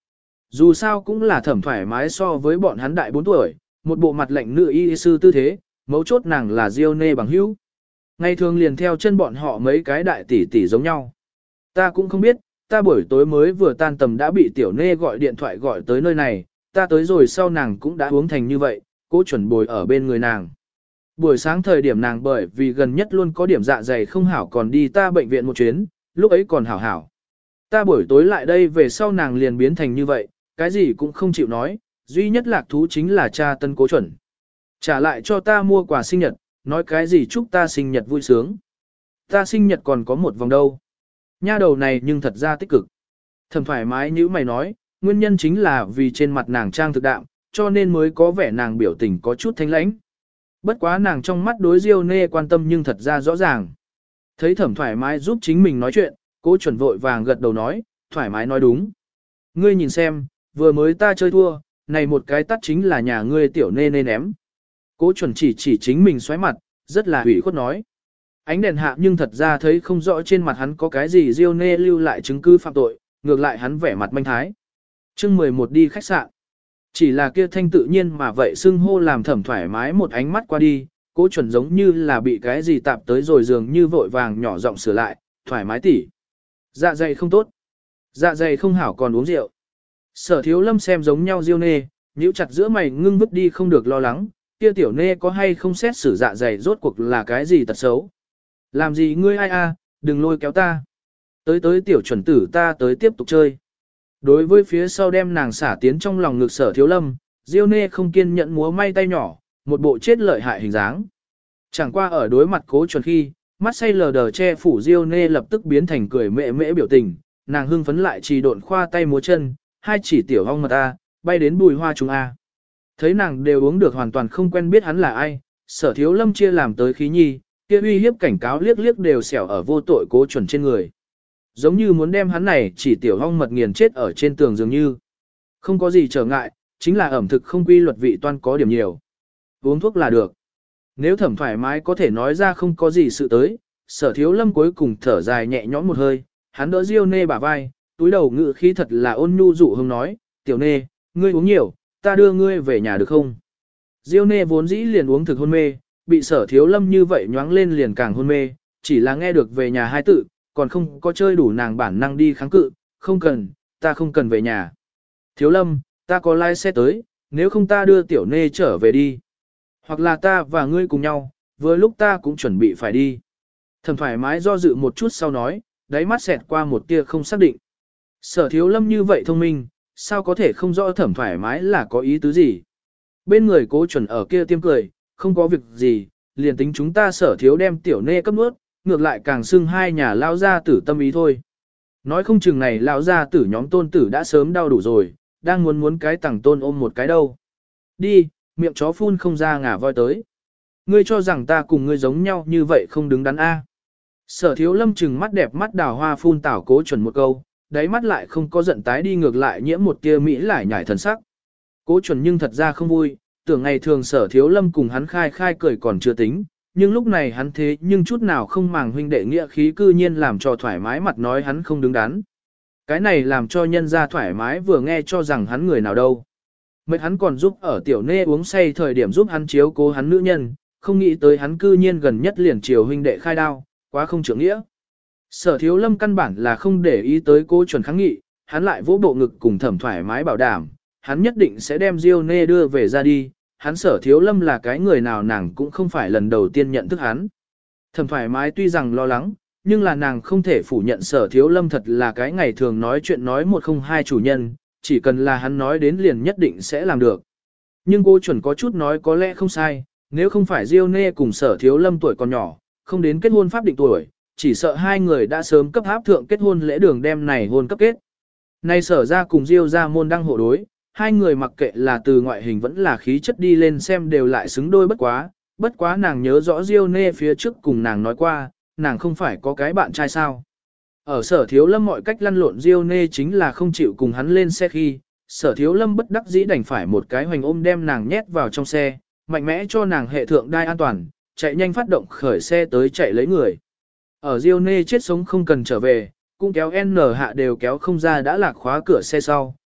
Dù sao cũng là thẩm thoải mái so với bọn hắn đại 4 tuổi, một bộ mặt lạnh nữ y sư tư thế, mấu chốt nàng là Diêu Nê bằng hữu. Ngày thường liền theo chân bọn họ mấy cái đại tỷ tỷ giống nhau. Ta cũng không biết, ta buổi tối mới vừa tan tầm đã bị tiểu Nê gọi điện thoại gọi tới nơi này, ta tới rồi sau nàng cũng đã uống thành như vậy, cố chuẩn bồi ở bên người nàng. Buổi sáng thời điểm nàng bởi vì gần nhất luôn có điểm dạ dày không hảo còn đi ta bệnh viện một chuyến, lúc ấy còn hảo hảo. Ta buổi tối lại đây về sau nàng liền biến thành như vậy, cái gì cũng không chịu nói, duy nhất lạc thú chính là cha tân cố chuẩn. Trả lại cho ta mua quà sinh nhật, nói cái gì chúc ta sinh nhật vui sướng. Ta sinh nhật còn có một vòng đâu. Nha đầu này nhưng thật ra tích cực. Thầm thoải mái như mày nói, nguyên nhân chính là vì trên mặt nàng trang thực đạm, cho nên mới có vẻ nàng biểu tình có chút thanh lãnh. Bất quá nàng trong mắt đối Diêu Nê quan tâm nhưng thật ra rõ ràng. Thấy thẩm thoải mái giúp chính mình nói chuyện, cố chuẩn vội vàng gật đầu nói, thoải mái nói đúng. Ngươi nhìn xem, vừa mới ta chơi thua, này một cái tắt chính là nhà ngươi tiểu Nê Nê ném. Cố chuẩn chỉ chính mình xoáy mặt, rất là hủy khuất nói. Ánh đèn hạ nhưng thật ra thấy không rõ trên mặt hắn có cái gì Diêu Nê lưu lại chứng cứ phạm tội, ngược lại hắn vẻ mặt manh thái. Chương 11 đi khách sạn. Chỉ là kia thanh tự nhiên mà vậy xưng hô làm thẩm thoải mái một ánh mắt qua đi, cố chuẩn giống như là bị cái gì tạp tới rồi dường như vội vàng nhỏ giọng sửa lại, thoải mái tỉ. Dạ dày không tốt. Dạ dày không hảo còn uống rượu. Sở Thiếu Lâm xem giống nhau Diêu Nê, nhíu chặt giữa mày ngưng bức đi không được lo lắng, kia tiểu Nê có hay không xét xử dạ dày rốt cuộc là cái gì tật xấu. Làm gì ngươi ai a, đừng lôi kéo ta. Tới tiểu chuẩn tử ta tới tiếp tục chơi. Đối với phía sau đem nàng xả tiến trong lòng ngực Sở Thiếu Lâm, Diêu Nê không kiên nhẫn múa may tay nhỏ, một bộ chết lợi hại hình dáng. Chẳng qua ở đối mặt cố chuẩn khi, mắt say lờ đờ che phủ Diêu Nê lập tức biến thành cười mẹ mễ biểu tình, nàng hưng phấn lại trì độn khoa tay múa chân, hai chỉ tiểu ong mật a, bay đến bùi hoa chúng a. Thấy nàng đều uống được hoàn toàn không quen biết hắn là ai, Sở Thiếu Lâm chia làm tới khí nhi, kia uy hiếp cảnh cáo liếc liếc đều xẻo ở vô tội cố chuẩn trên người. Giống như muốn đem hắn này chỉ tiểu ong mật nghiền chết ở trên tường dường như. Không có gì trở ngại, chính là ẩm thực không quy luật vị toan có điểm nhiều. Uống thuốc là được. Nếu thẩm thoải mái có thể nói ra không có gì sự tới, Sở Thiếu Lâm cuối cùng thở dài nhẹ nhõm một hơi, hắn đỡ Diêu Nê bả vai, túi đầu ngự khí thật là ôn nhu dụ hông nói, tiểu Nê, ngươi uống nhiều, ta đưa ngươi về nhà được không? Diêu Nê vốn dĩ liền uống thực hôn mê, bị Sở Thiếu Lâm như vậy nhoáng lên liền càng hôn mê, chỉ là nghe được về nhà hai tự, còn không có chơi đủ nàng bản năng đi kháng cự, không cần, ta không cần về nhà. Thiếu Lâm, ta có lái xe tới, nếu không ta đưa tiểu Nê trở về đi. Hoặc là ta và ngươi cùng nhau, vừa lúc ta cũng chuẩn bị phải đi. Thầm thoải mái do dự một chút sau nói, đáy mắt xẹt qua một tia không xác định. Sở Thiếu Lâm như vậy thông minh, sao có thể không rõ thẩm thoải mái là có ý tứ gì. Bên người cố chuẩn ở kia tiêm cười, không có việc gì, liền tính chúng ta Sở Thiếu đem tiểu Nê cấp nuốt, ngược lại càng xưng hai nhà lao gia tử tâm ý thôi. Nói không chừng này lao gia tử nhóm tôn tử đã sớm đau đủ rồi, đang muốn cái tẳng tôn ôm một cái đâu. Đi, miệng chó phun không ra ngả voi tới. Ngươi cho rằng ta cùng ngươi giống nhau như vậy không đứng đắn a? Sở Thiếu Lâm trừng mắt đẹp mắt đào hoa phun tảo cố chuẩn một câu, đáy mắt lại không có giận tái đi ngược lại nhiễm một tia mỹ lải nhải thần sắc. Cố chuẩn nhưng thật ra không vui, tưởng ngày thường Sở Thiếu Lâm cùng hắn khai cười còn chưa tính, nhưng lúc này hắn thế nhưng chút nào không màng huynh đệ nghĩa khí cư nhiên làm cho thoải mái mặt nói hắn không đứng đắn. Cái này làm cho nhân ra thoải mái vừa nghe cho rằng hắn người nào đâu. Mệt hắn còn giúp ở tiểu Nê uống say thời điểm giúp hắn chiếu cố hắn nữ nhân, không nghĩ tới hắn cư nhiên gần nhất liền chiều huynh đệ khai đao, quá không trưởng nghĩa. Sở Thiếu Lâm căn bản là không để ý tới cô chuẩn kháng nghị, hắn lại vỗ bộ ngực cùng thẩm thoải mái bảo đảm, hắn nhất định sẽ đem Diêu Nê đưa về ra đi, hắn Sở Thiếu Lâm là cái người nào nàng cũng không phải lần đầu tiên nhận thức hắn. Thẩm thoải mái tuy rằng lo lắng, nhưng là nàng không thể phủ nhận Sở Thiếu Lâm thật là cái ngày thường nói chuyện nói một không hai chủ nhân, chỉ cần là hắn nói đến liền nhất định sẽ làm được. Nhưng cô chuẩn có chút nói có lẽ không sai, nếu không phải Diêu Nê cùng Sở Thiếu Lâm tuổi còn nhỏ, không đến kết hôn pháp định tuổi, chỉ sợ hai người đã sớm cấp áp thượng kết hôn lễ đường đem này hôn cấp kết. Nay Sở ra cùng Diêu ra môn đăng hộ đối, hai người mặc kệ là từ ngoại hình vẫn là khí chất đi lên xem đều lại xứng đôi bất quá nàng nhớ rõ Diêu Nê phía trước cùng nàng nói qua, nàng không phải có cái bạn trai sao. Ở Sở Thiếu Lâm mọi cách lăn lộn Diêu Nê chính là không chịu cùng hắn lên xe khi, Sở Thiếu Lâm bất đắc dĩ đành phải một cái hoành ôm đem nàng nhét vào trong xe, mạnh mẽ cho nàng hệ thượng đai an toàn, chạy nhanh phát động khởi xe tới chạy lấy người. Ở Diêu Nê chết sống không cần trở về, cũng kéo N hạ đều kéo không ra đã lạc khóa cửa xe sau,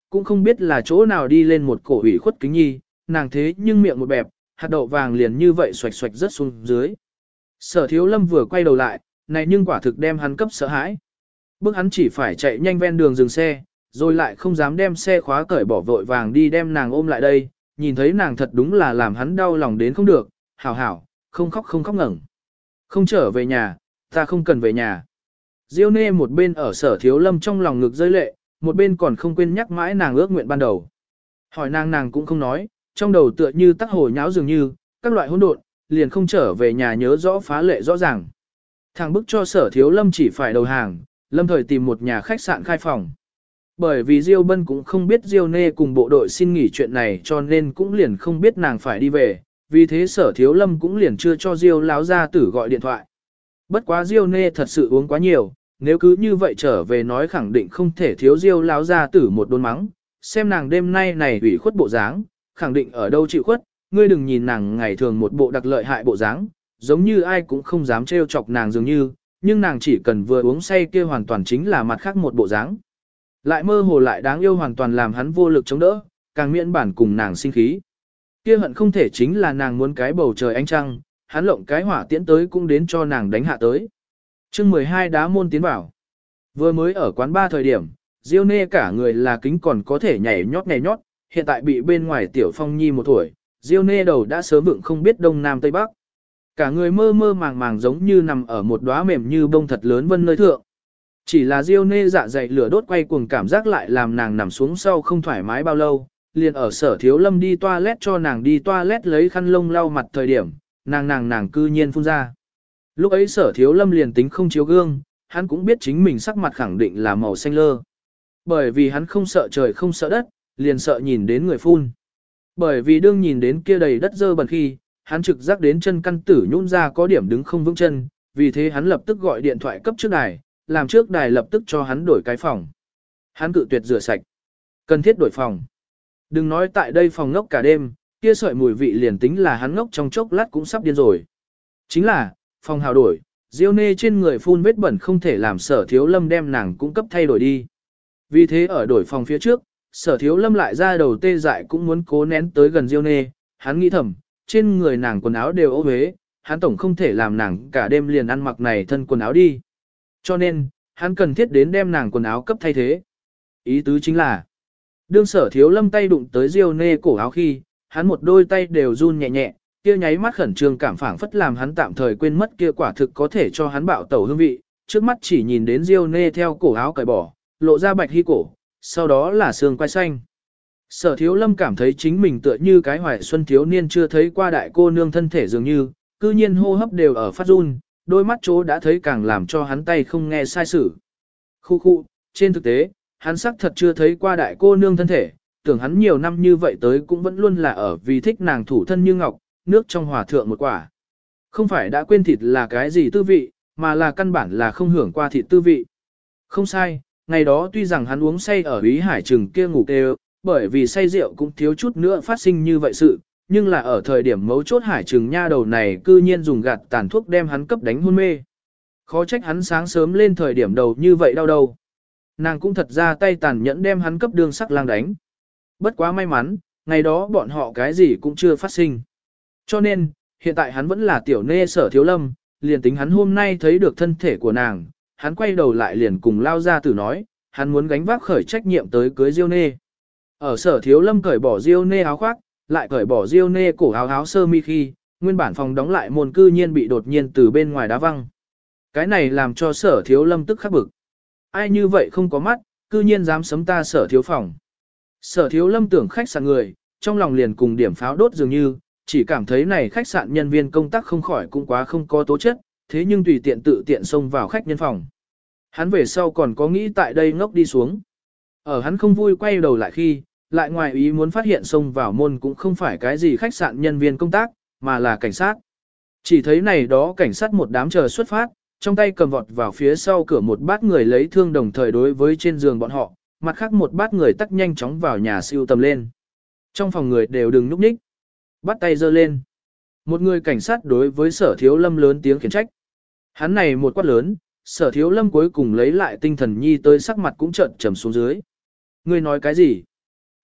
cũng không biết là chỗ nào đi lên một cổ ủy khuất kính nhi, nàng thế nhưng miệng một bẹp, hạt đậu vàng liền như vậy xoạch xoạch rớt xuống dưới. Sở Thiếu Lâm vừa quay đầu lại, này nhưng quả thực đem hắn cấp sợ hãi. Bước hắn chỉ phải chạy nhanh ven đường dừng xe, rồi lại không dám đem xe khóa cởi bỏ vội vàng đi đem nàng ôm lại đây, nhìn thấy nàng thật đúng là làm hắn đau lòng đến không được, hảo hảo, không khóc ngẩng. Không trở về nhà, ta không cần về nhà. Diêu Nê một bên ở Sở Thiếu Lâm trong lòng ngực rơi lệ, một bên còn không quên nhắc mãi nàng ước nguyện ban đầu. Hỏi nàng cũng không nói, trong đầu tựa như tắc hồ nháo dường như, các loại hỗn độn, liền không trở về nhà nhớ rõ phá lệ rõ ràng. Thằng bức cho Sở Thiếu Lâm chỉ phải đầu hàng, lâm thời tìm một nhà khách sạn khai phòng. Bởi vì Diêu Bân cũng không biết Diêu Nê cùng bộ đội xin nghỉ chuyện này cho nên cũng liền không biết nàng phải đi về, vì thế Sở Thiếu Lâm cũng liền chưa cho Diêu láo gia tử gọi điện thoại. Bất quá Diêu Nê thật sự uống quá nhiều, nếu cứ như vậy trở về nói khẳng định không thể thiếu Diêu láo gia tử một đốn mắng, xem nàng đêm nay này ủy khuất bộ dáng, khẳng định ở đâu chịu khuất, ngươi đừng nhìn nàng ngày thường một bộ đặc lợi hại bộ dáng, giống như ai cũng không dám trêu chọc nàng dường như, nhưng nàng chỉ cần vừa uống say kia hoàn toàn chính là mặt khác một bộ dáng. Lại mơ hồ lại đáng yêu hoàn toàn làm hắn vô lực chống đỡ, càng miễn bản cùng nàng sinh khí. Kia hận không thể chính là nàng muốn cái bầu trời ánh trăng, hắn lộng cái hỏa tiễn tới cũng đến cho nàng đánh hạ tới. Chương 12 đá môn tiến vào. Vừa mới ở quán ba thời điểm, Diêu Nê cả người là kính còn có thể nhảy nhót, hiện tại bị bên ngoài Tiểu Phong Nhi một tuổi, Diêu Nê đầu đã sớm vựng không biết đông nam tây bắc. Cả người mơ mơ màng màng giống như nằm ở một đóa mềm như bông thật lớn vân nơi thượng. Chỉ là Diêu Nê dạ dày lửa đốt quay cuồng cảm giác lại làm nàng nằm xuống sau không thoải mái bao lâu, liền ở Sở Thiếu Lâm đi toilet cho nàng đi toilet lấy khăn lông lau mặt thời điểm, nàng cư nhiên phun ra. Lúc ấy Sở Thiếu Lâm liền tính không chiếu gương, hắn cũng biết chính mình sắc mặt khẳng định là màu xanh lơ. Bởi vì hắn không sợ trời không sợ đất, liền sợ nhìn đến người phun. Bởi vì đương nhìn đến kia đầy đất dơ bẩn khi, hắn trực giác đến chân căn tử nhũn ra có điểm đứng không vững chân, vì thế hắn lập tức gọi điện thoại cấp trước đài, làm trước đài lập tức cho hắn đổi cái phòng. Hắn cự tuyệt rửa sạch, cần thiết đổi phòng. Đừng nói tại đây phòng ngốc cả đêm, kia sợi mùi vị liền tính là hắn ngốc trong chốc lát cũng sắp điên rồi. Chính là, phòng hào đổi, Diêu Nê trên người phun vết bẩn không thể làm Sở Thiếu Lâm đem nàng cung cấp thay đổi đi. Vì thế ở đổi phòng phía trước, Sở Thiếu Lâm lại ra đầu tê dại cũng muốn cố nén tới gần Diêu Nê, hắn nghĩ thầm, trên người nàng quần áo đều ố huế, hắn tổng không thể làm nàng cả đêm liền ăn mặc này thân quần áo đi. Cho nên, hắn cần thiết đến đem nàng quần áo cấp thay thế. Ý tứ chính là, đương Sở Thiếu Lâm tay đụng tới Diêu Nê cổ áo khi, hắn một đôi tay đều run nhẹ nhẹ, kia nháy mắt khẩn trương cảm phảng phất làm hắn tạm thời quên mất kia quả thực có thể cho hắn bạo tẩu hương vị, trước mắt chỉ nhìn đến Diêu Nê theo cổ áo cởi bỏ, lộ ra bạch hy cổ, sau đó là xương quai xanh. Sở Thiếu Lâm cảm thấy chính mình tựa như cái hoài xuân thiếu niên chưa thấy qua đại cô nương thân thể dường như, cư nhiên hô hấp đều ở phát run, đôi mắt chỗ đã thấy càng làm cho hắn tay không nghe sai sử. Khu, trên thực tế, hắn xác thật chưa thấy qua đại cô nương thân thể, tưởng hắn nhiều năm như vậy tới cũng vẫn luôn là ở vì thích nàng thủ thân như ngọc, nước trong hòa thượng một quả. Không phải đã quên thịt là cái gì tư vị, mà là căn bản là không hưởng qua thịt tư vị. Không sai, ngày đó tuy rằng hắn uống say ở Ý Hải Trừng kia ngủ kêu, bởi vì say rượu cũng thiếu chút nữa phát sinh như vậy sự, nhưng là ở thời điểm mấu chốt Hải Trừng nha đầu này cư nhiên dùng gạt tàn thuốc đem hắn cấp đánh hôn mê. Khó trách hắn sáng sớm lên thời điểm đầu như vậy đau đầu. Nàng cũng thật ra tay tàn nhẫn đem hắn cấp đương sắc lang đánh. Bất quá may mắn, ngày đó bọn họ cái gì cũng chưa phát sinh. Cho nên, hiện tại hắn vẫn là tiểu nê Sở Thiếu Lâm, liền tính hắn hôm nay thấy được thân thể của nàng, hắn quay đầu lại liền cùng lao ra tử nói, hắn muốn gánh vác khởi trách nhiệm tới cưới Diêu Nê. Ở Sở Thiếu Lâm cởi bỏ Diêu Nê áo khoác, lại cởi bỏ Diêu Nê cổ áo sơ mi khi, nguyên bản phòng đóng lại môn cư nhiên bị đột nhiên từ bên ngoài đá văng. Cái này làm cho Sở Thiếu Lâm tức khắc bực. Ai như vậy không có mắt, cư nhiên dám sấm ta Sở Thiếu phòng. Sở Thiếu Lâm tưởng khách sạn người, trong lòng liền cùng điểm pháo đốt dường như, chỉ cảm thấy này khách sạn nhân viên công tác không khỏi cũng quá không có tố chất, thế nhưng tùy tiện tự tiện xông vào khách nhân phòng. Hắn về sau còn có nghĩ tại đây ngốc đi xuống. Ở hắn không vui quay đầu lại khi, lại ngoài ý muốn phát hiện xông vào môn cũng không phải cái gì khách sạn nhân viên công tác, mà là cảnh sát. Chỉ thấy này đó cảnh sát một đám chờ xuất phát, trong tay cầm vọt vào phía sau cửa một bát người lấy thương đồng thời đối với trên giường bọn họ, mặt khác một bát người tắc nhanh chóng vào nhà siêu tầm lên. Trong phòng người đều đừng núp nhích, bắt tay giơ lên. Một người cảnh sát đối với Sở Thiếu Lâm lớn tiếng khiển trách. Hắn này một quát lớn, Sở Thiếu Lâm cuối cùng lấy lại tinh thần nhi tới sắc mặt cũng trợn trầm xuống dưới. Ngươi nói cái gì?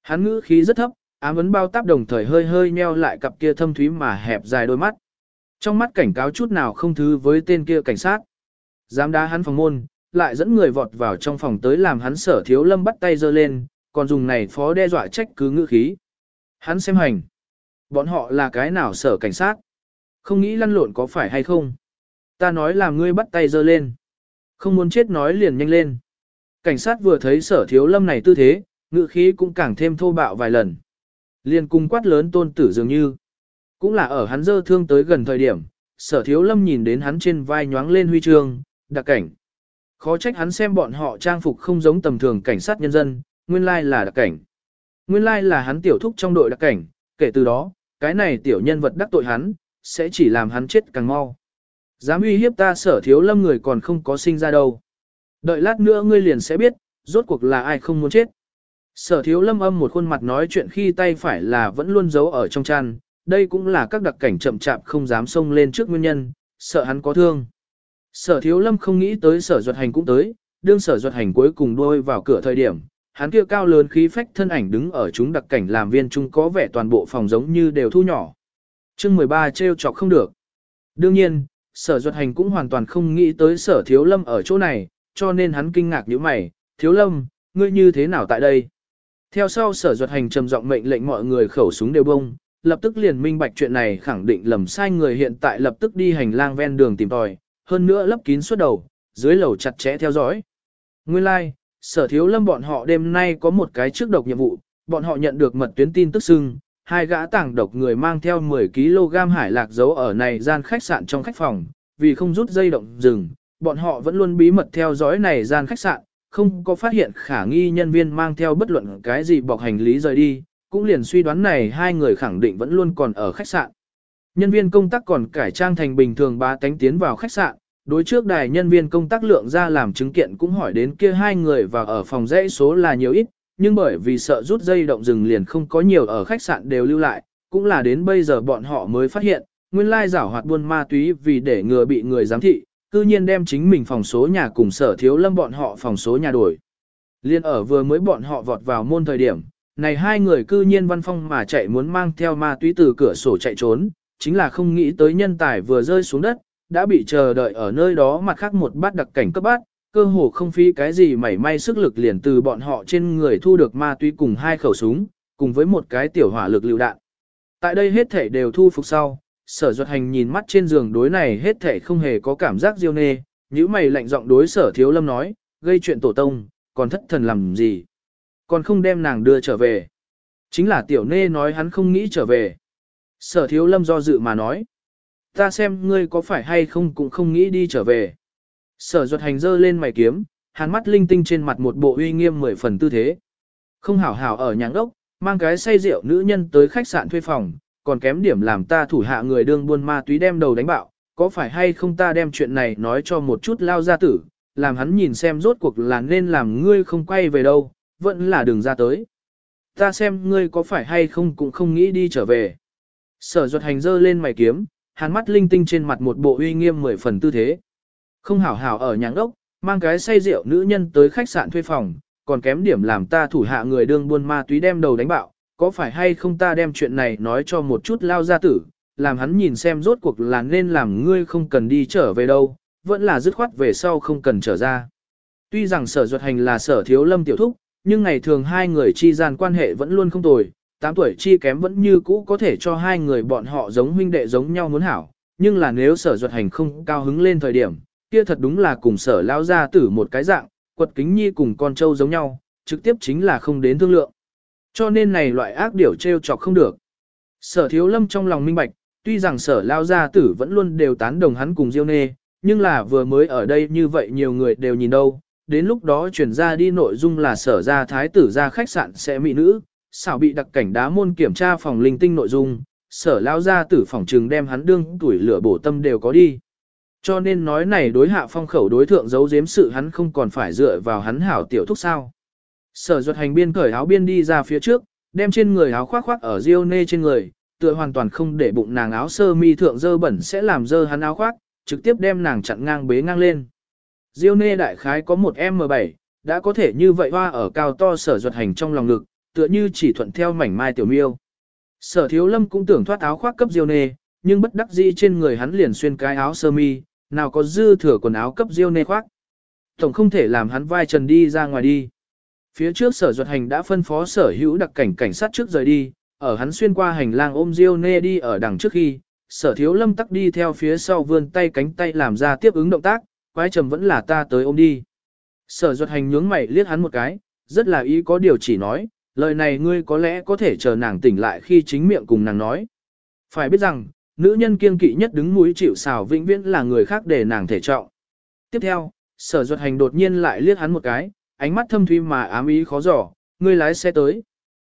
Hắn ngữ khí rất thấp, ám ấn bao táp đồng thời hơi hơi nheo lại cặp kia thâm thúy mà hẹp dài đôi mắt. Trong mắt cảnh cáo chút nào không thứ với tên kia cảnh sát. Dám đá hắn phòng môn, lại dẫn người vọt vào trong phòng tới làm hắn Sở Thiếu Lâm bắt tay giơ lên, còn dùng này phó đe dọa trách cứ ngữ khí. Hắn xem hành. Bọn họ là cái nào sở cảnh sát? Không nghĩ lăn lộn có phải hay không? Ta nói là ngươi bắt tay giơ lên. Không muốn chết nói liền nhanh lên. Cảnh sát vừa thấy Sở Thiếu Lâm này tư thế, ngữ khí cũng càng thêm thô bạo vài lần. Liền cùng quát lớn Tôn Tử dường như. Cũng là ở hắn giơ thương tới gần thời điểm, Sở Thiếu Lâm nhìn đến hắn trên vai nhoáng lên huy chương, đặc cảnh. Khó trách hắn xem bọn họ trang phục không giống tầm thường cảnh sát nhân dân, nguyên lai là đặc cảnh. Nguyên lai là hắn tiểu thúc trong đội đặc cảnh, kể từ đó, cái này tiểu nhân vật đắc tội hắn, sẽ chỉ làm hắn chết càng mau. Dám uy hiếp ta Sở Thiếu Lâm người còn không có sinh ra đâu. Đợi lát nữa ngươi liền sẽ biết, rốt cuộc là ai không muốn chết. Sở Thiếu Lâm âm một khuôn mặt nói chuyện khi tay phải là vẫn luôn giấu ở trong chăn, đây cũng là các đặc cảnh chậm chạp không dám xông lên trước nguyên nhân, sợ hắn có thương. Sở Thiếu Lâm không nghĩ tới Sở Duật Hành cũng tới, đương Sở Duật Hành cuối cùng đôi vào cửa thời điểm, hắn kia cao lớn khí phách thân ảnh đứng ở chúng đặc cảnh làm viên chung có vẻ toàn bộ phòng giống như đều thu nhỏ. Chương 13 trêu chọc không được. Đương nhiên, Sở Duật Hành cũng hoàn toàn không nghĩ tới Sở Thiếu Lâm ở chỗ này, cho nên hắn kinh ngạc nhíu mày, Thiếu Lâm, ngươi như thế nào tại đây? Theo sau Sở Duật Hành trầm giọng mệnh lệnh mọi người khẩu súng đều bông, lập tức liền minh bạch chuyện này khẳng định lầm sai người hiện tại lập tức đi hành lang ven đường tìm tòi, hơn nữa lấp kín suốt đầu, dưới lầu chặt chẽ theo dõi. Nguyên lai, like, Sở Thiếu Lâm bọn họ đêm nay có một cái trước độc nhiệm vụ, bọn họ nhận được mật tuyến tin tức xưng, hai gã tàng độc người mang theo 10 kg hải lạc giấu ở này gian khách sạn trong khách phòng, vì không rút dây động rừng, bọn họ vẫn luôn bí mật theo dõi này gian khách sạn, không có phát hiện khả nghi nhân viên mang theo bất luận cái gì bọc hành lý rời đi, cũng liền suy đoán này hai người khẳng định vẫn luôn còn ở khách sạn. Nhân viên công tác còn cải trang thành bình thường bá tánh tiến vào khách sạn, đối trước đài nhân viên công tác lượng ra làm chứng kiện cũng hỏi đến kia hai người và ở phòng dãy số là nhiều ít, nhưng bởi vì sợ rút dây động rừng liền không có nhiều ở khách sạn đều lưu lại, cũng là đến bây giờ bọn họ mới phát hiện, nguyên lai giảo hoạt buôn ma túy vì để ngừa bị người giám thị, cư nhiên đem chính mình phòng số nhà cùng Sở Thiếu Lâm bọn họ phòng số nhà đổi. Liên ở vừa mới bọn họ vọt vào môn thời điểm, này hai người cư nhiên văn phong mà chạy muốn mang theo ma túy từ cửa sổ chạy trốn, chính là không nghĩ tới nhân tài vừa rơi xuống đất, đã bị chờ đợi ở nơi đó mặt khác một bát đặc cảnh cấp bát, cơ hồ không phí cái gì mảy may sức lực liền từ bọn họ trên người thu được ma túy cùng hai khẩu súng, cùng với một cái tiểu hỏa lực lựu đạn. Tại đây hết thể đều thu phục sau, Sở Duật Hành nhìn mắt trên giường đối này hết thể không hề có cảm giác diêu nê, nhíu mày lạnh giọng đối Sở Thiếu Lâm nói, gây chuyện tổ tông, còn thất thần làm gì? Còn không đem nàng đưa trở về. Chính là tiểu nê nói hắn không nghĩ trở về. Sở Thiếu Lâm do dự mà nói, ta xem ngươi có phải hay không cũng không nghĩ đi trở về. Sở Duật Hành giơ lên mày kiếm, hắn mắt linh tinh trên mặt một bộ uy nghiêm 10 phần tư thế. Không hảo hảo ở nhà ốc, mang cái say rượu nữ nhân tới khách sạn thuê phòng, còn kém điểm làm ta thủ hạ người đương buôn ma túy đem đầu đánh bạo, có phải hay không ta đem chuyện này nói cho một chút lao gia tử, làm hắn nhìn xem rốt cuộc là nên làm ngươi không quay về đâu, vẫn là đường ra tới. Ta xem ngươi có phải hay không cũng không nghĩ đi trở về. Sở Duật Hành giơ lên mày kiếm, hắn mắt linh tinh trên mặt một bộ uy nghiêm 10 phần tư thế. Không hảo hảo ở nhà ốc, mang cái say rượu nữ nhân tới khách sạn thuê phòng, còn kém điểm làm ta thủ hạ người đương buôn ma túy đem đầu đánh bạo, có phải hay không ta đem chuyện này nói cho một chút lao gia tử, làm hắn nhìn xem rốt cuộc là nên làm ngươi không cần đi trở về đâu, vẫn là dứt khoát về sau không cần trở ra. Tuy rằng Sở Duật Hành là Sở Thiếu Lâm tiểu thúc, nhưng ngày thường hai người chi gian quan hệ vẫn luôn không tồi, 8 tuổi chi kém vẫn như cũ có thể cho hai người bọn họ giống huynh đệ giống nhau muốn hảo, nhưng là nếu Sở Duật Hành không cao hứng lên thời điểm, kia thật đúng là cùng Sở lao gia tử một cái dạng, quật kính nhi cùng con trâu giống nhau, trực tiếp chính là không đến thương lượng. Cho nên này loại ác điểu trêu chọc không được. Sở Thiếu Lâm trong lòng minh bạch, tuy rằng Sở lao gia tử vẫn luôn đều tán đồng hắn cùng Diêu Nê, nhưng là vừa mới ở đây như vậy nhiều người đều nhìn đâu, đến lúc đó chuyển ra đi nội dung là Sở gia thái tử ra khách sạn sẽ mỹ nữ, xảo bị đặc cảnh đá môn kiểm tra phòng linh tinh nội dung, Sở lao gia tử phòng trừng đem hắn đương tuổi lửa bổ tâm đều có đi. Cho nên nói này đối hạ phong khẩu đối thượng giấu giếm sự hắn không còn phải dựa vào hắn hảo tiểu thúc sao. Sở Duật Hành biên cởi áo biên đi ra phía trước, đem trên người áo khoác khoác ở Diêu Nê trên người, tựa hoàn toàn không để bụng nàng áo sơ mi thượng dơ bẩn sẽ làm dơ hắn áo khoác, trực tiếp đem nàng chặn ngang bế ngang lên. Diêu Nê đại khái có một M7, đã có thể như vậy hoa ở cao to Sở Duật Hành trong lòng ngực, tựa như chỉ thuận theo mảnh mai tiểu miêu. Sở Thiếu Lâm cũng tưởng thoát áo khoác cấp Diêu Nê, nhưng bất đắc dĩ trên người hắn liền xuyên cái áo sơ mi, nào có dư thừa quần áo cấp Diêu Nê khoác. Tổng không thể làm hắn vai trần đi ra ngoài đi. Phía trước Sở Duật Hành đã phân phó Sở Hữu đặc cảnh sát trước rời đi, ở hắn xuyên qua hành lang ôm Diêu Nê đi ở đằng trước khi, Sở Thiếu Lâm tắc đi theo phía sau vươn tay cánh tay làm ra tiếp ứng động tác, quái trầm vẫn là ta tới ôm đi. Sở Duật Hành nhướng mày liếc hắn một cái, rất là ý có điều chỉ nói, lời này ngươi có lẽ có thể chờ nàng tỉnh lại khi chính miệng cùng nàng nói. Phải biết rằng, nữ nhân kiêng kỵ nhất đứng mũi chịu sào vĩnh viễn là người khác để nàng thể trọng. Tiếp theo, Sở Duật Hành đột nhiên lại liếc hắn một cái, ánh mắt thâm thúy mà ám ý khó dò, ngươi lái xe tới.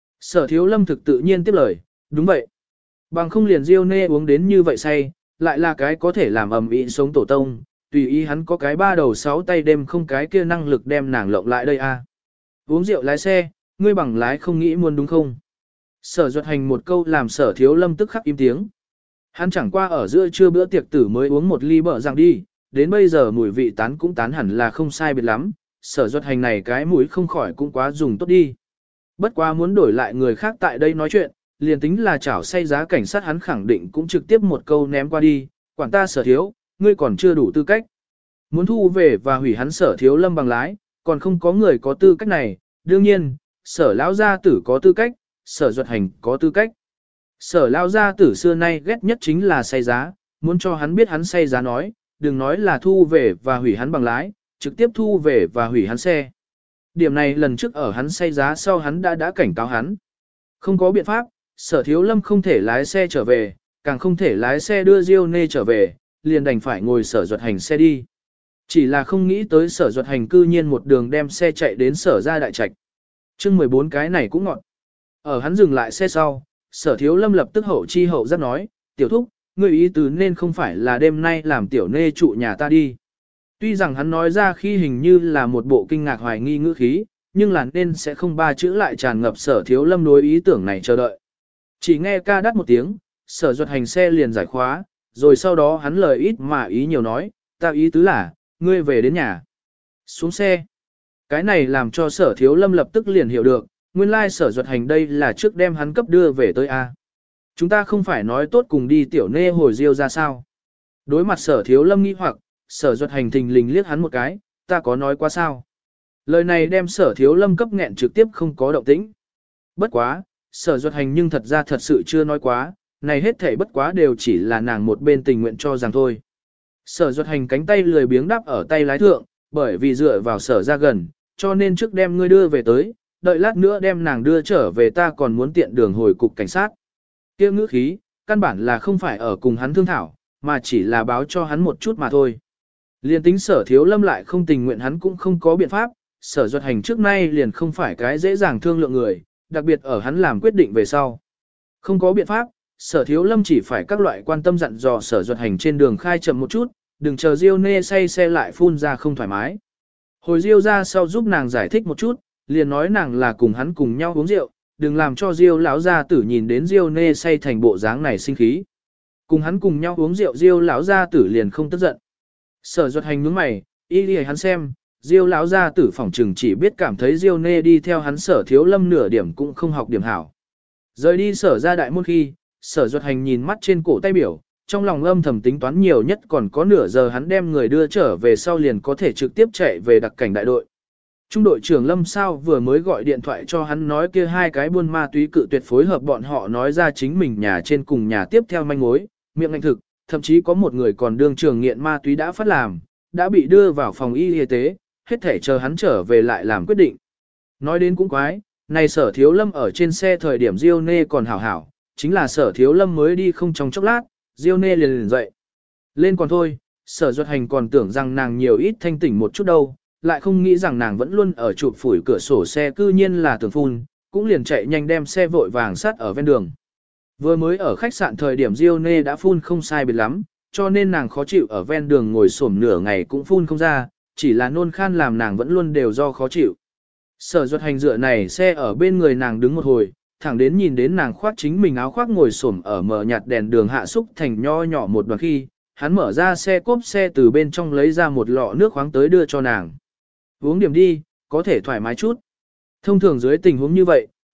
Sở Thiếu Lâm thực tự nhiên tiếp lời, đúng vậy. Bằng không liền Diêu Nê uống đến như vậy say, lại là cái có thể làm ầm ĩ sống tổ tông, tùy ý hắn có cái ba đầu sáu tay đêm không cái kia năng lực đem nàng lộng lại đây à. Uống rượu lái xe, ngươi bằng lái không nghĩ muốn đúng không? Sở Duật Hành một câu làm Sở Thiếu Lâm tức khắc im tiếng. Hắn chẳng qua ở giữa trưa bữa tiệc tử mới uống một ly bợ rằng đi, đến bây giờ mùi vị tán cũng tán hẳn là không sai biệt lắm, Sở Duật Hành này cái mũi không khỏi cũng quá dùng tốt đi. Bất quá muốn đổi lại người khác tại đây nói chuyện, liền tính là chảo say giá cảnh sát hắn khẳng định cũng trực tiếp một câu ném qua đi, quản ta Sở Thiếu, ngươi còn chưa đủ tư cách. Muốn thu về và hủy hắn Sở Thiếu Lâm bằng lái, còn không có người có tư cách này, đương nhiên, Sở lão gia tử có tư cách, Sở Duật Hành có tư cách. Sở lão gia tử xưa nay ghét nhất chính là say giá, muốn cho hắn biết hắn say giá nói, đừng nói là thu về và hủy hắn bằng lái, trực tiếp thu về và hủy hắn xe. Điểm này lần trước ở hắn say giá sau hắn đã cảnh cáo hắn. Không có biện pháp, Sở Thiếu Lâm không thể lái xe trở về, càng không thể lái xe đưa Diêu Nê trở về, liền đành phải ngồi Sở Duật Hành xe đi. Chỉ là không nghĩ tới Sở Duật Hành cư nhiên một đường đem xe chạy đến Sở gia đại trạch. Chương 14 cái này cũng ngọn. Ở hắn dừng lại xe sau, Sở Thiếu Lâm lập tức hậu chi hậu giác nói, tiểu thúc, ngươi ý tứ nên không phải là đêm nay làm tiểu nê trụ nhà ta đi. Tuy rằng hắn nói ra khi hình như là một bộ kinh ngạc hoài nghi ngữ khí, nhưng là nên sẽ không ba chữ lại tràn ngập Sở Thiếu Lâm đối ý tưởng này chờ đợi. Chỉ nghe ca đắt một tiếng, Sở Duật Hành xe liền giải khóa, rồi sau đó hắn lời ít mà ý nhiều nói, ta ý tứ là, ngươi về đến nhà. Xuống xe. Cái này làm cho Sở Thiếu Lâm lập tức liền hiểu được, nguyên lai Sở Duật Hành đây là trước đem hắn cấp đưa về tới A. Chúng ta không phải nói tốt cùng đi tiểu nê hồi Diêu ra sao. Đối mặt Sở Thiếu Lâm nghi hoặc, Sở Duật Hành thình lình liếc hắn một cái, ta có nói quá sao. Lời này đem Sở Thiếu Lâm cấp nghẹn trực tiếp không có động tĩnh. Bất quá, Sở Duật Hành nhưng thật ra thật sự chưa nói quá, này hết thảy bất quá đều chỉ là nàng một bên tình nguyện cho rằng thôi. Sở Duật Hành cánh tay lười biếng đắp ở tay lái thượng, bởi vì dựa vào Sở ra gần, cho nên trước đem ngươi đưa về tới, đợi lát nữa đem nàng đưa trở về ta còn muốn tiện đường hồi cục cảnh sát. Kia ngữ khí, căn bản là không phải ở cùng hắn thương thảo, mà chỉ là báo cho hắn một chút mà thôi. Liên tính Sở Thiếu Lâm lại không tình nguyện hắn cũng không có biện pháp, Sở Duật Hành trước nay liền không phải cái dễ dàng thương lượng người, đặc biệt ở hắn làm quyết định về sau. Không có biện pháp, Sở Thiếu Lâm chỉ phải các loại quan tâm dặn dò Sở Duật Hành trên đường khai chậm một chút, đừng chờ Diêu Nê say xe lại phun ra không thoải mái. Hồi Diêu ra sau giúp nàng giải thích một chút, liền nói nàng là cùng hắn cùng nhau uống rượu, đừng làm cho Diêu lão gia tử nhìn đến Diêu Nê say thành bộ dáng này sinh khí. Cùng hắn cùng nhau uống rượu Diêu lão gia tử liền không tức giận. Sở Duật Hành nhướng mày, y lìa hắn xem, Diêu lão gia tử phỏng trừng chỉ biết cảm thấy Diêu Nê đi theo hắn Sở Thiếu Lâm nửa điểm cũng không học điểm hảo. Rời đi Sở ra đại môn khi, Sở Duật Hành nhìn mắt trên cổ tay biểu, trong lòng âm thầm tính toán nhiều nhất còn có nửa giờ hắn đem người đưa trở về sau liền có thể trực tiếp chạy về đặc cảnh đại đội. Trung đội trưởng Lâm Sao vừa mới gọi điện thoại cho hắn nói kia hai cái buôn ma túy cự tuyệt phối hợp bọn họ nói ra chính mình nhà trên cùng nhà tiếp theo manh mối, miệng ngạnh thực, thậm chí có một người còn đương trường nghiện ma túy đã phát làm, đã bị đưa vào phòng y tế, hết thể chờ hắn trở về lại làm quyết định. Nói đến cũng quái, này Sở Thiếu Lâm ở trên xe thời điểm Diêu Nê còn hảo hảo, chính là Sở Thiếu Lâm mới đi không trong chốc lát, Diêu Nê liền dậy. Lên còn thôi, Sở Duật Hành còn tưởng rằng nàng nhiều ít thanh tỉnh một chút đâu, lại không nghĩ rằng nàng vẫn luôn ở chụp phủi cửa sổ xe cư nhiên là tưởng phun, cũng liền chạy nhanh đem xe vội vàng sát ở ven đường. Vừa mới ở khách sạn thời điểm Diêu Nê đã phun không sai biệt lắm, cho nên nàng khó chịu ở ven đường ngồi xổm nửa ngày cũng phun không ra, chỉ là nôn khan làm nàng vẫn luôn đều do khó chịu. Sở Duật Hành dựa này xe ở bên người nàng đứng một hồi, thẳng đến nhìn đến nàng khoác chính mình áo khoác ngồi xổm ở mờ nhạt đèn đường hạ xúc thành nho nhỏ một đoạn khi, hắn mở ra xe cốp xe từ bên trong lấy ra một lọ nước khoáng tới đưa cho nàng. Uống điểm đi, có thể thoải mái chút. Thông thường dưới tình huống như vậy,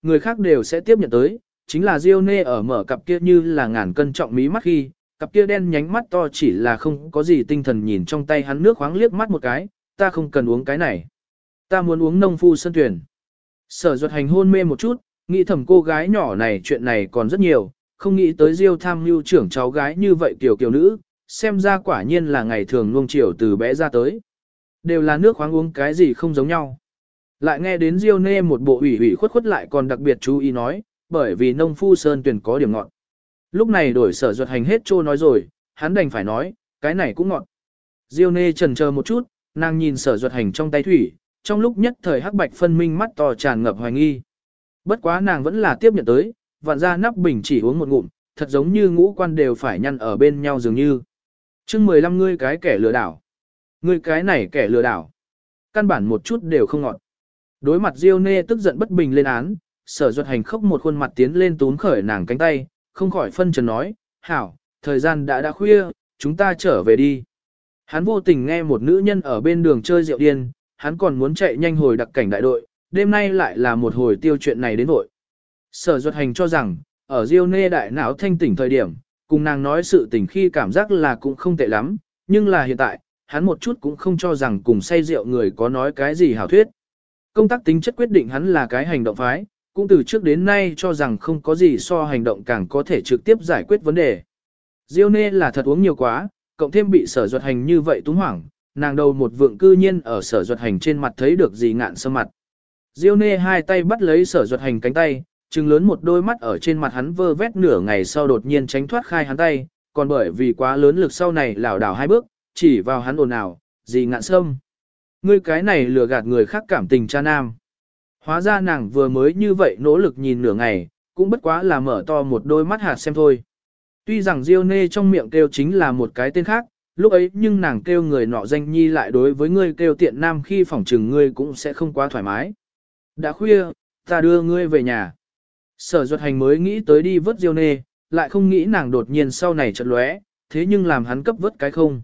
người khác đều sẽ tiếp nhận tới, chính là Diêu Nê ở mở cặp kia như là ngàn cân trọng mí mắt khi, cặp kia đen nhánh mắt to chỉ là không có gì tinh thần nhìn trong tay hắn nước khoáng liếc mắt một cái, ta không cần uống cái này. Ta muốn uống nông phu sơn tuyển. Sở Duật Hành hôn mê một chút, nghĩ thầm cô gái nhỏ này chuyện này còn rất nhiều, không nghĩ tới Diêu tham mưu trưởng cháu gái như vậy kiểu kiểu nữ, xem ra quả nhiên là ngày thường nuông chiều từ bé ra tới. Đều là nước khoáng uống cái gì không giống nhau. Lại nghe đến Diêu Nê một bộ ủy ủy khuất khuất lại còn đặc biệt chú ý nói, bởi vì nông phu sơn tuyển có điểm ngọt. Lúc này đổi Sở Duật Hành hết trô nói rồi, hắn đành phải nói, cái này cũng ngọt. Diêu Nê chần chờ một chút, nàng nhìn Sở Duật Hành trong tay thủy, trong lúc nhất thời hắc bạch phân minh mắt to tràn ngập hoài nghi. Bất quá nàng vẫn là tiếp nhận tới, vặn ra nắp bình chỉ uống một ngụm, thật giống như ngũ quan đều phải nhăn ở bên nhau dường như. Chương 15 ngươi cái kẻ lừa đảo. Ngươi cái này kẻ lừa đảo. Căn bản một chút đều không ngọt. Đối mặt Diêu Nê tức giận bất bình lên án, Sở Duật Hành khóc một khuôn mặt tiến lên túm khởi nàng cánh tay, không khỏi phân trần nói, hảo, thời gian đã khuya, chúng ta trở về đi. Hắn vô tình nghe một nữ nhân ở bên đường chơi rượu điên, hắn còn muốn chạy nhanh hồi đặc cảnh đại đội, đêm nay lại là một hồi tiêu chuyện này đến vội. Sở Duật Hành cho rằng, ở Diêu Nê đại não thanh tỉnh thời điểm, cùng nàng nói sự tình khi cảm giác là cũng không tệ lắm, nhưng là hiện tại, hắn một chút cũng không cho rằng cùng say rượu người có nói cái gì hảo thuyết. Công tác tính chất quyết định hắn là cái hành động phái, cũng từ trước đến nay cho rằng không có gì so hành động càng có thể trực tiếp giải quyết vấn đề. Diêu Nê là thật uống nhiều quá, cộng thêm bị Sở Duật Hành như vậy túng hoảng, nàng đầu một vượng cư nhiên ở Sở Duật Hành trên mặt thấy được gì ngạn sơ mặt. Diêu Nê hai tay bắt lấy Sở Duật Hành cánh tay, trừng lớn một đôi mắt ở trên mặt hắn vơ vét nửa ngày sau đột nhiên tránh thoát khai hắn tay, còn bởi vì quá lớn lực sau này lảo đảo hai bước, chỉ vào hắn ồn ào, gì ngạn sâm. Ngươi cái này lừa gạt người khác cảm tình cha nam. Hóa ra nàng vừa mới như vậy nỗ lực nhìn nửa ngày, cũng bất quá là mở to một đôi mắt hạt xem thôi. Tuy rằng Diêu Nê trong miệng kêu chính là một cái tên khác, lúc ấy nhưng nàng kêu người nọ danh nhi lại đối với ngươi kêu tiện nam khi phỏng trừng ngươi cũng sẽ không quá thoải mái. Đã khuya, ta đưa ngươi về nhà. Sở Duật Hành mới nghĩ tới đi vớt Diêu Nê, lại không nghĩ nàng đột nhiên sau này chợt lóe, thế nhưng làm hắn cấp vớt cái không.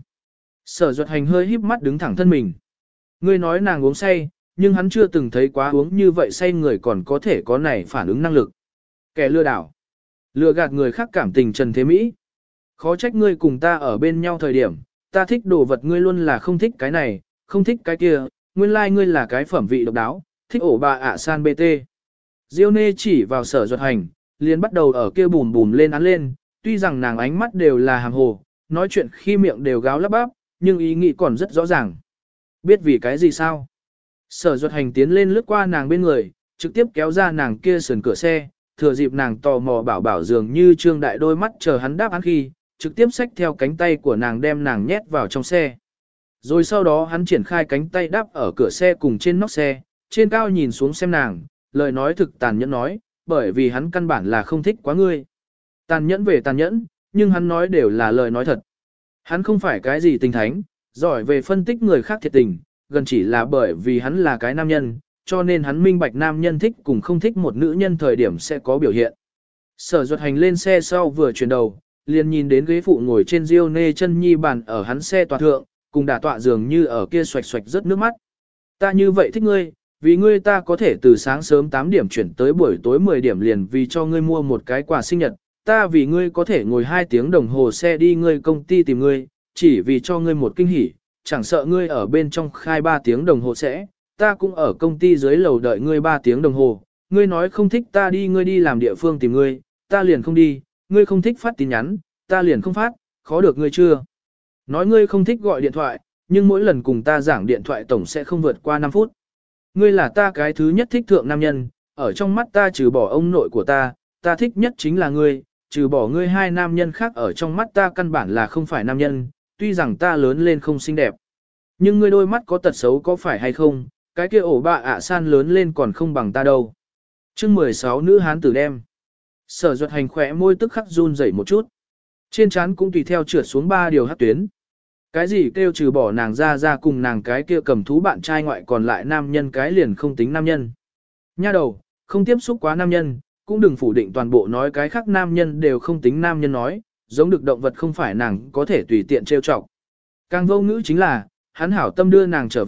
Sở Duật Hành hơi híp mắt đứng thẳng thân mình. Ngươi nói nàng uống say, nhưng hắn chưa từng thấy quá uống như vậy say người còn có thể có này phản ứng năng lực. Kẻ lừa đảo. Lừa gạt người khác cảm tình Trần Thế Mỹ. Khó trách ngươi cùng ta ở bên nhau thời điểm, ta thích đồ vật ngươi luôn là không thích cái này, không thích cái kia, nguyên lai like ngươi là cái phẩm vị độc đáo, thích ổ bà ạ san BT. Diêu Nê chỉ vào Sở Duật Hành, liền bắt đầu ở kia bùm bùm lên án lên, tuy rằng nàng ánh mắt đều là hàm hồ, nói chuyện khi miệng đều gáo lắp bắp, nhưng ý nghĩ còn rất rõ ràng. Biết vì cái gì sao? Sở Duật Hành tiến lên lướt qua nàng bên người, trực tiếp kéo ra nàng kia sườn cửa xe, thừa dịp nàng tò mò bảo dường như trương đại đôi mắt chờ hắn đáp án khi, trực tiếp xách theo cánh tay của nàng đem nàng nhét vào trong xe. Rồi sau đó hắn triển khai cánh tay đáp ở cửa xe cùng trên nóc xe, trên cao nhìn xuống xem nàng, lời nói thực tàn nhẫn nói, bởi vì hắn căn bản là không thích quá ngươi. Tàn nhẫn về tàn nhẫn, nhưng hắn nói đều là lời nói thật. Hắn không phải cái gì tình thánh, giỏi về phân tích người khác thiệt tình, gần chỉ là bởi vì hắn là cái nam nhân, cho nên hắn minh bạch nam nhân thích cùng không thích một nữ nhân thời điểm sẽ có biểu hiện. Sở Duật Hành lên xe sau vừa chuyển đầu, liền nhìn đến ghế phụ ngồi trên Diêu Nê chân nhi bàn ở hắn xe tòa thượng, cùng đả tọa dường như ở kia xoạch xoạch rớt nước mắt. Ta như vậy thích ngươi, vì ngươi ta có thể từ sáng sớm 8 điểm chuyển tới buổi tối 10 điểm liền vì cho ngươi mua một cái quà sinh nhật, ta vì ngươi có thể ngồi 2 tiếng đồng hồ xe đi ngươi công ty tìm ngươi, chỉ vì cho ngươi một kinh hỉ, chẳng sợ ngươi ở bên trong khai 3 tiếng đồng hồ sẽ, ta cũng ở công ty dưới lầu đợi ngươi 3 tiếng đồng hồ, ngươi nói không thích ta đi ngươi đi làm địa phương tìm ngươi, ta liền không đi, ngươi không thích phát tin nhắn, ta liền không phát, khó được ngươi chưa. Nói ngươi không thích gọi điện thoại, nhưng mỗi lần cùng ta giảng điện thoại tổng sẽ không vượt qua 5 phút. Ngươi là ta cái thứ nhất thích thượng nam nhân, ở trong mắt ta trừ bỏ ông nội của ta thích nhất chính là ngươi, trừ bỏ ngươi hai nam nhân khác ở trong mắt ta căn bản là không phải nam nhân, tuy rằng ta lớn lên không xinh đẹp. Nhưng ngươi đôi mắt có tật xấu có phải hay không, cái kia ổ bạ ạ san lớn lên còn không bằng ta đâu. Chương 16 nữ hán tử đem. Sở Duật Hành khỏe môi tức khắc run rẩy một chút. Trên trán cũng tùy theo trượt xuống 3 điều hắc tuyến. Cái gì kêu trừ bỏ nàng ra cùng nàng cái kia cầm thú bạn trai ngoại còn lại nam nhân cái liền không tính nam nhân. Nha đầu, không tiếp xúc quá nam nhân, cũng đừng phủ định toàn bộ nói cái khác nam nhân đều không tính nam nhân nói, giống được động vật không phải nàng có thể tùy tiện trêu chọc. Càng vô ngữ chính là, hắn hảo tâm đưa nàng trở về,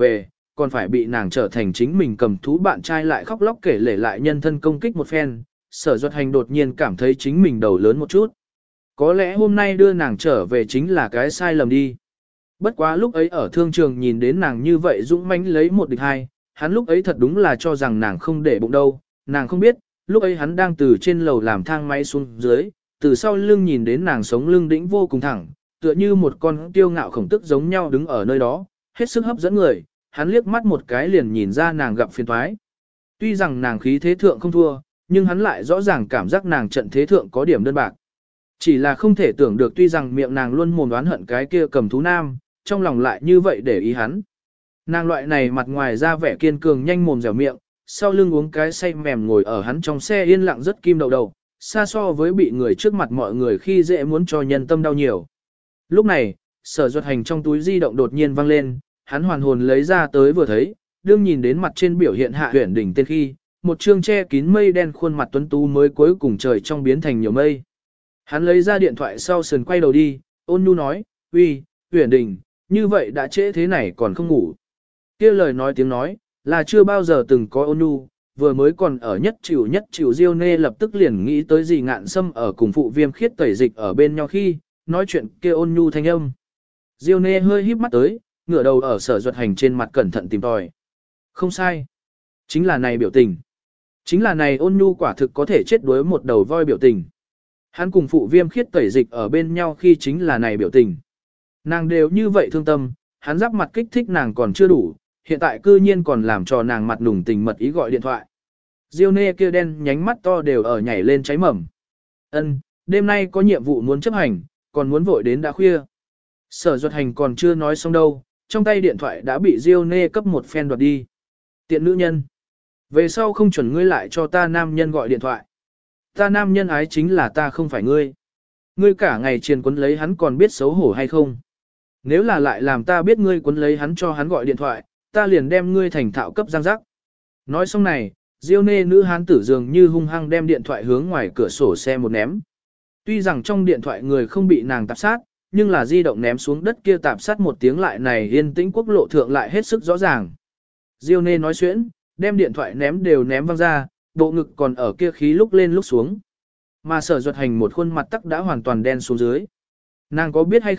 còn phải bị nàng trở thành chính mình cầm thú bạn trai lại khóc lóc kể lể lại nhân thân công kích một phen. Sở Duật Hành đột nhiên cảm thấy chính mình đầu lớn một chút. Có lẽ hôm nay đưa nàng trở về chính là cái sai lầm đi. Bất quá lúc ấy ở thương trường nhìn đến nàng như vậy dũng mãnh lấy một địch hai, hắn lúc ấy thật đúng là cho rằng nàng không để bụng đâu, nàng không biết, lúc ấy hắn đang từ trên lầu làm thang máy xuống dưới, từ sau lưng nhìn đến nàng sống lưng đĩnh vô cùng thẳng, tựa như một con tiêu ngạo khổng tức giống nhau đứng ở nơi đó, hết sức hấp dẫn người, hắn liếc mắt một cái liền nhìn ra nàng gặp phiền toái. Tuy rằng nàng khí thế thượng không thua, nhưng hắn lại rõ ràng cảm giác nàng trận thế thượng có điểm đơn bạc. Chỉ là không thể tưởng được tuy rằng miệng nàng luôn mồm đoán hận cái kia cầm thú nam, trong lòng lại như vậy để ý hắn. Nàng loại này mặt ngoài ra vẻ kiên cường nhanh mồm dẻo miệng, sau lưng uống cái say mềm ngồi ở hắn trong xe yên lặng rất kim đầu đầu, xa so với bị người trước mặt mọi người khi dễ muốn cho nhân tâm đau nhiều. Lúc này, Sở Duật Hành trong túi di động đột nhiên vang lên, hắn hoàn hồn lấy ra tới vừa thấy, đương nhìn đến mặt trên biểu hiện Hạ Huyền Đình tên khi, một trương che kín mây đen khuôn mặt tuấn tú mới cuối cùng trời trong biến thành nhiều mây. Hắn lấy ra điện thoại sau sườn quay đầu đi, ôn nhu nói, uy, Huyền Đình, như vậy đã trễ thế này còn không ngủ. Kia lời nói tiếng nói, là chưa bao giờ từng có ôn nhu, vừa mới còn ở nhất chịu Diêu Nê lập tức liền nghĩ tới gì Ngạn Sâm ở cùng phụ Viêm Khiết tẩy dịch ở bên nhau khi, nói chuyện kia ôn nhu thanh âm. Diêu Nê hơi híp mắt tới, ngửa đầu ở Sở Duật Hành trên mặt cẩn thận tìm tòi. Không sai. Chính là này biểu tình. Chính là này ôn nhu quả thực có thể chết đuối một đầu voi biểu tình. Hắn cùng phụ Viêm Khiết tẩy dịch ở bên nhau khi chính là này biểu tình. Nàng đều như vậy thương tâm, hắn giáp mặt kích thích nàng còn chưa đủ, hiện tại cư nhiên còn làm cho nàng mặt nùng tình mật ý gọi điện thoại. Diêu Nê kia đen nhánh mắt to đều ở nhảy lên cháy mầm. Ân, đêm nay có nhiệm vụ muốn chấp hành, còn muốn vội đến đã khuya. Sở Duật Hành còn chưa nói xong đâu, trong tay điện thoại đã bị Diêu Nê cấp một phen đoạt đi. Tiện nữ nhân. Về sau không chuẩn ngươi lại cho ta nam nhân gọi điện thoại. Ta nam nhân ái chính là ta không phải ngươi. Ngươi cả ngày triền quấn lấy hắn còn biết xấu hổ hay không? Nếu là lại làm ta biết ngươi quấn lấy hắn cho hắn gọi điện thoại, ta liền đem ngươi thành thạo cấp giang giác. Nói xong này, Diêu Nê nữ hán tử dường như hung hăng đem điện thoại hướng ngoài cửa sổ xe một ném. Tuy rằng trong điện thoại người không bị nàng tạp sát, nhưng là di động ném xuống đất kia tạp sát một tiếng lại này yên tĩnh quốc lộ thượng lại hết sức rõ ràng. Diêu Nê nói xuyễn, đem điện thoại ném đều ném văng ra, bộ ngực còn ở kia khí lúc lên lúc xuống. Mà Sở Duật Hành một khuôn mặt tắc đã hoàn toàn đen xuống dưới. Nàng có biết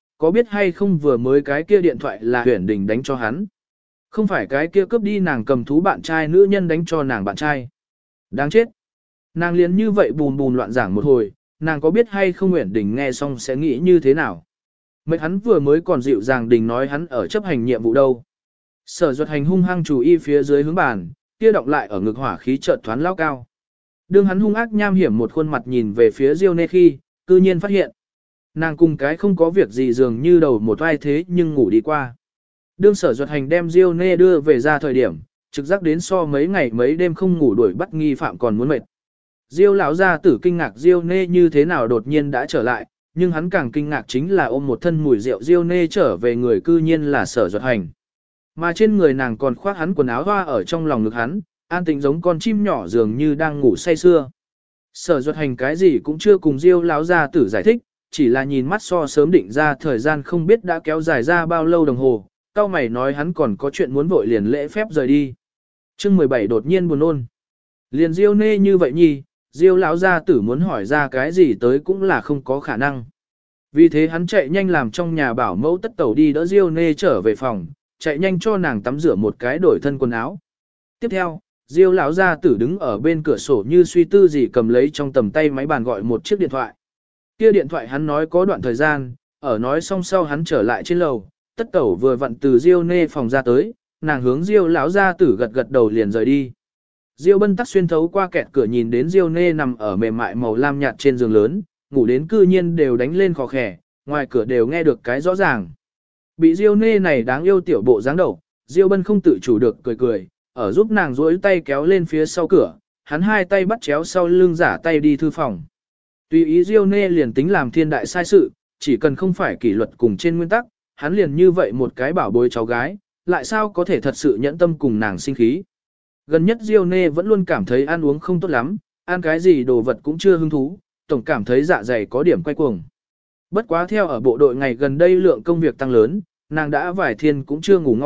hay không vừa mới cái kia điện thoại là Huyền Đình đánh cho hắn. Không phải cái kia cướp đi nàng cầm thú bạn trai nữ nhân đánh cho nàng bạn trai. Đáng chết. Nàng liền như vậy bùn bùn loạn giảng một hồi, nàng có biết hay không Huyền Đình nghe xong sẽ nghĩ như thế nào. Mấy hắn vừa mới còn dịu dàng Đình nói hắn ở chấp hành nhiệm vụ đâu. Sở Duật Hành hung hăng chú ý phía dưới hướng bàn, kia động lại ở ngực hỏa khí chợt thoán lao cao. Đương hắn hung ác nham hiểm một khuôn mặt nhìn về phía Diêu Nê khi, cư nhiên phát hiện. Nàng cùng cái không có việc gì dường như đầu một vai thế nhưng ngủ đi qua. Đương Sở Duật Hành đem Diêu Nê đưa về ra thời điểm, trực giác đến so mấy ngày mấy đêm không ngủ đuổi bắt nghi phạm còn muốn mệt. Diêu lão gia tử kinh ngạc Diêu Nê như thế nào đột nhiên đã trở lại, nhưng hắn càng kinh ngạc chính là ôm một thân mùi rượu Diêu Nê trở về người cư nhiên là Sở Duật Hành. Mà trên người nàng còn khoác hắn quần áo hoa ở trong lòng ngực hắn, an tĩnh giống con chim nhỏ dường như đang ngủ say sưa. Sở Duật Hành cái gì cũng chưa cùng Diêu lão gia tử giải thích, chỉ là nhìn mắt so sớm định ra thời gian không biết đã kéo dài ra bao lâu đồng hồ, cao mày nói hắn còn có chuyện muốn vội liền lễ phép rời đi. Chương 17 đột nhiên buồn ôn. Liền Diêu Nê như vậy nhi, Diêu lão gia tử muốn hỏi ra cái gì tới cũng là không có khả năng. Vì thế hắn chạy nhanh làm trong nhà bảo mẫu tất tẩu đi đỡ Diêu Nê trở về phòng, chạy nhanh cho nàng tắm rửa một cái đổi thân quần áo. Tiếp theo, Diêu lão gia tử đứng ở bên cửa sổ như suy tư gì cầm lấy trong tầm tay máy bàn gọi một chiếc điện thoại. Kia điện thoại hắn nói có đoạn thời gian, ở nói xong sau hắn trở lại trên lầu, tất tẩu vừa vặn từ Diêu Nê phòng ra tới, nàng hướng Diêu lão gia tử gật gật đầu liền rời đi. Diêu Bân tắc xuyên thấu qua kẹt cửa nhìn đến Diêu Nê nằm ở mềm mại màu lam nhạt trên giường lớn, ngủ đến cư nhiên đều đánh lên khò khè, ngoài cửa đều nghe được cái rõ ràng. Bị Diêu Nê này đáng yêu tiểu bộ dáng đầu, Diêu Bân không tự chủ được cười cười, ở giúp nàng duỗi tay kéo lên phía sau cửa, hắn hai tay bắt chéo sau lưng giả tay đi thư phòng. Tùy ý Diêu Nê liền tính làm thiên đại sai sự, chỉ cần không phải kỷ luật cùng trên nguyên tắc, hắn liền như vậy một cái bảo bối cháu gái, lại sao có thể thật sự nhẫn tâm cùng nàng sinh khí. Gần nhất Diêu Nê vẫn luôn cảm thấy ăn uống không tốt lắm, ăn cái gì đồ vật cũng chưa hứng thú, tổng cảm thấy dạ dày có điểm quay cuồng. Bất quá theo ở bộ đội ngày gần đây lượng công việc tăng lớn, nàng đã vài thiên cũng chưa ngủ ngon,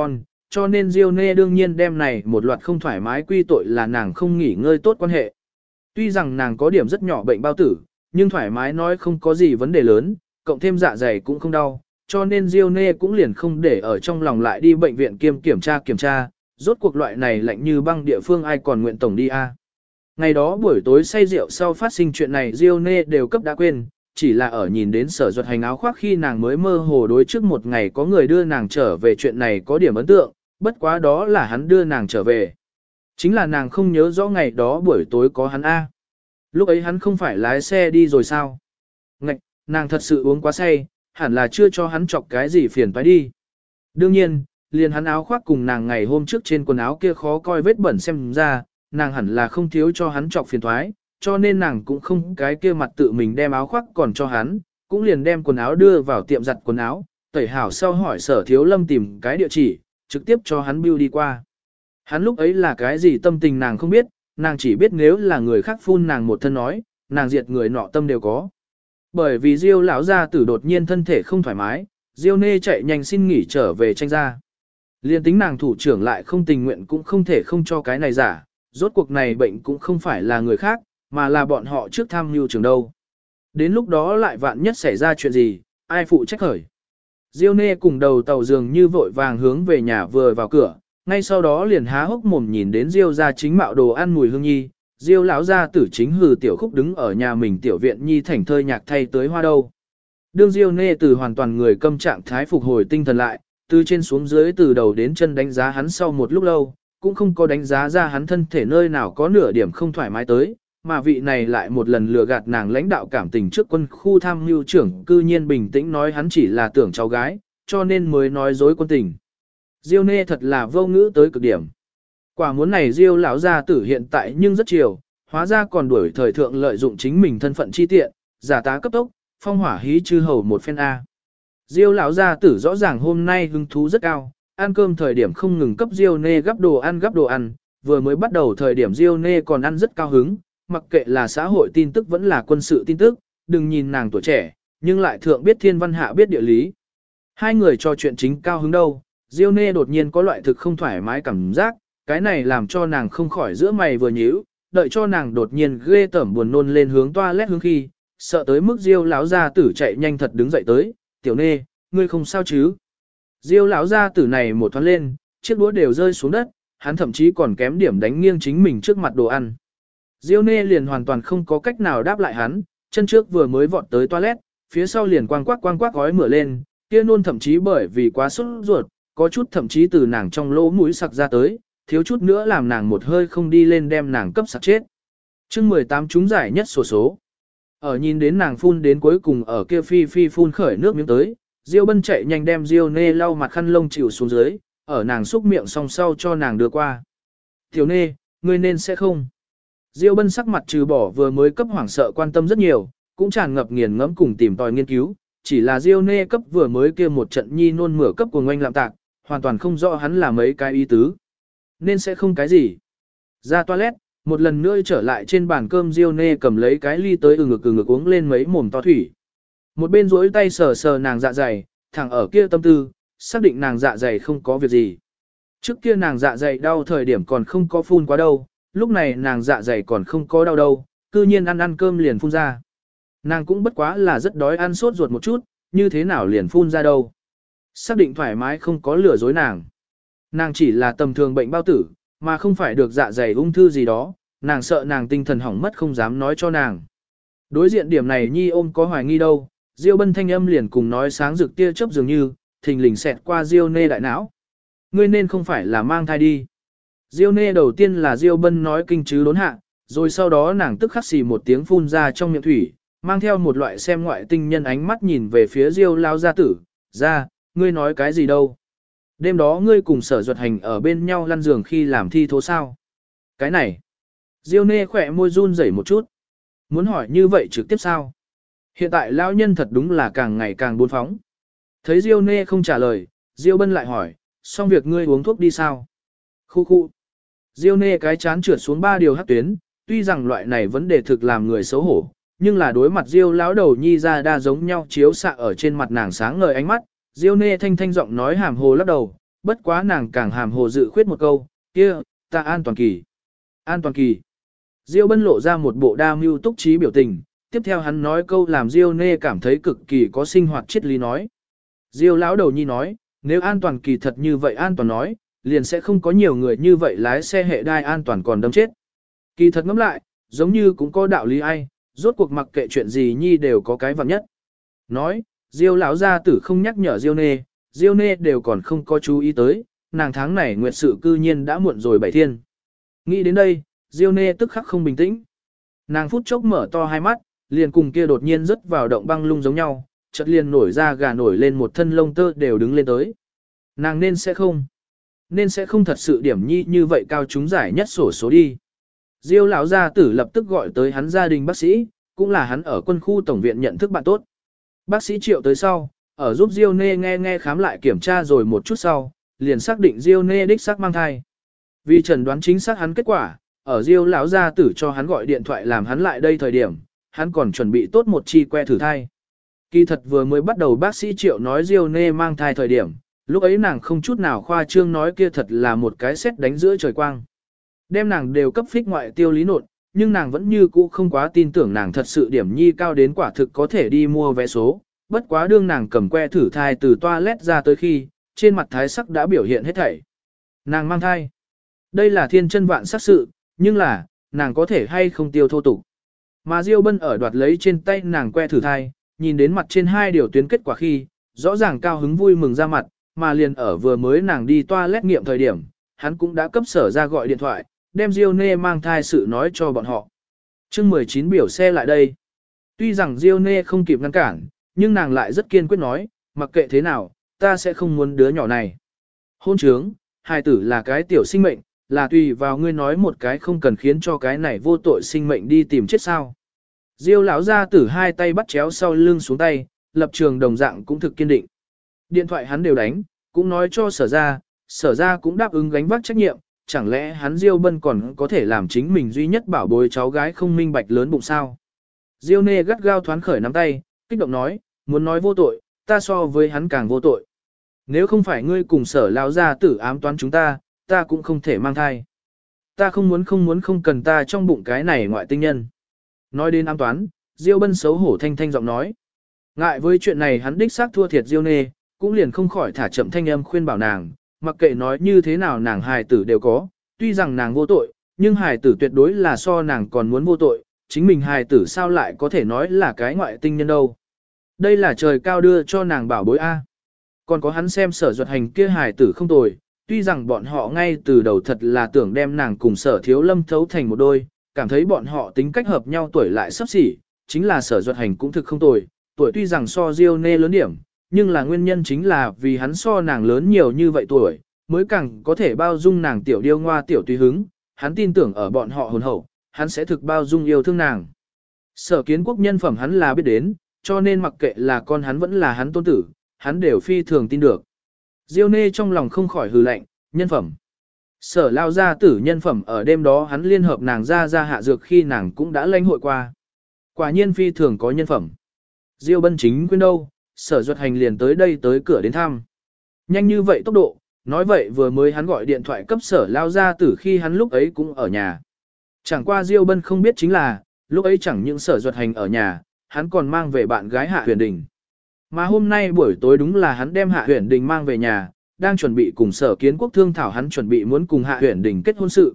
cho nên Diêu Nê đương nhiên đem này một loạt không thoải mái quy tội là nàng không nghỉ ngơi tốt quan hệ. Tuy rằng nàng có điểm rất nhỏ bệnh bao tử, nhưng thoải mái nói không có gì vấn đề lớn, cộng thêm dạ dày cũng không đau, cho nên Diêu Nê cũng liền không để ở trong lòng lại đi bệnh viện kiểm tra, rốt cuộc loại này lạnh như băng địa phương ai còn nguyện tổng đi a. Ngày đó buổi tối say rượu sau phát sinh chuyện này Diêu Nê đều cấp đã quên, chỉ là ở nhìn đến Sở Duật Hành áo khoác khi nàng mới mơ hồ đối trước một ngày có người đưa nàng trở về chuyện này có điểm ấn tượng, bất quá đó là hắn đưa nàng trở về. Chính là nàng không nhớ rõ ngày đó buổi tối có hắn a. Lúc ấy hắn không phải lái xe đi rồi sao? Ngạch, nàng thật sự uống quá say, hẳn là chưa cho hắn chọc cái gì phiền toái đi. Đương nhiên, liền hắn áo khoác cùng nàng ngày hôm trước trên quần áo kia khó coi vết bẩn xem ra, nàng hẳn là không thiếu cho hắn chọc phiền toái, cho nên nàng cũng không cái kia mặt tự mình đem áo khoác còn cho hắn, cũng liền đem quần áo đưa vào tiệm giặt quần áo, tẩy hảo sau hỏi Sở Thiếu Lâm tìm cái địa chỉ, trực tiếp cho hắn bưu đi qua. Hắn lúc ấy là cái gì tâm tình nàng không biết, nàng chỉ biết nếu là người khác phun nàng một thân nói, nàng diệt người nọ tâm đều có. Bởi vì Diêu lão gia tử đột nhiên thân thể không thoải mái, Diêu Nê chạy nhanh xin nghỉ trở về tranh gia. Liên tính nàng thủ trưởng lại không tình nguyện cũng không thể không cho cái này giả, rốt cuộc này bệnh cũng không phải là người khác, mà là bọn họ trước tham mưu trường đâu. Đến lúc đó lại vạn nhất xảy ra chuyện gì, ai phụ trách khởi. Diêu Nê cùng đầu tàu dường như vội vàng hướng về nhà vừa vào cửa, ngay sau đó liền há hốc mồm nhìn đến Diêu gia chính mạo đồ ăn mùi hương nhi, Diêu lão gia tử chính hừ tiểu khúc đứng ở nhà mình tiểu viện nhi thảnh thơi nhạc thay tới hoa đâu. Đương Diêu Nê từ hoàn toàn người câm trạng thái phục hồi tinh thần lại, từ trên xuống dưới từ đầu đến chân đánh giá hắn sau một lúc lâu, cũng không có đánh giá ra hắn thân thể nơi nào có nửa điểm không thoải mái tới, mà vị này lại một lần lừa gạt nàng lãnh đạo cảm tình trước quân khu tham mưu trưởng cư nhiên bình tĩnh nói hắn chỉ là tưởng cháu gái, cho nên mới nói dối quân tình. Diêu Nê thật là vô ngữ tới cực điểm. Quả muốn này Diêu lão gia tử hiện tại nhưng rất chiều, hóa ra còn đuổi thời thượng lợi dụng chính mình thân phận chi tiện, giả tá cấp tốc, phong hỏa hí chư hầu một phen A. Diêu lão gia tử rõ ràng hôm nay hứng thú rất cao, ăn cơm thời điểm không ngừng cấp Diêu Nê gắp đồ ăn, vừa mới bắt đầu thời điểm Diêu Nê còn ăn rất cao hứng, mặc kệ là xã hội tin tức vẫn là quân sự tin tức, đừng nhìn nàng tuổi trẻ, nhưng lại thượng biết thiên văn hạ biết địa lý. Hai người trò chuyện chính cao hứng đâu, Diêu Nê đột nhiên có loại thực không thoải mái cảm giác, cái này làm cho nàng không khỏi giữa mày vừa nhíu, đợi cho nàng đột nhiên ghê tởm buồn nôn lên hướng toilet hướng khi, sợ tới mức Diêu lão gia tử chạy nhanh thật đứng dậy tới, "Tiểu Nê, ngươi không sao chứ?" Diêu lão gia tử này một thoáng lên, chiếc đũa đều rơi xuống đất, hắn thậm chí còn kém điểm đánh nghiêng chính mình trước mặt đồ ăn. Diêu Nê liền hoàn toàn không có cách nào đáp lại hắn, chân trước vừa mới vọt tới toilet, phía sau liền quang quắc gói mửa lên, kia nôn thậm chí bởi vì quá sốt ruột, có chút thậm chí từ nàng trong lỗ mũi sặc ra tới, thiếu chút nữa làm nàng một hơi không đi lên đem nàng cấp sặc chết. Chương 18 trúng giải nhất sổ số. Ở nhìn đến nàng phun đến cuối cùng ở kia phi phun khởi nước miếng tới, Diêu Bân chạy nhanh đem Diêu Nê lau mặt khăn lông chịu xuống dưới, ở nàng xúc miệng song sau cho nàng đưa qua. "Tiểu Nê, ngươi nên sẽ không." Diêu Bân sắc mặt trừ bỏ vừa mới cấp hoảng sợ quan tâm rất nhiều, cũng tràn ngập nghiền ngẫm cùng tìm tòi nghiên cứu, chỉ là Diêu Nê cấp vừa mới kia một trận nhi nôn mửa cấp của ngoanh lạm tạc, hoàn toàn không rõ hắn là mấy cái ý tứ. Nên sẽ không cái gì. Ra toilet, một lần nữa trở lại trên bàn cơm Diêu Nê cầm lấy cái ly tới ngực uống lên mấy mồm to thủy. Một bên duỗi tay sờ sờ nàng dạ dày, thẳng ở kia tâm tư, xác định nàng dạ dày không có việc gì. Trước kia nàng dạ dày đau thời điểm còn không có phun quá đâu, lúc này nàng dạ dày còn không có đau đâu, cư nhiên ăn cơm liền phun ra. Nàng cũng bất quá là rất đói ăn sốt ruột một chút, như thế nào liền phun ra đâu. Xác định thoải mái không có lừa dối nàng. Nàng chỉ là tầm thường bệnh bao tử, mà không phải được dạ dày ung thư gì đó, nàng sợ nàng tinh thần hỏng mất không dám nói cho nàng. Đối diện điểm này nhi ôm có hoài nghi đâu, Diêu Bân thanh âm liền cùng nói sáng rực tia chớp dường như, thình lình xẹt qua Diêu Nê đại não. Ngươi nên không phải là mang thai đi. Diêu Nê đầu tiên là Diêu Bân nói kinh chứ đốn hạ, rồi sau đó nàng tức khắc xì một tiếng phun ra trong miệng thủy, mang theo một loại xem ngoại tinh nhân ánh mắt nhìn về phía Diêu lao gia tử, ra, ngươi nói cái gì đâu. Đêm đó ngươi cùng Sở Duật Hành ở bên nhau lăn giường khi làm thi thố sao. Cái này, Diêu Nê khỏe môi run rẩy một chút. Muốn hỏi như vậy trực tiếp sao? Hiện tại lão nhân thật đúng là càng ngày càng buôn phóng. Thấy Diêu Nê không trả lời, Diêu Bân lại hỏi, xong việc ngươi uống thuốc đi sao? Khu khu. Diêu Nê cái chán trượt xuống 3 điều hắc tuyến, tuy rằng loại này vấn đề thực làm người xấu hổ, nhưng là đối mặt Diêu lão đầu nhi ra đa giống nhau chiếu xạ ở trên mặt nàng sáng ngời ánh mắt, Diêu Nê thanh thanh giọng nói hàm hồ lắc đầu, bất quá nàng càng hàm hồ dự khuyết một câu, kia, ta An Toàn Kỳ. An Toàn Kỳ. Diêu Bân lộ ra một bộ đa mưu túc trí biểu tình, tiếp theo hắn nói câu làm Diêu Nê cảm thấy cực kỳ có sinh hoạt triết lý nói. Diêu lão đầu nhi nói, nếu An Toàn Kỳ thật như vậy an toàn nói, liền sẽ không có nhiều người như vậy lái xe hệ đai an toàn còn đâm chết. Kỳ thật ngẫm lại, giống như cũng có đạo lý ai, rốt cuộc mặc kệ chuyện gì nhi đều có cái vặn nhất. Nói, Diêu lão gia tử không nhắc nhở Diêu Nê đều còn không có chú ý tới, nàng tháng này nguyệt sự cư nhiên đã muộn rồi 7 thiên. Nghĩ đến đây, Diêu Nê tức khắc không bình tĩnh. Nàng phút chốc mở to hai mắt, liền cùng kia đột nhiên rớt vào động băng lung giống nhau, chợt liền nổi ra gà nổi lên một thân lông tơ đều đứng lên tới. Nàng nên sẽ không thật sự điểm nhi như vậy cao chúng giải nhất sổ số đi. Diêu lão gia tử lập tức gọi tới hắn gia đình bác sĩ, cũng là hắn ở quân khu tổng viện nhận thức bạn tốt. Bác sĩ Triệu tới sau, ở giúp Diêu Nê nghe khám lại kiểm tra rồi một chút sau, liền xác định Diêu Nê đích xác mang thai. Vì chẩn đoán chính xác hắn kết quả, ở Diêu lão gia tử cho hắn gọi điện thoại làm hắn lại đây thời điểm, hắn còn chuẩn bị tốt một chi que thử thai. Kỳ thật vừa mới bắt đầu bác sĩ Triệu nói Diêu Nê mang thai thời điểm, lúc ấy nàng không chút nào khoa trương nói kia thật là một cái sét đánh giữa trời quang. Đem nàng đều cấp phích ngoại tiêu lý nột, nhưng nàng vẫn như cũ không quá tin tưởng nàng thật sự điểm nhi cao đến quả thực có thể đi mua vé số. Bất quá đương nàng cầm que thử thai từ toilet ra tới khi, trên mặt thái sắc đã biểu hiện hết thảy. Nàng mang thai. Đây là thiên chân vạn sắc sự, nhưng là, nàng có thể hay không tiêu thô tục. Mà Diêu Bân ở đoạt lấy trên tay nàng que thử thai, nhìn đến mặt trên hai điều tuyến kết quả khi, rõ ràng cao hứng vui mừng ra mặt, mà liền ở vừa mới nàng đi toilet nghiệm thời điểm, hắn cũng đã cấp sở ra gọi điện thoại, đem Diêu Nê mang thai sự nói cho bọn họ. Chương 19 biểu xe lại đây. Tuy rằng Diêu Nê không kịp ngăn cản, nhưng nàng lại rất kiên quyết nói, mặc kệ thế nào, ta sẽ không muốn đứa nhỏ này. Hôn trướng, hài tử là cái tiểu sinh mệnh, là tùy vào ngươi nói một cái không cần khiến cho cái này vô tội sinh mệnh đi tìm chết sao. Diêu lão gia tử hai tay bắt chéo sau lưng xuống tay, lập trường đồng dạng cũng thực kiên định. Điện thoại hắn đều đánh, cũng nói cho sở ra cũng đáp ứng gánh vác trách nhiệm, chẳng lẽ hắn Diêu Bân còn có thể làm chính mình duy nhất bảo bối cháu gái không minh bạch lớn bụng sao. Diêu Nê gắt gao thoán khởi nắm tay, kích động nói, muốn nói vô tội, ta so với hắn càng vô tội. Nếu không phải ngươi cùng sở lão gia tử ám toán chúng ta cũng không thể mang thai. Ta không muốn không cần ta trong bụng cái này ngoại tinh nhân. Nói đến ám toán, Diêu Bân xấu hổ thanh thanh giọng nói. Ngại với chuyện này hắn đích xác thua thiệt Diêu Nê, cũng liền không khỏi thả chậm thanh âm khuyên bảo nàng, mặc kệ nói như thế nào nàng hài tử đều có, tuy rằng nàng vô tội, nhưng hài tử tuyệt đối là so nàng còn muốn vô tội, chính mình hài tử sao lại có thể nói là cái ngoại tinh nhân đâu. Đây là trời cao đưa cho nàng bảo bối A. Còn có hắn xem sở duật hành kia hài tử không tồi, tuy rằng bọn họ ngay từ đầu thật là tưởng đem nàng cùng sở thiếu lâm thấu thành một đôi, cảm thấy bọn họ tính cách hợp nhau tuổi lại sắp xỉ, chính là sở duật hành cũng thực không tồi, tuổi tuy rằng so Diêu Nê lớn điểm, nhưng là nguyên nhân chính là vì hắn so nàng lớn nhiều như vậy tuổi, mới càng có thể bao dung nàng tiểu điêu ngoa tiểu tùy hứng, hắn tin tưởng ở bọn họ hồn hậu, hắn sẽ thực bao dung yêu thương nàng. Sở Kiến Quốc nhân phẩm hắn là biết đến, cho nên mặc kệ là con hắn vẫn là hắn tôn tử, hắn đều phi thường tin được. Diêu Nê trong lòng không khỏi hừ lạnh, nhân phẩm. Sở lao gia tử nhân phẩm ở đêm đó hắn liên hợp nàng ra hạ dược khi nàng cũng đã lãnh hội qua. Quả nhiên phi thường có nhân phẩm. Diêu Bân chính quên đâu, sở duật hành liền tới đây tới cửa đến thăm. Nhanh như vậy tốc độ, nói vậy vừa mới hắn gọi điện thoại cấp sở lao gia tử khi hắn lúc ấy cũng ở nhà. Chẳng qua Diêu Bân không biết chính là, lúc ấy chẳng những sở duật hành ở nhà, hắn còn mang về bạn gái Hạ Huyền Đình. Mà hôm nay buổi tối đúng là hắn đem Hạ Huyền Đình mang về nhà, đang chuẩn bị cùng sở kiến quốc thương thảo hắn chuẩn bị muốn cùng Hạ Huyền Đình kết hôn sự.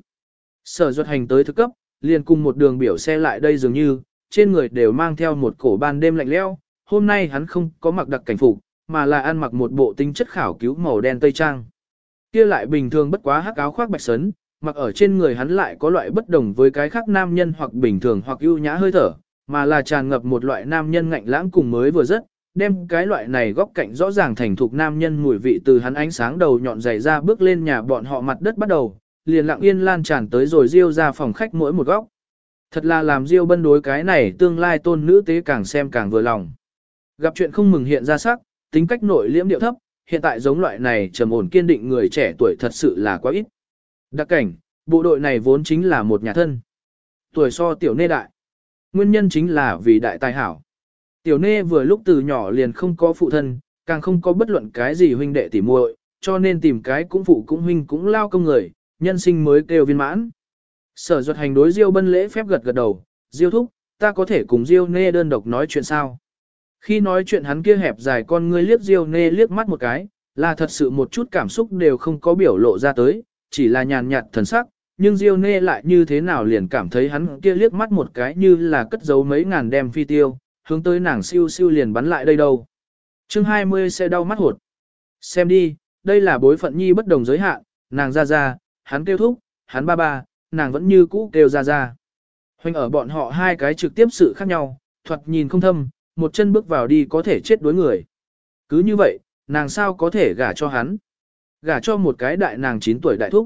Sở duật hành tới thực cấp, liền cùng một đường biểu xe lại đây dường như, trên người đều mang theo một cổ ban đêm lạnh lẽo. Hôm nay hắn không có mặc đặc cảnh phục, mà là ăn mặc một bộ tinh chất khảo cứu màu đen tây trang. Kia lại bình thường bất quá hắc áo khoác bạch sấn, mặc ở trên người hắn lại có loại bất đồng với cái khác nam nhân hoặc bình thường hoặc ưu nhã hơi thở, mà là tràn ngập một loại nam nhân ngạnh lãng cùng mới vừa rất, đem cái loại này góc cạnh rõ ràng thành thục nam nhân mùi vị từ hắn ánh sáng đầu nhọn dày ra bước lên nhà bọn họ mặt đất bắt đầu, liền lặng yên lan tràn tới rồi Diêu ra phòng khách mỗi một góc. Thật là làm Diêu Bân đối cái này tương lai tôn nữ tế càng xem càng vừa lòng. Gặp chuyện không mừng hiện ra sắc, tính cách nội liễm điệu thấp, hiện tại giống loại này trầm ổn kiên định người trẻ tuổi thật sự là quá ít. Đặc cảnh, bộ đội này vốn chính là một nhà thân. Tuổi so tiểu nê đại. Nguyên nhân chính là vì đại tài hảo. Tiểu nê vừa lúc từ nhỏ liền không có phụ thân, càng không có bất luận cái gì huynh đệ tỉ muội, cho nên tìm cái cũng phụ cũng huynh cũng lao công người, nhân sinh mới kêu viên mãn. Sở Duật Hành đối Diêu Bân lễ phép gật gật đầu, Diêu thúc, ta có thể cùng Diêu Nê đơn độc nói chuyện sao? Khi nói chuyện hắn kia hẹp dài con ngươi liếc Diêu Nê liếc mắt một cái, là thật sự một chút cảm xúc đều không có biểu lộ ra tới, chỉ là nhàn nhạt thần sắc, nhưng Diêu Nê lại như thế nào liền cảm thấy hắn kia liếc mắt một cái như là cất giấu mấy ngàn đem phi tiêu, hướng tới nàng siêu siêu liền bắn lại đây đâu. Chương 20 sẽ đau mắt hột. Xem đi, đây là bối phận nhi bất đồng giới hạn, nàng ra ra, hắn kêu thúc, hắn ba ba, nàng vẫn như cũ kêu ra ra. Hoành ở bọn họ hai cái trực tiếp sự khác nhau, thoạt nhìn không thâm, một chân bước vào đi có thể chết đối người. Cứ như vậy, nàng sao có thể gả cho hắn? Gả cho một cái đại nàng 9 tuổi đại thúc.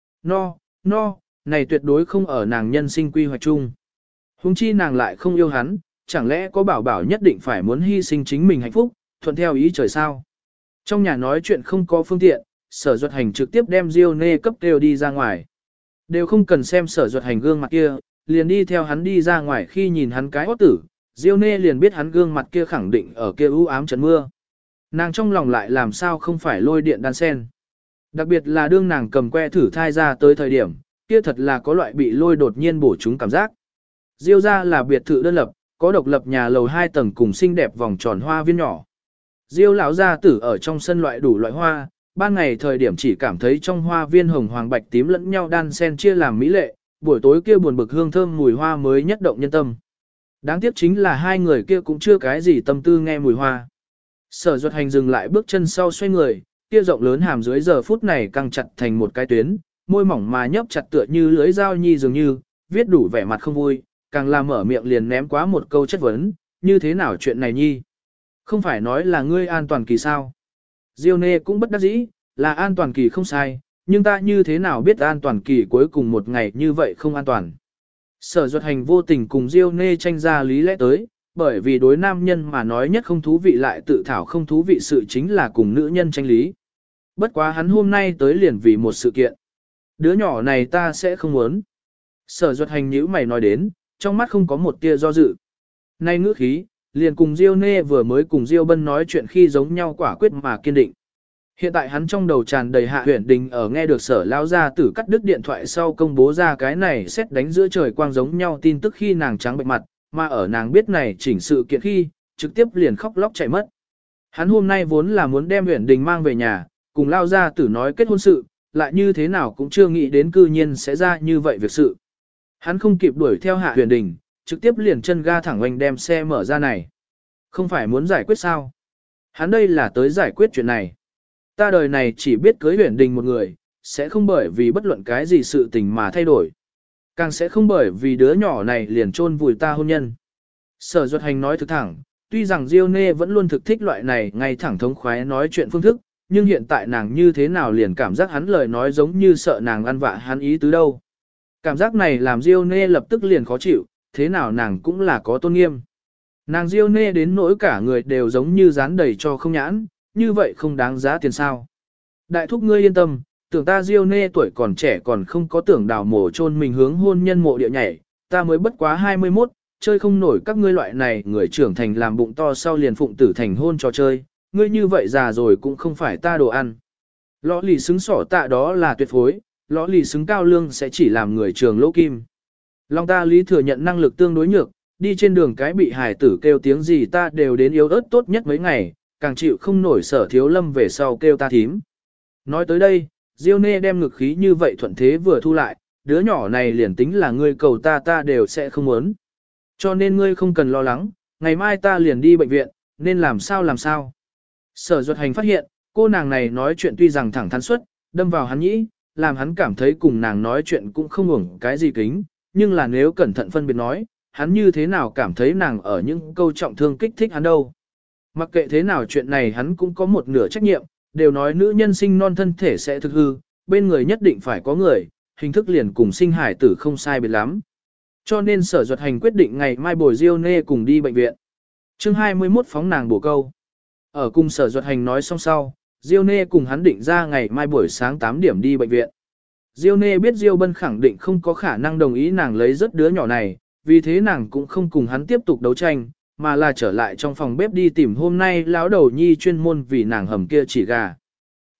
No, này tuyệt đối không ở nàng nhân sinh quy hoạch chung. Huống chi nàng lại không yêu hắn, chẳng lẽ có bảo bảo nhất định phải muốn hy sinh chính mình hạnh phúc, thuận theo ý trời sao? Trong nhà nói chuyện không có phương tiện, Sở Duật Hành trực tiếp đem Diêu Nê cấp kêu đi ra ngoài. Đều không cần xem Sở Duật Hành gương mặt kia, liền đi theo hắn đi ra ngoài khi nhìn hắn cái hót tử, Diêu Nê liền biết hắn gương mặt kia khẳng định ở kia u ám trận mưa. Nàng trong lòng lại làm sao không phải lôi điện đan sen. Đặc biệt là đương nàng cầm que thử thai ra tới thời điểm, kia thật là có loại bị lôi đột nhiên bổ trúng cảm giác. Diêu ra là biệt thự đơn lập, có độc lập nhà lầu 2 tầng cùng xinh đẹp vòng tròn hoa viên nhỏ. Diêu lão gia tử ở trong sân loại đủ loại hoa, ban ngày thời điểm chỉ cảm thấy trong hoa viên hồng hoàng bạch tím lẫn nhau đan xen chia làm mỹ lệ, buổi tối kia buồn bực hương thơm mùi hoa mới nhất động nhân tâm. Đáng tiếc chính là hai người kia cũng chưa cái gì tâm tư nghe mùi hoa. Sở Duật Hành dừng lại bước chân sau xoay người, kia rộng lớn hàm dưới giờ phút này căng chặt thành một cái tuyến, môi mỏng mà nhấp chặt tựa như lưới dao nhi dường như, viết đủ vẻ mặt không vui, càng làm mở miệng liền ném quá một câu chất vấn, như thế nào chuyện này nhi? Không phải nói là ngươi an toàn kỳ sao? Diêu Nê cũng bất đắc dĩ, là an toàn kỳ không sai, nhưng ta như thế nào biết an toàn kỳ cuối cùng một ngày như vậy không an toàn? Sở Duật Hành vô tình cùng Diêu Nê tranh ra lý lẽ tới, bởi vì đối nam nhân mà nói nhất không thú vị lại tự thảo không thú vị sự chính là cùng nữ nhân tranh lý. Bất quá hắn hôm nay tới liền vì một sự kiện. Đứa nhỏ này ta sẽ không muốn. Sở Duật Hành nhíu mày nói đến, trong mắt không có một tia do dự. Nay ngữ khí, liền cùng Diêu Nê vừa mới cùng Diêu Bân nói chuyện khi giống nhau quả quyết mà kiên định. Hiện tại hắn trong đầu tràn đầy Hạ Huyền Đình ở nghe được Sở lão gia tử cắt đứt điện thoại sau công bố ra cái này xét đánh giữa trời quang giống nhau tin tức khi nàng trắng bệnh mặt, mà ở nàng biết này chỉnh sự kiện khi, trực tiếp liền khóc lóc chạy mất. Hắn hôm nay vốn là muốn đem Huyền Đình mang về nhà, cùng lão gia tử nói kết hôn sự, lại như thế nào cũng chưa nghĩ đến cư nhiên sẽ ra như vậy việc sự. Hắn không kịp đuổi theo Hạ Huyền Đình, trực tiếp liền chân ga thẳng oanh đem xe mở ra này. Không phải muốn giải quyết sao? Hắn đây là tới giải quyết chuyện này. Ta đời này chỉ biết cưới Huyền Đình một người, sẽ không bởi vì bất luận cái gì sự tình mà thay đổi. Càng sẽ không bởi vì đứa nhỏ này liền chôn vùi ta hôn nhân. Sở Duật Hành nói thực thẳng, tuy rằng Diêu Nê vẫn luôn thực thích loại này ngay thẳng thống khoái nói chuyện phương thức, nhưng hiện tại nàng như thế nào liền cảm giác hắn lời nói giống như sợ nàng ăn vạ hắn ý tứ đâu. Cảm giác này làm Diêu Nê lập tức liền khó chịu, thế nào nàng cũng là có tôn nghiêm. Nàng Diêu Nê đến nỗi cả người đều giống như dán đầy cho không nhãn, như vậy không đáng giá tiền sao. Đại thúc ngươi yên tâm, tưởng ta Diêu Nê tuổi còn trẻ còn không có tưởng đào mổ chôn mình hướng hôn nhân mộ địa nhảy, ta mới bất quá 21, chơi không nổi các ngươi loại này người trưởng thành làm bụng to sau liền phụng tử thành hôn trò chơi, ngươi như vậy già rồi cũng không phải ta đồ ăn. Lõ lì xứng sỏ tạ đó là tuyệt phối, lõ lì xứng cao lương sẽ chỉ làm người trường lỗ kim. Long ta lý thừa nhận năng lực tương đối nhược, đi trên đường cái bị hải tử kêu tiếng gì ta đều đến yếu ớt tốt nhất mấy ngày, càng chịu không nổi Sở Thiếu Lâm về sau kêu ta thím. Nói tới đây, Diêu Nê đem ngực khí như vậy thuận thế vừa thu lại, đứa nhỏ này liền tính là ngươi cầu ta đều sẽ không muốn. Cho nên ngươi không cần lo lắng, ngày mai ta liền đi bệnh viện, nên làm sao. Sở Duật Hành phát hiện, cô nàng này nói chuyện tuy rằng thẳng thắn suất, đâm vào hắn nhĩ, làm hắn cảm thấy cùng nàng nói chuyện cũng không uổng cái gì kính, nhưng là nếu cẩn thận phân biệt nói, hắn như thế nào cảm thấy nàng ở những câu trọng thương kích thích hắn đâu. Mặc kệ thế nào chuyện này hắn cũng có một nửa trách nhiệm, đều nói nữ nhân sinh non thân thể sẽ thực hư, bên người nhất định phải có người, hình thức liền cùng sinh hải tử không sai biệt lắm. Cho nên Sở Duật Hành quyết định ngày mai bồi Diêu Nê cùng đi bệnh viện. Chương 21 phóng nàng bổ câu. Ở cùng Sở Duật Hành nói xong sau, Diêu Nê cùng hắn định ra ngày mai buổi sáng 8 điểm đi bệnh viện. Diêu Nê biết Diêu Bân khẳng định không có khả năng đồng ý nàng lấy rất đứa nhỏ này, vì thế nàng cũng không cùng hắn tiếp tục đấu tranh, mà là trở lại trong phòng bếp đi tìm hôm nay lão đầu nhi chuyên môn vì nàng hầm kia chỉ gà.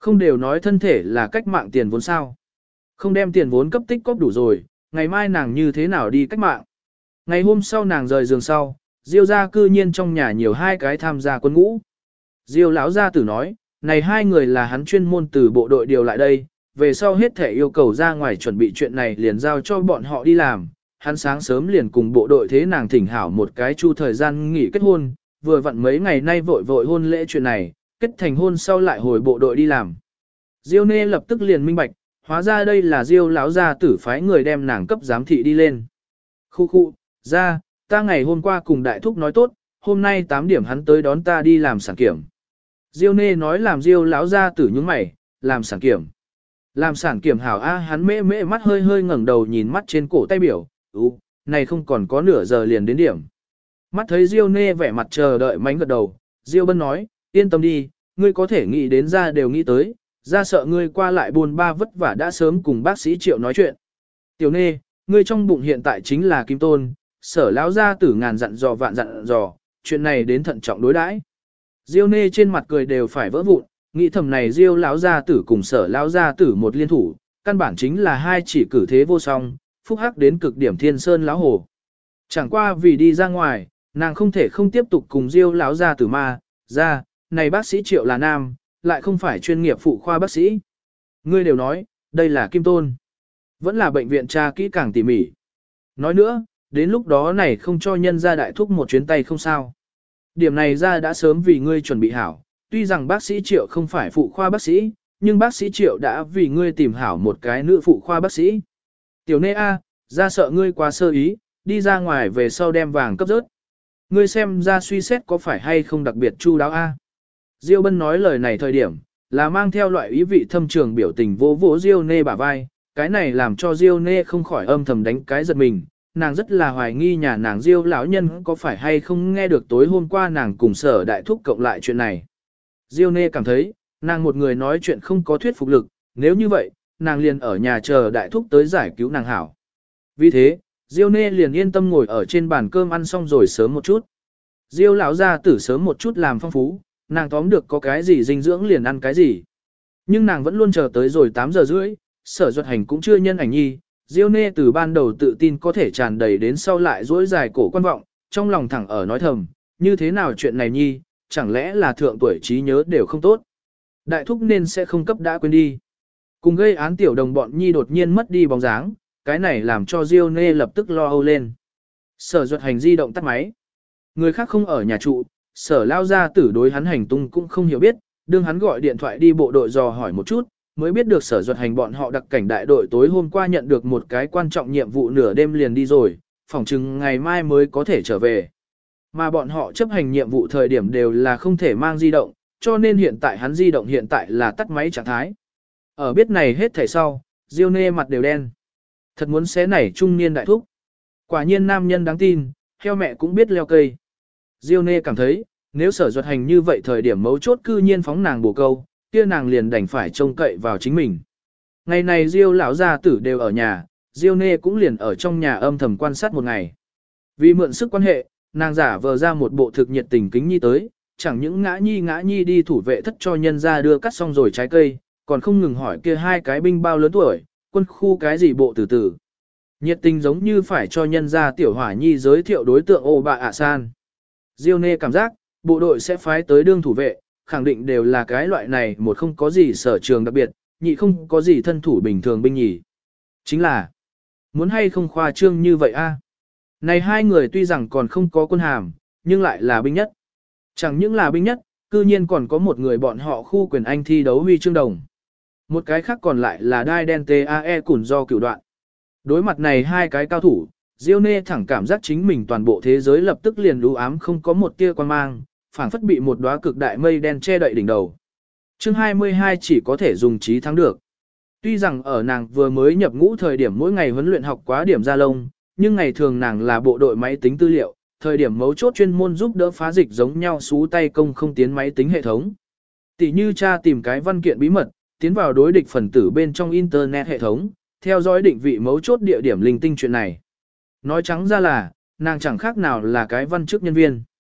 Không đều nói thân thể là cách mạng tiền vốn sao. Không đem tiền vốn cấp tích cóp đủ rồi, ngày mai nàng như thế nào đi cách mạng. Ngày hôm sau nàng rời giường sau, Diêu gia cư nhiên trong nhà nhiều hai cái tham gia quân ngũ. Diêu lão gia tử nói, này hai người là hắn chuyên môn từ bộ đội điều lại đây, về sau hết thể yêu cầu ra ngoài chuẩn bị chuyện này liền giao cho bọn họ đi làm. Hắn sáng sớm liền cùng bộ đội thế nàng thỉnh hảo một cái chu thời gian nghỉ kết hôn, vừa vặn mấy ngày nay vội vội hôn lễ chuyện này, kết thành hôn sau lại hồi bộ đội đi làm. Diêu Nê lập tức liền minh bạch, hóa ra đây là Diêu lão gia tử phái người đem nàng cấp giám thị đi lên. Khu, ra, ta ngày hôm qua cùng đại thúc nói tốt, hôm nay 8 điểm hắn tới đón ta đi làm sản kiểm. Diêu Nê nói làm Diêu lão gia tử nhướng mày, làm sản kiểm. Làm sản kiểm hảo a, hắn mễ mắt hơi hơi ngẩng đầu nhìn mắt trên cổ tay biểu, này không còn có nửa giờ liền đến điểm. Mắt thấy Diêu Nê vẻ mặt chờ đợi mánh gật đầu, Diêu Bân nói, yên tâm đi, ngươi có thể nghĩ đến ra đều nghĩ tới, ra sợ ngươi qua lại buồn ba vất vả đã sớm cùng bác sĩ Triệu nói chuyện. Tiểu Nê, ngươi trong bụng hiện tại chính là Kim Tôn, Sở lão gia tử ngàn dặn dò vạn dặn dò, chuyện này đến thận trọng đối đãi. Diêu Nê trên mặt cười đều phải vỡ vụn, nghĩ thầm này Diêu lão gia tử cùng Sở lão gia tử một liên thủ, căn bản chính là hai chỉ cử thế vô song, phúc hắc đến cực điểm thiên sơn lão hồ. Chẳng qua vì đi ra ngoài, nàng không thể không tiếp tục cùng Diêu lão gia tử ma, ra, này bác sĩ Triệu là nam, lại không phải chuyên nghiệp phụ khoa bác sĩ. Ngươi đều nói, đây là Kim Tôn. Vẫn là bệnh viện tra kỹ càng tỉ mỉ. Nói nữa, đến lúc đó này không cho nhân ra đại thúc một chuyến tay không sao. Điểm này ra đã sớm vì ngươi chuẩn bị hảo, tuy rằng bác sĩ Triệu không phải phụ khoa bác sĩ, nhưng bác sĩ Triệu đã vì ngươi tìm hảo một cái nữ phụ khoa bác sĩ. Tiểu Nê A, ra sợ ngươi quá sơ ý, đi ra ngoài về sau đem vàng cấp rớt. Ngươi xem ra suy xét có phải hay không đặc biệt chu đáo A. Diêu Bân nói lời này thời điểm, là mang theo loại ý vị thâm trường biểu tình vô vỗ Diêu Nê bả vai, cái này làm cho Diêu Nê không khỏi âm thầm đánh cái giật mình, nàng rất là hoài nghi nhà nàng Diêu lão nhân có phải hay không nghe được tối hôm qua nàng cùng Sở đại thúc cộng lại chuyện này. Diêu Nê cảm thấy, nàng một người nói chuyện không có thuyết phục lực, nếu như vậy, nàng liền ở nhà chờ đại thúc tới giải cứu nàng hảo. Vì thế, Diêu Nê liền yên tâm ngồi ở trên bàn cơm ăn xong rồi sớm một chút. Diêu lão gia tử sớm một chút làm phong phú, nàng tóm được có cái gì dinh dưỡng liền ăn cái gì. Nhưng nàng vẫn luôn chờ tới rồi 8 giờ rưỡi, Sở Duật Hành cũng chưa nhân ảnh nhi, Diêu Nê từ ban đầu tự tin có thể tràn đầy đến sau lại dỗi dài cổ quan vọng, trong lòng thẳng ở nói thầm, như thế nào chuyện này nhi, chẳng lẽ là thượng tuổi trí nhớ đều không tốt. Đại thúc nên sẽ không cấp đã quên đi. Cùng gây án tiểu đồng bọn nhi đột nhiên mất đi bóng dáng, cái này làm cho Diêu Nê lập tức lo âu lên. Sở Duật Hành di động tắt máy. Người khác không ở nhà trụ, Sở lao gia tử đối hắn hành tung cũng không hiểu biết, đương hắn gọi điện thoại đi bộ đội dò hỏi một chút, mới biết được Sở Duật Hành bọn họ đặc cảnh đại đội tối hôm qua nhận được một cái quan trọng nhiệm vụ nửa đêm liền đi rồi, phỏng chừng ngày mai mới có thể trở về. Mà bọn họ chấp hành nhiệm vụ thời điểm đều là không thể mang di động, cho nên hiện tại hắn di động hiện tại là tắt máy trạng thái. Ở biết này hết thảy sau, Diêu Nê mặt đều đen. Thật muốn xé nảy trung niên đại thúc. Quả nhiên nam nhân đáng tin, heo mẹ cũng biết leo cây. Diêu Nê cảm thấy, nếu Sở Duật Hành như vậy thời điểm mấu chốt cư nhiên phóng nàng bổ câu, kia nàng liền đành phải trông cậy vào chính mình. Ngày này Diêu lão gia tử đều ở nhà, Diêu Nê cũng liền ở trong nhà âm thầm quan sát một ngày. Vì mượn sức quan hệ, nàng giả vờ ra một bộ thực nhiệt tình kính nhi tới, chẳng những ngã nhi đi thủ vệ thất cho nhân ra đưa cắt xong rồi trái cây, còn không ngừng hỏi kia hai cái binh bao lớn tuổi, quân khu cái gì bộ từ từ. Nhiệt tình giống như phải cho nhân ra tiểu hỏa nhi giới thiệu đối tượng ô bạ ạ san. Diêu Nê cảm giác, bộ đội sẽ phái tới đương thủ vệ, khẳng định đều là cái loại này, một không có gì sở trường đặc biệt, nhị không có gì thân thủ bình thường binh nhì. Chính là, muốn hay không khoa trương như vậy a? Này hai người tuy rằng còn không có quân hàm, nhưng lại là binh nhất. Chẳng những là binh nhất, cư nhiên còn có một người bọn họ khu quyền Anh thi đấu huy chương đồng. Một cái khác còn lại là đai đen TAE củn do cửu đoạn. Đối mặt này hai cái cao thủ, Diêu Nê thẳng cảm giác chính mình toàn bộ thế giới lập tức liền u ám không có một tia quan mang, phảng phất bị một đóa cực đại mây đen che đậy đỉnh đầu. Chương 22 chỉ có thể dùng trí thắng được. Tuy rằng ở nàng vừa mới nhập ngũ thời điểm mỗi ngày huấn luyện học quá điểm ra lông, nhưng ngày thường nàng là bộ đội máy tính tư liệu, thời điểm mấu chốt chuyên môn giúp đỡ phá dịch giống nhau xú tay công không tiến máy tính hệ thống. Tỷ như tra tìm cái văn kiện bí mật, tiến vào đối địch phần tử bên trong internet hệ thống, theo dõi định vị mấu chốt địa điểm linh tinh chuyện này. Nói trắng ra là, nàng chẳng khác nào là cái văn chức nhân viên.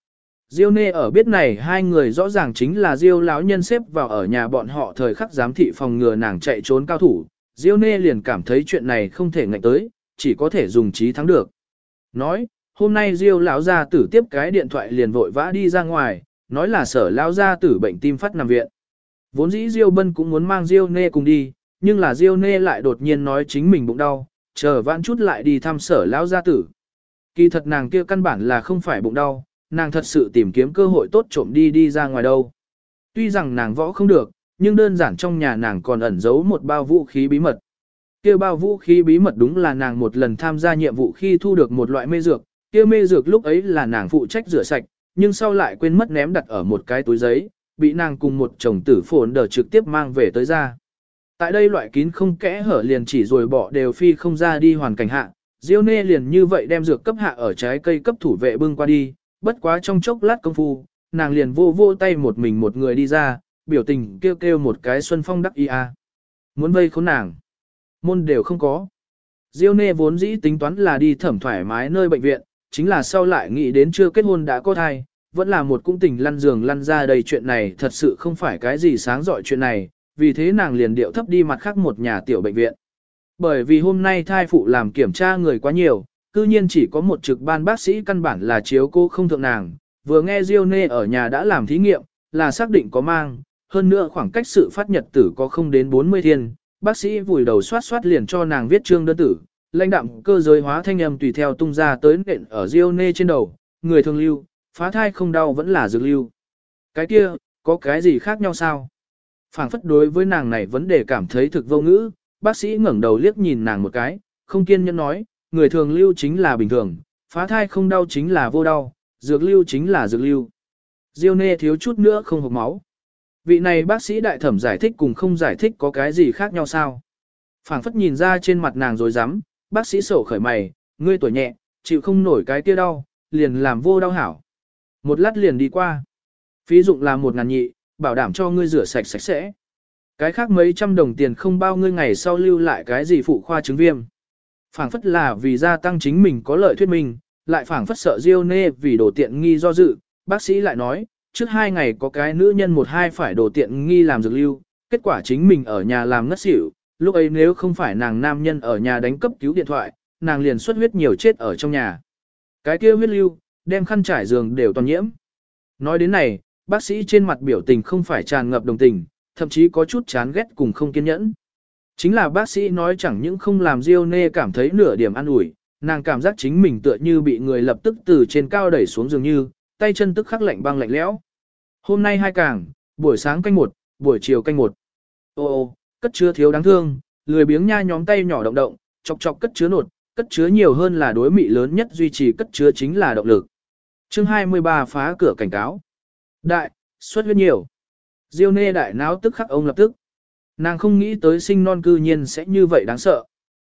Diêu Nê ở biết này hai người rõ ràng chính là Diêu lão nhân xếp vào ở nhà bọn họ thời khắc giám thị phòng ngừa nàng chạy trốn cao thủ. Diêu Nê liền cảm thấy chuyện này không thể ngạnh tới, chỉ có thể dùng trí thắng được. Nói, hôm nay Diêu lão gia tử tiếp cái điện thoại liền vội vã đi ra ngoài, nói là Sở lão gia tử bệnh tim phát nằm viện. Vốn dĩ Diêu Bân cũng muốn mang Diêu Nê cùng đi, nhưng là Diêu Nê lại đột nhiên nói chính mình bụng đau, chờ vãn chút lại đi thăm Sở lão gia tử. Kỳ thật nàng kia căn bản là không phải bụng đau, nàng thật sự tìm kiếm cơ hội tốt trộm đi ra ngoài đâu. Tuy rằng nàng võ không được, nhưng đơn giản trong nhà nàng còn ẩn giấu một bao vũ khí bí mật. Kia bao vũ khí bí mật đúng là nàng một lần tham gia nhiệm vụ khi thu được một loại mê dược, kia mê dược lúc ấy là nàng phụ trách rửa sạch, nhưng sau lại quên mất ném đặt ở một cái túi giấy, bị nàng cùng một chồng tử phồn đờ trực tiếp mang về tới ra. Tại đây loại kín không kẽ hở liền chỉ rồi bỏ đều phi không ra đi hoàn cảnh hạ, Diêu Nê liền như vậy đem dược cấp hạ ở trái cây cấp thủ vệ bưng qua đi, bất quá trong chốc lát công phu, nàng liền vô tay một mình một người đi ra, biểu tình kêu kêu một cái xuân phong đắc ý a. Muốn vây khốn nàng, môn đều không có. Diêu Nê vốn dĩ tính toán là đi thẩm thoải mái nơi bệnh viện, chính là sau lại nghĩ đến chưa kết hôn đã có thai, vẫn là một cung tình lăn giường lăn ra đầy chuyện này thật sự không phải cái gì sáng dọi chuyện này, vì thế nàng liền điệu thấp đi mặt khác một nhà tiểu bệnh viện. Bởi vì hôm nay thai phụ làm kiểm tra người quá nhiều, cư nhiên chỉ có một trực ban bác sĩ căn bản là chiếu cô không thượng nàng, vừa nghe Diêu Nê ở nhà đã làm thí nghiệm, là xác định có mang, hơn nữa khoảng cách sự phát nhật tử có không đến 40 thiên, bác sĩ vùi đầu soát liền cho nàng viết trương đơn tử, lãnh đạm cơ giới hóa thanh âm tùy theo tung ra tới nện ở Diêu Nê trên đầu, người thường lưu, phá thai không đau vẫn là dược lưu. Cái kia, có cái gì khác nhau sao? Phảng phất đối với nàng này vấn đề cảm thấy thực vô ngữ, bác sĩ ngẩng đầu liếc nhìn nàng một cái, không kiên nhẫn nói, người thường lưu chính là bình thường, phá thai không đau chính là vô đau, dược lưu chính là dược lưu. Diêu Nê thiếu chút nữa không hộc máu. Vị này bác sĩ đại thẩm giải thích cùng không giải thích có cái gì khác nhau sao? Phảng phất nhìn ra trên mặt nàng rồi dám, bác sĩ sổ khởi mày, ngươi tuổi nhẹ, chịu không nổi cái kia đau, liền làm vô đau hảo. Một lát liền đi qua. Phí dụng là 1.000 nhị, bảo đảm cho ngươi rửa sạch sạch sẽ. Cái khác mấy trăm đồng tiền không bao ngươi ngày sau lưu lại cái gì phụ khoa chứng viêm. Phảng phất là vì gia tăng chính mình có lợi thuyết minh, lại phảng phất sợ Diêu Nê vì đổ tiện nghi do dự, bác sĩ lại nói, trước 2 ngày có cái nữ nhân 1-2 phải đổ tiện nghi làm dược lưu, kết quả chính mình ở nhà làm ngất xỉu, lúc ấy nếu không phải nàng nam nhân ở nhà đánh cấp cứu điện thoại, nàng liền xuất huyết nhiều chết ở trong nhà. Cái kia huyết lưu, đem khăn trải giường đều toàn nhiễm. Nói đến này, bác sĩ trên mặt biểu tình không phải tràn ngập đồng tình, thậm chí có chút chán ghét cùng không kiên nhẫn. Chính là bác sĩ nói chẳng những không làm Diêu Nê cảm thấy nửa điểm an ủi, nàng cảm giác chính mình tựa như bị người lập tức từ trên cao đẩy xuống dường như, tay chân tức khắc lạnh băng lạnh lẽo. Hôm nay 2 càng, buổi sáng canh 1, buổi chiều canh 1. Ô, cất chứa thiếu đáng thương, lười biếng nha nhóm tay nhỏ động động, chọc chọc cất chứa nột, cất chứa nhiều hơn là đối mị lớn nhất duy trì cất chứa chính là động lực. Chương 23 phá cửa cảnh cáo. Đại, xuất huyết nhiều. Diêu Nê đại náo tức khắc ông lập tức. Nàng không nghĩ tới sinh non cư nhiên sẽ như vậy đáng sợ.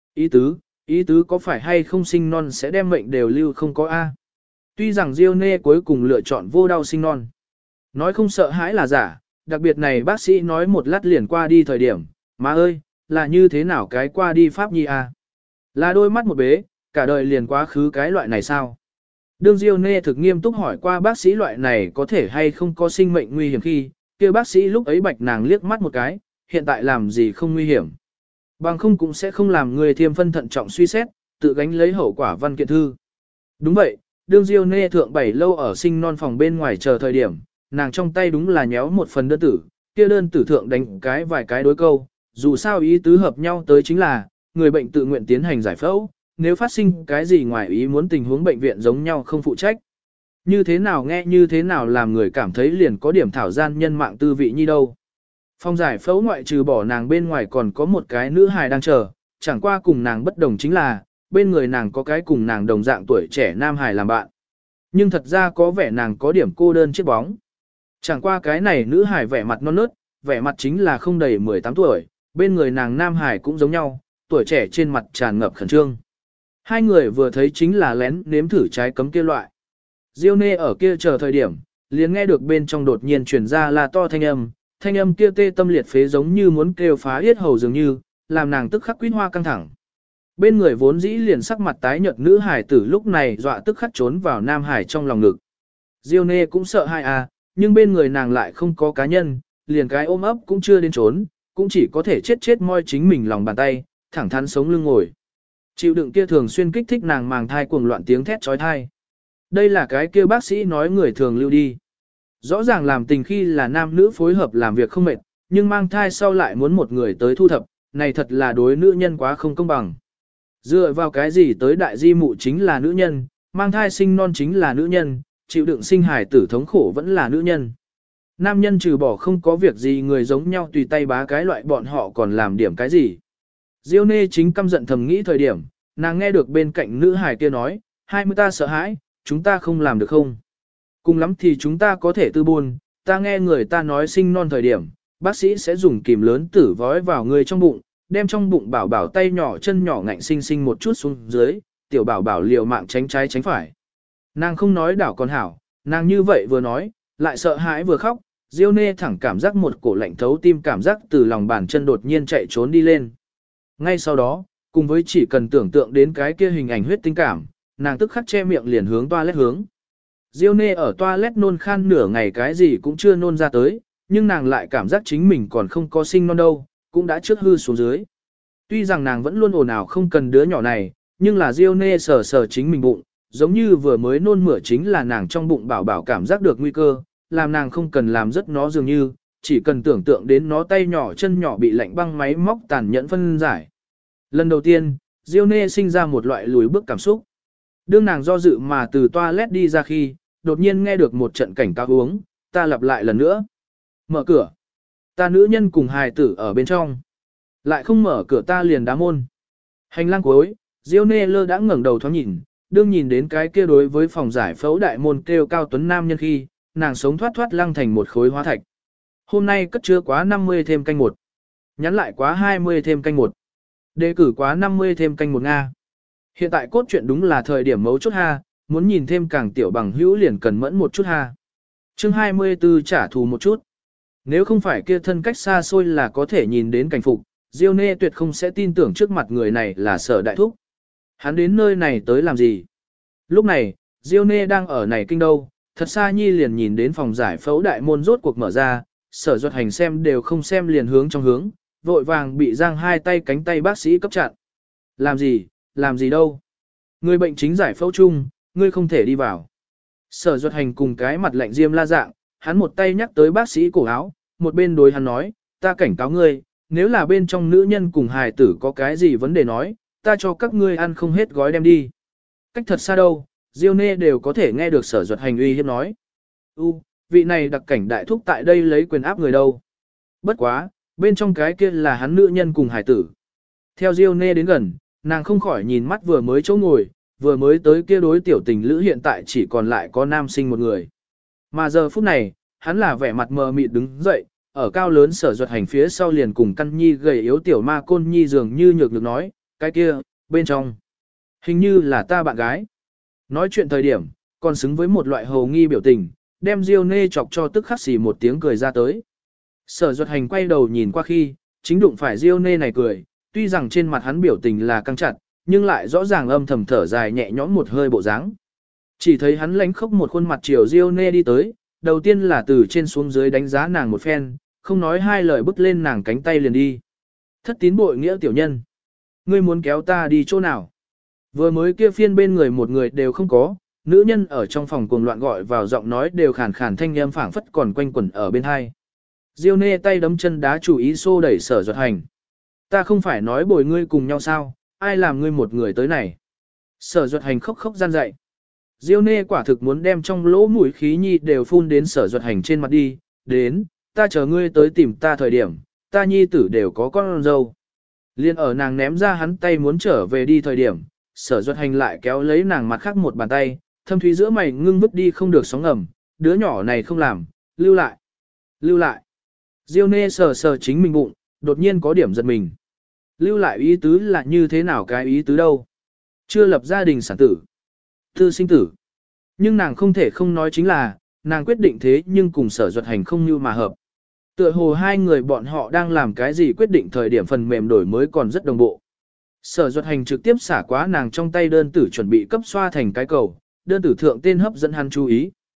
Ý tứ có phải hay không sinh non sẽ đem mệnh đều lưu không có A. Tuy rằng Diêu Nê cuối cùng lựa chọn vô đau sinh non. Nói không sợ hãi là giả, đặc biệt này bác sĩ nói một lát liền qua đi thời điểm. Má ơi, là như thế nào cái qua đi pháp nhi A. Là đôi mắt một bế, cả đời liền quá khứ cái loại này sao? Đương Diêu Nê thực nghiêm túc hỏi qua bác sĩ loại này có thể hay không có sinh mệnh nguy hiểm khi, kia bác sĩ lúc ấy bạch nàng liếc mắt một cái, hiện tại làm gì không nguy hiểm. Bằng không cũng sẽ không làm người thiêm phân thận trọng suy xét, tự gánh lấy hậu quả văn kiện thư. Đúng vậy, đương Diêu Nê thượng 7 lâu ở sinh non phòng bên ngoài chờ thời điểm, nàng trong tay đúng là nhéo một phần đơn tử, kia đơn tử thượng đánh cái vài cái đối câu, dù sao ý tứ hợp nhau tới chính là, người bệnh tự nguyện tiến hành giải phẫu, nếu phát sinh cái gì ngoài ý muốn tình huống bệnh viện giống nhau không phụ trách. Như thế nào nghe như thế nào làm người cảm thấy liền có điểm thảo gian nhân mạng tư vị như đâu. Phòng giải phẫu ngoại trừ bỏ nàng bên ngoài còn có một cái nữ hài đang chờ, chẳng qua cùng nàng bất đồng chính là, bên người nàng có cái cùng nàng đồng dạng tuổi trẻ nam hài làm bạn. Nhưng thật ra có vẻ nàng có điểm cô đơn chiếc bóng. Chẳng qua cái này nữ hài vẻ mặt non nớt, vẻ mặt chính là không đầy 18 tuổi, bên người nàng nam hài cũng giống nhau, tuổi trẻ trên mặt tràn ngập khẩn trương. Hai người vừa thấy chính là lén nếm thử trái cấm kia loại. Diêu Nê ở kia chờ thời điểm, liền nghe được bên trong đột nhiên truyền ra là to thanh âm kia tê tâm liệt phế giống như muốn kêu phá yết hầu dường như, làm nàng tức khắc quýt hoa căng thẳng. Bên người vốn dĩ liền sắc mặt tái nhợt nữ hải tử lúc này dọa tức khắc trốn vào nam hải trong lòng ngực. Diêu Nê cũng sợ hãi à, nhưng bên người nàng lại không có cá nhân, liền cái ôm ấp cũng chưa đến trốn, cũng chỉ có thể chết chết moi chính mình lòng bàn tay, thẳng thắn sống lưng ngồi. Chịu đựng kia thường xuyên kích thích nàng màng thai cuồng loạn tiếng thét trói thai. Đây là cái kia bác sĩ nói người thường lưu đi. Rõ ràng làm tình khi là nam nữ phối hợp làm việc không mệt, nhưng mang thai sau lại muốn một người tới thu thập, này thật là đối nữ nhân quá không công bằng. Dựa vào cái gì tới đại di mụ chính là nữ nhân, mang thai sinh non chính là nữ nhân, chịu đựng sinh hài tử thống khổ vẫn là nữ nhân. Nam nhân trừ bỏ không có việc gì người giống nhau tùy tay bá cái loại bọn họ còn làm điểm cái gì. Diêu Nê chính căm giận thầm nghĩ thời điểm, nàng nghe được bên cạnh nữ hài kia nói, hai mươi ta sợ hãi, chúng ta không làm được không? Cùng lắm thì chúng ta có thể tư buồn, ta nghe người ta nói sinh non thời điểm, bác sĩ sẽ dùng kìm lớn tử vói vào người trong bụng, đem trong bụng bảo bảo tay nhỏ chân nhỏ ngạnh sinh sinh một chút xuống dưới, tiểu bảo bảo liều mạng tránh trái tránh phải. Nàng không nói đảo còn hảo, nàng như vậy vừa nói, lại sợ hãi vừa khóc, Diêu Nê thẳng cảm giác một cổ lạnh thấu tim cảm giác từ lòng bàn chân đột nhiên chạy trốn đi lên. Ngay sau đó, cùng với chỉ cần tưởng tượng đến cái kia hình ảnh huyết tinh cảm, nàng tức khắc che miệng liền hướng toilet hướng. Diêu Nê ở toilet nôn khan nửa ngày cái gì cũng chưa nôn ra tới, nhưng nàng lại cảm giác chính mình còn không có sinh non đâu, cũng đã trước hư xuống dưới. Tuy rằng nàng vẫn luôn ồn ào không cần đứa nhỏ này, nhưng là Diêu Nê sờ sờ chính mình bụng, giống như vừa mới nôn mửa chính là nàng trong bụng bảo bảo cảm giác được nguy cơ, làm nàng không cần làm rất nó dường như, chỉ cần tưởng tượng đến nó tay nhỏ chân nhỏ bị lạnh băng máy móc tàn nhẫn phân giải. Lần đầu tiên, Diêu Nê sinh ra một loại lùi bước cảm xúc. Đương nàng do dự mà từ toilet đi ra khi, đột nhiên nghe được một trận cảnh cáo uống, ta lặp lại lần nữa. Mở cửa. Ta nữ nhân cùng hài tử ở bên trong. Lại không mở cửa ta liền đá môn. Hành lang cuối, Diêu Nê lơ đã ngẩng đầu thoáng nhìn, đương nhìn đến cái kia đối với phòng giải phẫu đại môn kêu cao tuấn nam nhân khi, nàng sống thoát thoát lăng thành một khối hóa thạch. Hôm nay cất chứa quá 50 thêm canh 1. Nhắn lại quá 20 thêm canh 1. Đề cử quá 50 thêm canh 1 Nga. Hiện tại cốt truyện đúng là thời điểm mấu chốt ha, muốn nhìn thêm càng tiểu bằng hữu liền cần mẫn một chút ha. Chương 24 trả thù một chút. Nếu không phải kia thân cách xa xôi là có thể nhìn đến cảnh phục, Diêu Nê tuyệt không sẽ tin tưởng trước mặt người này là Sở Đại Thúc. Hắn đến nơi này tới làm gì? Lúc này, Diêu Nê đang ở này kinh đâu, thật xa nhi liền nhìn đến phòng giải phẫu đại môn rốt cuộc mở ra, Sở Duật Hành xem đều không xem liền hướng trong hướng, vội vàng bị giang hai tay cánh tay bác sĩ cấp chặn. Làm gì đâu? Người bệnh chính giải phẫu chung, ngươi không thể đi vào. Sở Duật Hành cùng cái mặt lạnh diêm la dạng, hắn một tay nhắc tới bác sĩ cổ áo, một bên đối hắn nói, ta cảnh cáo ngươi, nếu là bên trong nữ nhân cùng hài tử có cái gì vấn đề nói, ta cho các ngươi ăn không hết gói đem đi. Cách thật xa đâu, Diêu Nê đều có thể nghe được Sở Duật Hành uy hiếp nói. Vị này đặc cảnh đại thúc tại đây lấy quyền áp người đâu. Bất quá, bên trong cái kia là hắn nữ nhân cùng hài tử. Theo Diêu Nê đến gần, nàng không khỏi nhìn mắt vừa mới chỗ ngồi, vừa mới tới kia đối tiểu tình lữ hiện tại chỉ còn lại có nam sinh một người. Mà giờ phút này, hắn là vẻ mặt mờ mịt đứng dậy, ở cao lớn Sở Duật Hành phía sau liền cùng căn nhi gầy yếu tiểu ma côn nhi dường như nhược được nói, cái kia, bên trong. Hình như là ta bạn gái. Nói chuyện thời điểm, còn xứng với một loại hầu nghi biểu tình, đem Diêu Nê chọc cho tức khắc xì một tiếng cười ra tới. Sở Duật Hành quay đầu nhìn qua khi, chính đụng phải Diêu Nê này cười, tuy rằng trên mặt hắn biểu tình là căng chặt, nhưng lại rõ ràng âm thầm thở dài nhẹ nhõm một hơi bộ dáng. Chỉ thấy hắn lánh khóc một khuôn mặt chiều Diêu Nê đi tới, đầu tiên là từ trên xuống dưới đánh giá nàng một phen, không nói hai lời bứt lên nàng cánh tay liền đi. Thất tín bội nghĩa tiểu nhân. Ngươi muốn kéo ta đi chỗ nào? Vừa mới kia phiên bên người một người đều không có, nữ nhân ở trong phòng cuồng loạn gọi vào giọng nói đều khàn khàn thanh âm phảng phất còn quanh quẩn ở bên hai. Diêu Nê tay đấm chân đá chủ ý xô đẩy Sở Duật Hành. Ta không phải nói bồi ngươi cùng nhau sao, ai làm ngươi một người tới này? Sở Duật Hành khóc khóc gian dậy. Diêu Nê quả thực muốn đem trong lỗ mũi khí nhi đều phun đến Sở Duật Hành trên mặt đi, đến, ta chờ ngươi tới tìm ta thời điểm, ta nhi tử đều có con dâu. Liên ở nàng ném ra hắn tay muốn trở về đi thời điểm, Sở Duật Hành lại kéo lấy nàng mặt khác một bàn tay, thâm thúy giữa mày ngưng vứt đi không được sóng ngầm, đứa nhỏ này không làm, lưu lại. Lưu lại. Diêu Nê sờ sờ chính mình bụng, đột nhiên có điểm giật mình. Lưu lại ý tứ là như thế nào cái ý tứ đâu? Chưa lập gia đình sản tử. Tư sinh tử. Nhưng nàng không thể không nói chính là, nàng quyết định thế nhưng cùng Sở Duật Hành không như mà hợp. Tựa hồ hai người bọn họ đang làm cái gì quyết định thời điểm phần mềm đổi mới còn rất đồng bộ. Sở Duật Hành trực tiếp xả quá nàng trong tay đơn tử chuẩn bị cấp xoa thành cái cầu, đơn tử thượng tên hấp dẫn hắn chú ý.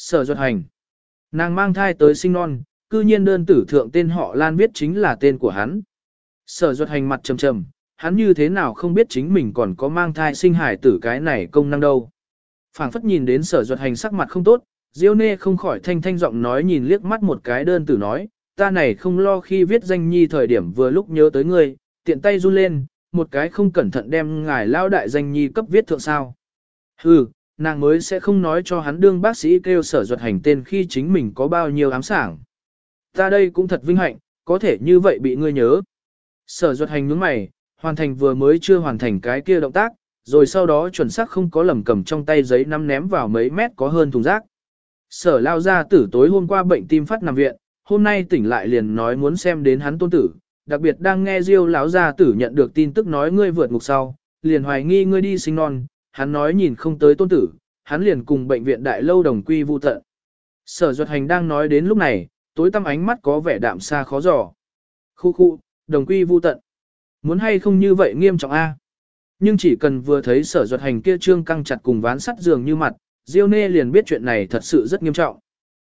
Sở Duật Hành. Nàng mang thai tới sinh non, cư nhiên đơn tử thượng tên họ Lan viết chính là tên của hắn. Sở Duật Hành mặt trầm trầm, hắn như thế nào không biết chính mình còn có mang thai sinh hải tử cái này công năng đâu. Phảng phất nhìn đến Sở Duật Hành sắc mặt không tốt, Diêu Nê không khỏi thanh thanh giọng nói nhìn liếc mắt một cái đơn tử nói, ta này không lo khi viết danh nhi thời điểm vừa lúc nhớ tới ngươi, tiện tay run lên, một cái không cẩn thận đem ngài lao đại danh nhi cấp viết thượng sao. Hừ, nàng mới sẽ không nói cho hắn đương bác sĩ kêu Sở Duật Hành tên khi chính mình có bao nhiêu ám sảng. Ta đây cũng thật vinh hạnh, có thể như vậy bị ngươi nhớ. Sở Duật Hành nhướng mày, hoàn thành vừa mới chưa hoàn thành cái kia động tác, rồi sau đó chuẩn xác không có lầm cầm trong tay giấy nắm ném vào mấy mét có hơn thùng rác. Sở lao gia tử tối hôm qua bệnh tim phát nằm viện, hôm nay tỉnh lại liền nói muốn xem đến hắn tôn tử, đặc biệt đang nghe Diêu lão gia tử nhận được tin tức nói ngươi vượt ngục sau, liền hoài nghi ngươi đi sinh non, hắn nói nhìn không tới tôn tử, hắn liền cùng bệnh viện đại lâu đồng quy vu tận. Sở Duật Hành đang nói đến lúc này, tối tăm ánh mắt có vẻ đạm xa khó dò. Khu khu, đồng quy vu tận. Muốn hay không như vậy nghiêm trọng a? Nhưng chỉ cần vừa thấy Sở Duật Hành kia trương căng chặt cùng ván sắt dường như mặt, Diêu Nê liền biết chuyện này thật sự rất nghiêm trọng.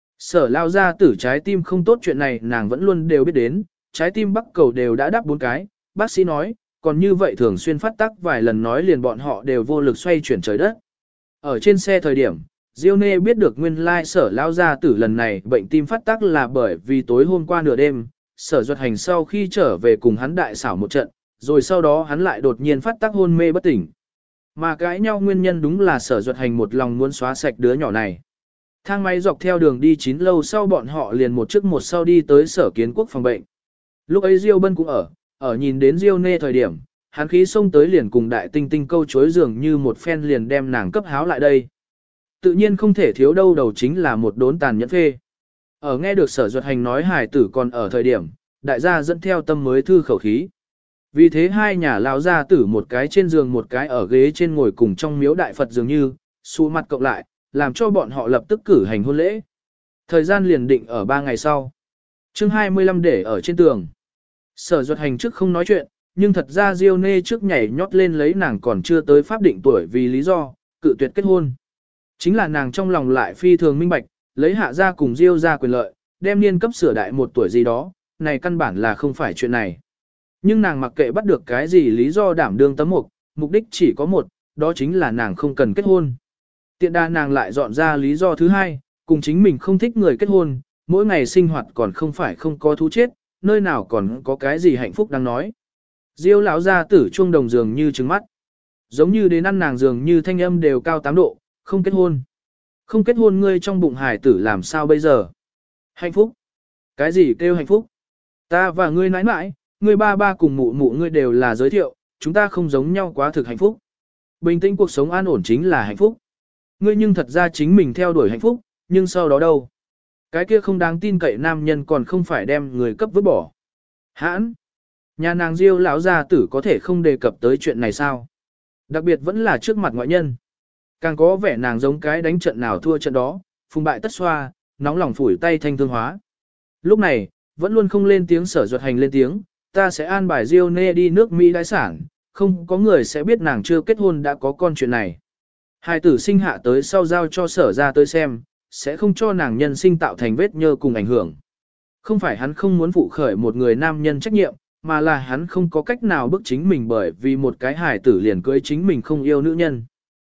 Sở lao ra tử trái tim không tốt chuyện này nàng vẫn luôn đều biết đến, trái tim bắc cầu đều đã đáp 4 cái, bác sĩ nói, còn như vậy thường xuyên phát tác vài lần nói liền bọn họ đều vô lực xoay chuyển trời đất. Ở trên xe thời điểm, Diêu Nê biết được nguyên lai sở lao ra tử lần này bệnh tim phát tác là bởi vì tối hôm qua nửa đêm, Sở Duật Hành sau khi trở về cùng hắn đại xảo một trận, rồi sau đó hắn lại đột nhiên phát tác hôn mê bất tỉnh. Mà cãi nhau nguyên nhân đúng là Sở Duật Hành một lòng muốn xóa sạch đứa nhỏ này. Thang máy dọc theo đường đi 9 lâu sau bọn họ liền một trước một sau đi tới Sở Kiến Quốc phòng bệnh. Lúc ấy Diêu Bân cũng ở nhìn đến Diêu Nê thời điểm, hắn khí xông tới liền cùng đại tinh tinh câu chối dường như một phen liền đem nàng cấp háo lại đây. Tự nhiên không thể thiếu đâu đầu chính là một đốn tàn nhẫn phê. Ở nghe được Sở Duật Hành nói hài tử còn ở thời điểm, đại gia dẫn theo tâm mới thư khẩu khí. Vì thế hai nhà lão gia tử một cái trên giường một cái ở ghế trên ngồi cùng trong miếu đại Phật dường như, xu mặt cộng lại, làm cho bọn họ lập tức cử hành hôn lễ. Thời gian liền định ở 3 ngày sau. Chương 25 để ở trên tường. Sở Duật Hành trước không nói chuyện, nhưng thật ra Diêu Nê trước nhảy nhót lên lấy nàng còn chưa tới pháp định tuổi vì lý do, cự tuyệt kết hôn. Chính là nàng trong lòng lại phi thường minh bạch, lấy hạ gia cùng Diêu gia quyền lợi, đem niên cấp sửa đại 1 tuổi gì đó, này căn bản là không phải chuyện này. Nhưng nàng mặc kệ bắt được cái gì lý do đảm đương tấm mục, mục đích chỉ có một, đó chính là nàng không cần kết hôn. Tiện đa nàng lại dọn ra lý do thứ hai, cùng chính mình không thích người kết hôn, mỗi ngày sinh hoạt còn không phải không có thú chết, nơi nào còn có cái gì hạnh phúc đang nói. Diêu lão gia tử chuông đồng dường như trứng mắt. Giống như đến ăn nàng dường như thanh âm đều cao 8 độ, không kết hôn. Không kết hôn ngươi trong bụng hài tử làm sao bây giờ? Hạnh phúc? Cái gì kêu hạnh phúc? Ta và ngươi nãi nãi, ngươi ba ba cùng mụ mụ ngươi đều là giới thiệu, chúng ta không giống nhau quá thực hạnh phúc. Bình tĩnh cuộc sống an ổn chính là hạnh phúc. Ngươi nhưng thật ra chính mình theo đuổi hạnh phúc, nhưng sau đó đâu? Cái kia không đáng tin cậy nam nhân còn không phải đem người cấp vứt bỏ. Hãn! Nhà nàng Diêu lão gia tử có thể không đề cập tới chuyện này sao? Đặc biệt vẫn là trước mặt ngoại nhân. Càng có vẻ nàng giống cái đánh trận nào thua trận đó, phùng bại tất xoa, nóng lòng phủi tay thanh thương hóa. Lúc này, vẫn luôn không lên tiếng Sở Duật Hành lên tiếng, ta sẽ an bài Diêu Nê đi nước Mỹ đái sản, không có người sẽ biết nàng chưa kết hôn đã có con chuyện này. Hài tử sinh hạ tới sau giao cho Sở ra tới xem, sẽ không cho nàng nhân sinh tạo thành vết nhơ cùng ảnh hưởng. Không phải hắn không muốn phụ khởi một người nam nhân trách nhiệm, mà là hắn không có cách nào bức chính mình bởi vì một cái hài tử liền cưới chính mình không yêu nữ nhân.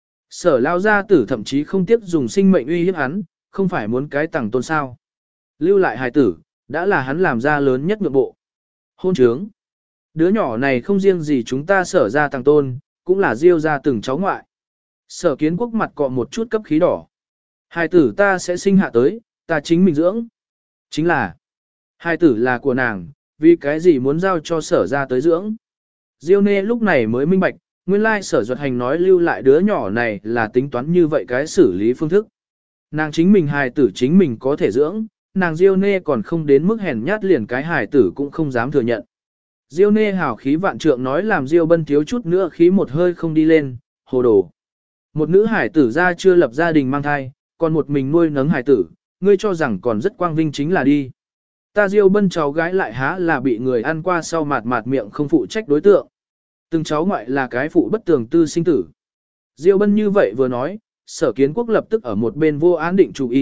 Sở lao gia tử thậm chí không tiếc dùng sinh mệnh uy hiếp hắn, không phải muốn cái tặng tôn sao. Lưu lại hài tử, đã là hắn làm ra lớn nhất nhượng bộ. Hôn trướng. Đứa nhỏ này không riêng gì chúng ta Sở ra tặng tôn, cũng là Diêu ra từng cháu ngoại. Sở Kiến Quốc mặt cọ một chút cấp khí đỏ. Hài tử ta sẽ sinh hạ tới, ta chính mình dưỡng. Chính là, hài tử là của nàng, vì cái gì muốn giao cho Sở ra tới dưỡng. Diêu Nê lúc này mới minh bạch, nguyên lai Sở Duật Hành nói lưu lại đứa nhỏ này là tính toán như vậy cái xử lý phương thức. Nàng chính mình hài tử chính mình có thể dưỡng, nàng Diêu Nê còn không đến mức hèn nhát liền cái hài tử cũng không dám thừa nhận. Diêu Nê hào khí vạn trượng nói làm Diêu Bân thiếu chút nữa khí một hơi không đi lên, hồ đồ. Một nữ hải tử ra chưa lập gia đình mang thai, còn một mình nuôi nấng hải tử, ngươi cho rằng còn rất quang vinh chính là đi. Ta Diêu Bân cháu gái lại há là bị người ăn qua sau mạt mạt miệng không phụ trách đối tượng. Từng cháu ngoại là cái phụ bất tường tư sinh tử. Diêu Bân như vậy vừa nói, Sở Kiến Quốc lập tức ở một bên vô án định chủ y,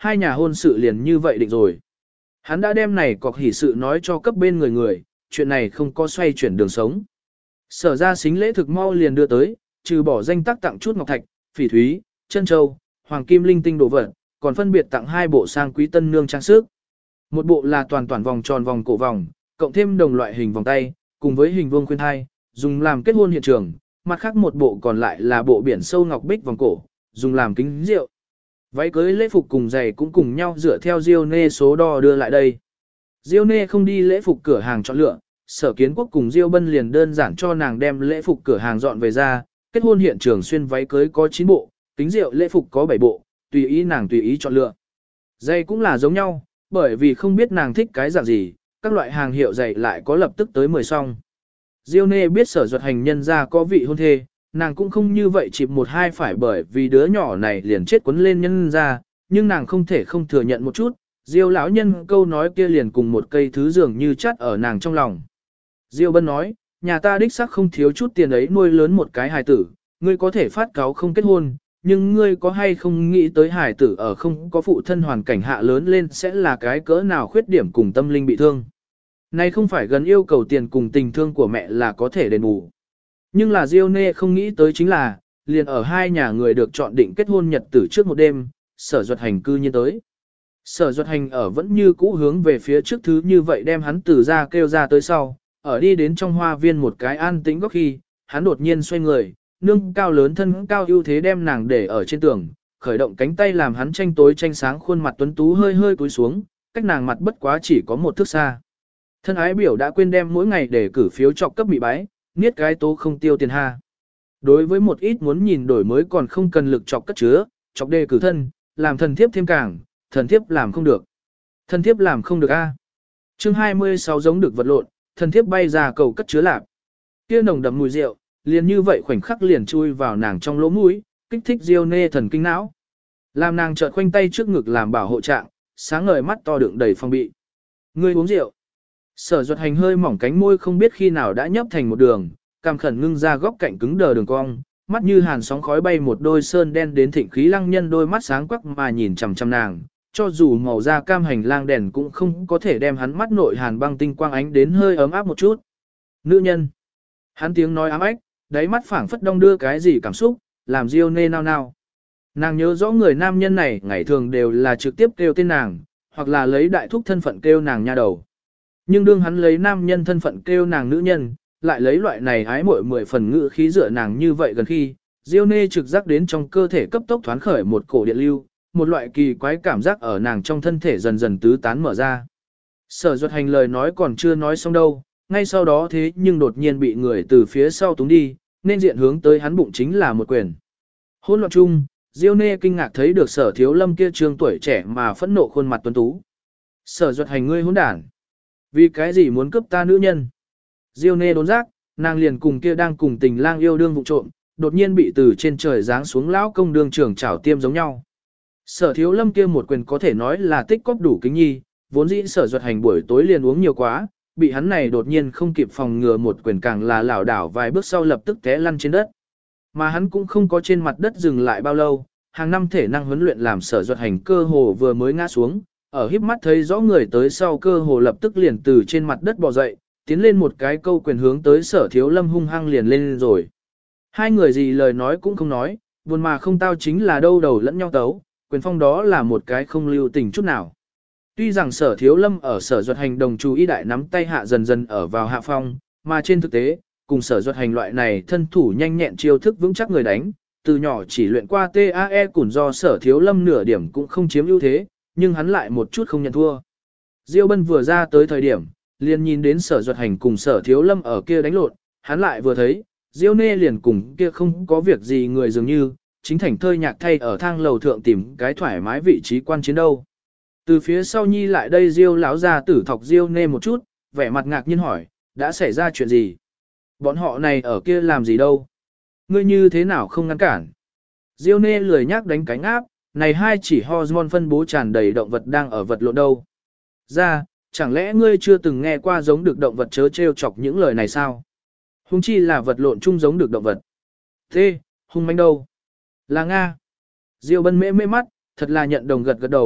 hai nhà hôn sự liền như vậy định rồi. Hắn đã đem này cọc hỷ sự nói cho cấp bên người, chuyện này không có xoay chuyển đường sống. Sở ra xính lễ thực mau liền đưa tới, trừ bỏ danh tác tặng chút ngọc thạch, phỉ thúy, chân châu, hoàng kim linh tinh đồ vật, còn phân biệt tặng 2 bộ sang quý tân nương trang sức. Một bộ là toàn vòng tròn vòng cổ vòng, cộng thêm đồng loại hình vòng tay, cùng với hình vuông khuyên thai, dùng làm kết hôn hiện trường, mặt khác một bộ còn lại là bộ biển sâu ngọc bích vòng cổ, dùng làm kính rượu. Váy cưới lễ phục cùng giày cũng cùng nhau dựa theo Diêu Nê số đo đưa lại đây. Diêu Nê không đi lễ phục cửa hàng chọn lựa, Sở Kiến Quốc cùng Diêu Bân liền đơn giản cho nàng đem lễ phục cửa hàng dọn về ra, kết hôn hiện trường xuyên váy cưới có 9 bộ, kính rượu lễ phục có 7 bộ, tùy ý nàng tùy ý chọn lựa. Giày cũng là giống nhau, bởi vì không biết nàng thích cái dạng gì, các loại hàng hiệu giày lại có lập tức tới 10 song. Diêu Nê biết Sở Duật Hành nhân ra có vị hôn thê, nàng cũng không như vậy chịp một hai phải bởi vì đứa nhỏ này liền chết quấn lên nhân ra, nhưng nàng không thể không thừa nhận một chút, Diêu lão nhân câu nói kia liền cùng một cây thứ dường như chắt ở nàng trong lòng. Diêu Bân nói, nhà ta đích xác không thiếu chút tiền ấy nuôi lớn một cái hài tử, ngươi có thể phát cáo không kết hôn, nhưng ngươi có hay không nghĩ tới hài tử ở không có phụ thân hoàn cảnh hạ lớn lên sẽ là cái cỡ nào khuyết điểm cùng tâm linh bị thương. Này không phải gần yêu cầu tiền cùng tình thương của mẹ là có thể đền bù. Nhưng là Diêu Nê không nghĩ tới chính là, liền ở hai nhà người được chọn định kết hôn nhật tử trước một đêm, Sở Duật Hành cư nhiên tới. Sở Duật Hành ở vẫn như cũ hướng về phía trước thứ như vậy đem hắn từ ra kêu ra tới sau, ở đi đến trong hoa viên một cái an tĩnh góc khi, hắn đột nhiên xoay người, nương cao lớn thân cao ưu thế đem nàng để ở trên tường, khởi động cánh tay làm hắn tranh tối tranh sáng khuôn mặt tuấn tú hơi hơi cúi xuống, cách nàng mặt bất quá chỉ có một thước xa. Thân ái biểu đã quên đem mỗi ngày để cử phiếu chọc cấp bị bái, niết cái tố không tiêu tiền ha. Đối với một ít muốn nhìn đổi mới còn không cần lực chọc cất chứa, chọc đề cử thân, làm thần thiếp thêm càng, thần thiếp làm không được. Thần thiếp làm không được a. Chương 26 giống được vật lộn, thần thiếp bay ra cầu cất chứa lạp. Kia nồng đậm mùi rượu, liền như vậy khoảnh khắc liền chui vào nàng trong lỗ mũi, kích thích Diêu Nê thần kinh não. Làm nàng chợt khoanh tay trước ngực làm bảo hộ trạng, sáng ngời mắt to đựng đầy phong bị. Ngươi uống rượu. Sở Duật Hành hơi mỏng cánh môi không biết khi nào đã nhấp thành một đường, cằm khẩn ngưng ra góc cạnh cứng đờ đường cong, mắt như hàn sóng khói bay một đôi sơn đen đến thịnh khí lăng nhân đôi mắt sáng quắc mà nhìn chằm chằm nàng, cho dù màu da cam hành lang đèn cũng không có thể đem hắn mắt nội hàn băng tinh quang ánh đến hơi ấm áp một chút. Nữ nhân. Hắn tiếng nói ám ách, đáy mắt phảng phất đong đưa cái gì cảm xúc, làm Diêu Nê nao nao. Nàng nhớ rõ người nam nhân này ngày thường đều là trực tiếp kêu tên nàng, hoặc là lấy đại thúc thân phận kêu nàng nha đầu. Nhưng đương hắn lấy nam nhân thân phận kêu nàng nữ nhân, lại lấy loại này ái muội 10 phần ngữ khí dựa nàng như vậy gần khi, Diêu Nê trực giác đến trong cơ thể cấp tốc thoán khởi một cổ điện lưu, một loại kỳ quái cảm giác ở nàng trong thân thể dần dần tứ tán mở ra. Sở Duật Hành lời nói còn chưa nói xong đâu, ngay sau đó thế nhưng đột nhiên bị người từ phía sau túng đi, nên diện hướng tới hắn bụng chính là một quyền. Hỗn loạn chung, Diêu Nê kinh ngạc thấy được Sở Thiếu Lâm kia trương tuổi trẻ mà phẫn nộ khuôn mặt tuấn tú. Sở Duật Hành ngươi hỗn đản, vì cái gì muốn cướp ta nữ nhân? Diêu Nê đốn giác, nàng liền cùng kia đang cùng tình lang yêu đương vụ trộm, đột nhiên bị từ trên trời giáng xuống lão công đường trưởng chảo tiêm giống nhau. Sở Thiếu Lâm kia một quyền có thể nói là tích cóp đủ kính nhi, vốn dĩ Sở Duật Hành buổi tối liền uống nhiều quá, bị hắn này đột nhiên không kịp phòng ngừa một quyền càng là lảo đảo vài bước sau lập tức té lăn trên đất. Mà hắn cũng không có trên mặt đất dừng lại bao lâu, hàng năm thể năng huấn luyện làm Sở Duật Hành cơ hồ vừa mới ngã xuống, ở híp mắt thấy rõ người tới sau cơ hồ lập tức liền từ trên mặt đất bò dậy, tiến lên một cái câu quyền hướng tới Sở Thiếu Lâm hung hăng liền lên rồi. Hai người gì lời nói cũng không nói, buồn mà không tao chính là đâu đầu lẫn nhau tấu, quyền phong đó là một cái không lưu tình chút nào. Tuy rằng Sở Thiếu Lâm ở Sở Duật Hành đồng chú ý đại nắm tay hạ dần dần ở vào hạ phong, mà trên thực tế, cùng Sở Duật Hành loại này thân thủ nhanh nhẹn chiêu thức vững chắc người đánh, từ nhỏ chỉ luyện qua TAE củn do Sở Thiếu Lâm nửa điểm cũng không chiếm ưu thế, nhưng hắn lại một chút không nhận thua. Diêu Bân vừa ra tới thời điểm, liền nhìn đến Sở Duật Hành cùng Sở Thiếu Lâm ở kia đánh lộn, hắn lại vừa thấy, Diêu Nê liền cùng kia không có việc gì người dường như, chính thảnh thơi nhạc thay ở thang lầu thượng tìm cái thoải mái vị trí quan chiến đâu. Từ phía sau nhi lại đây Diêu lão ra tử thọc Diêu Nê một chút, vẻ mặt ngạc nhiên hỏi, đã xảy ra chuyện gì? Bọn họ này ở kia làm gì đâu? Ngươi như thế nào không ngăn cản? Diêu Nê lười nhác đánh cánh áp, này hai chỉ hormone phân bố tràn đầy động vật đang ở vật lộn đâu. Ra, chẳng lẽ ngươi chưa từng nghe qua giống được động vật chớ trêu chọc những lời này sao? Hung chi là vật lộn chung giống được động vật. Thế, hung manh đâu? Là Nga. Diêu Bân mễ mễ mắt, thật là nhận đồng gật gật đầu,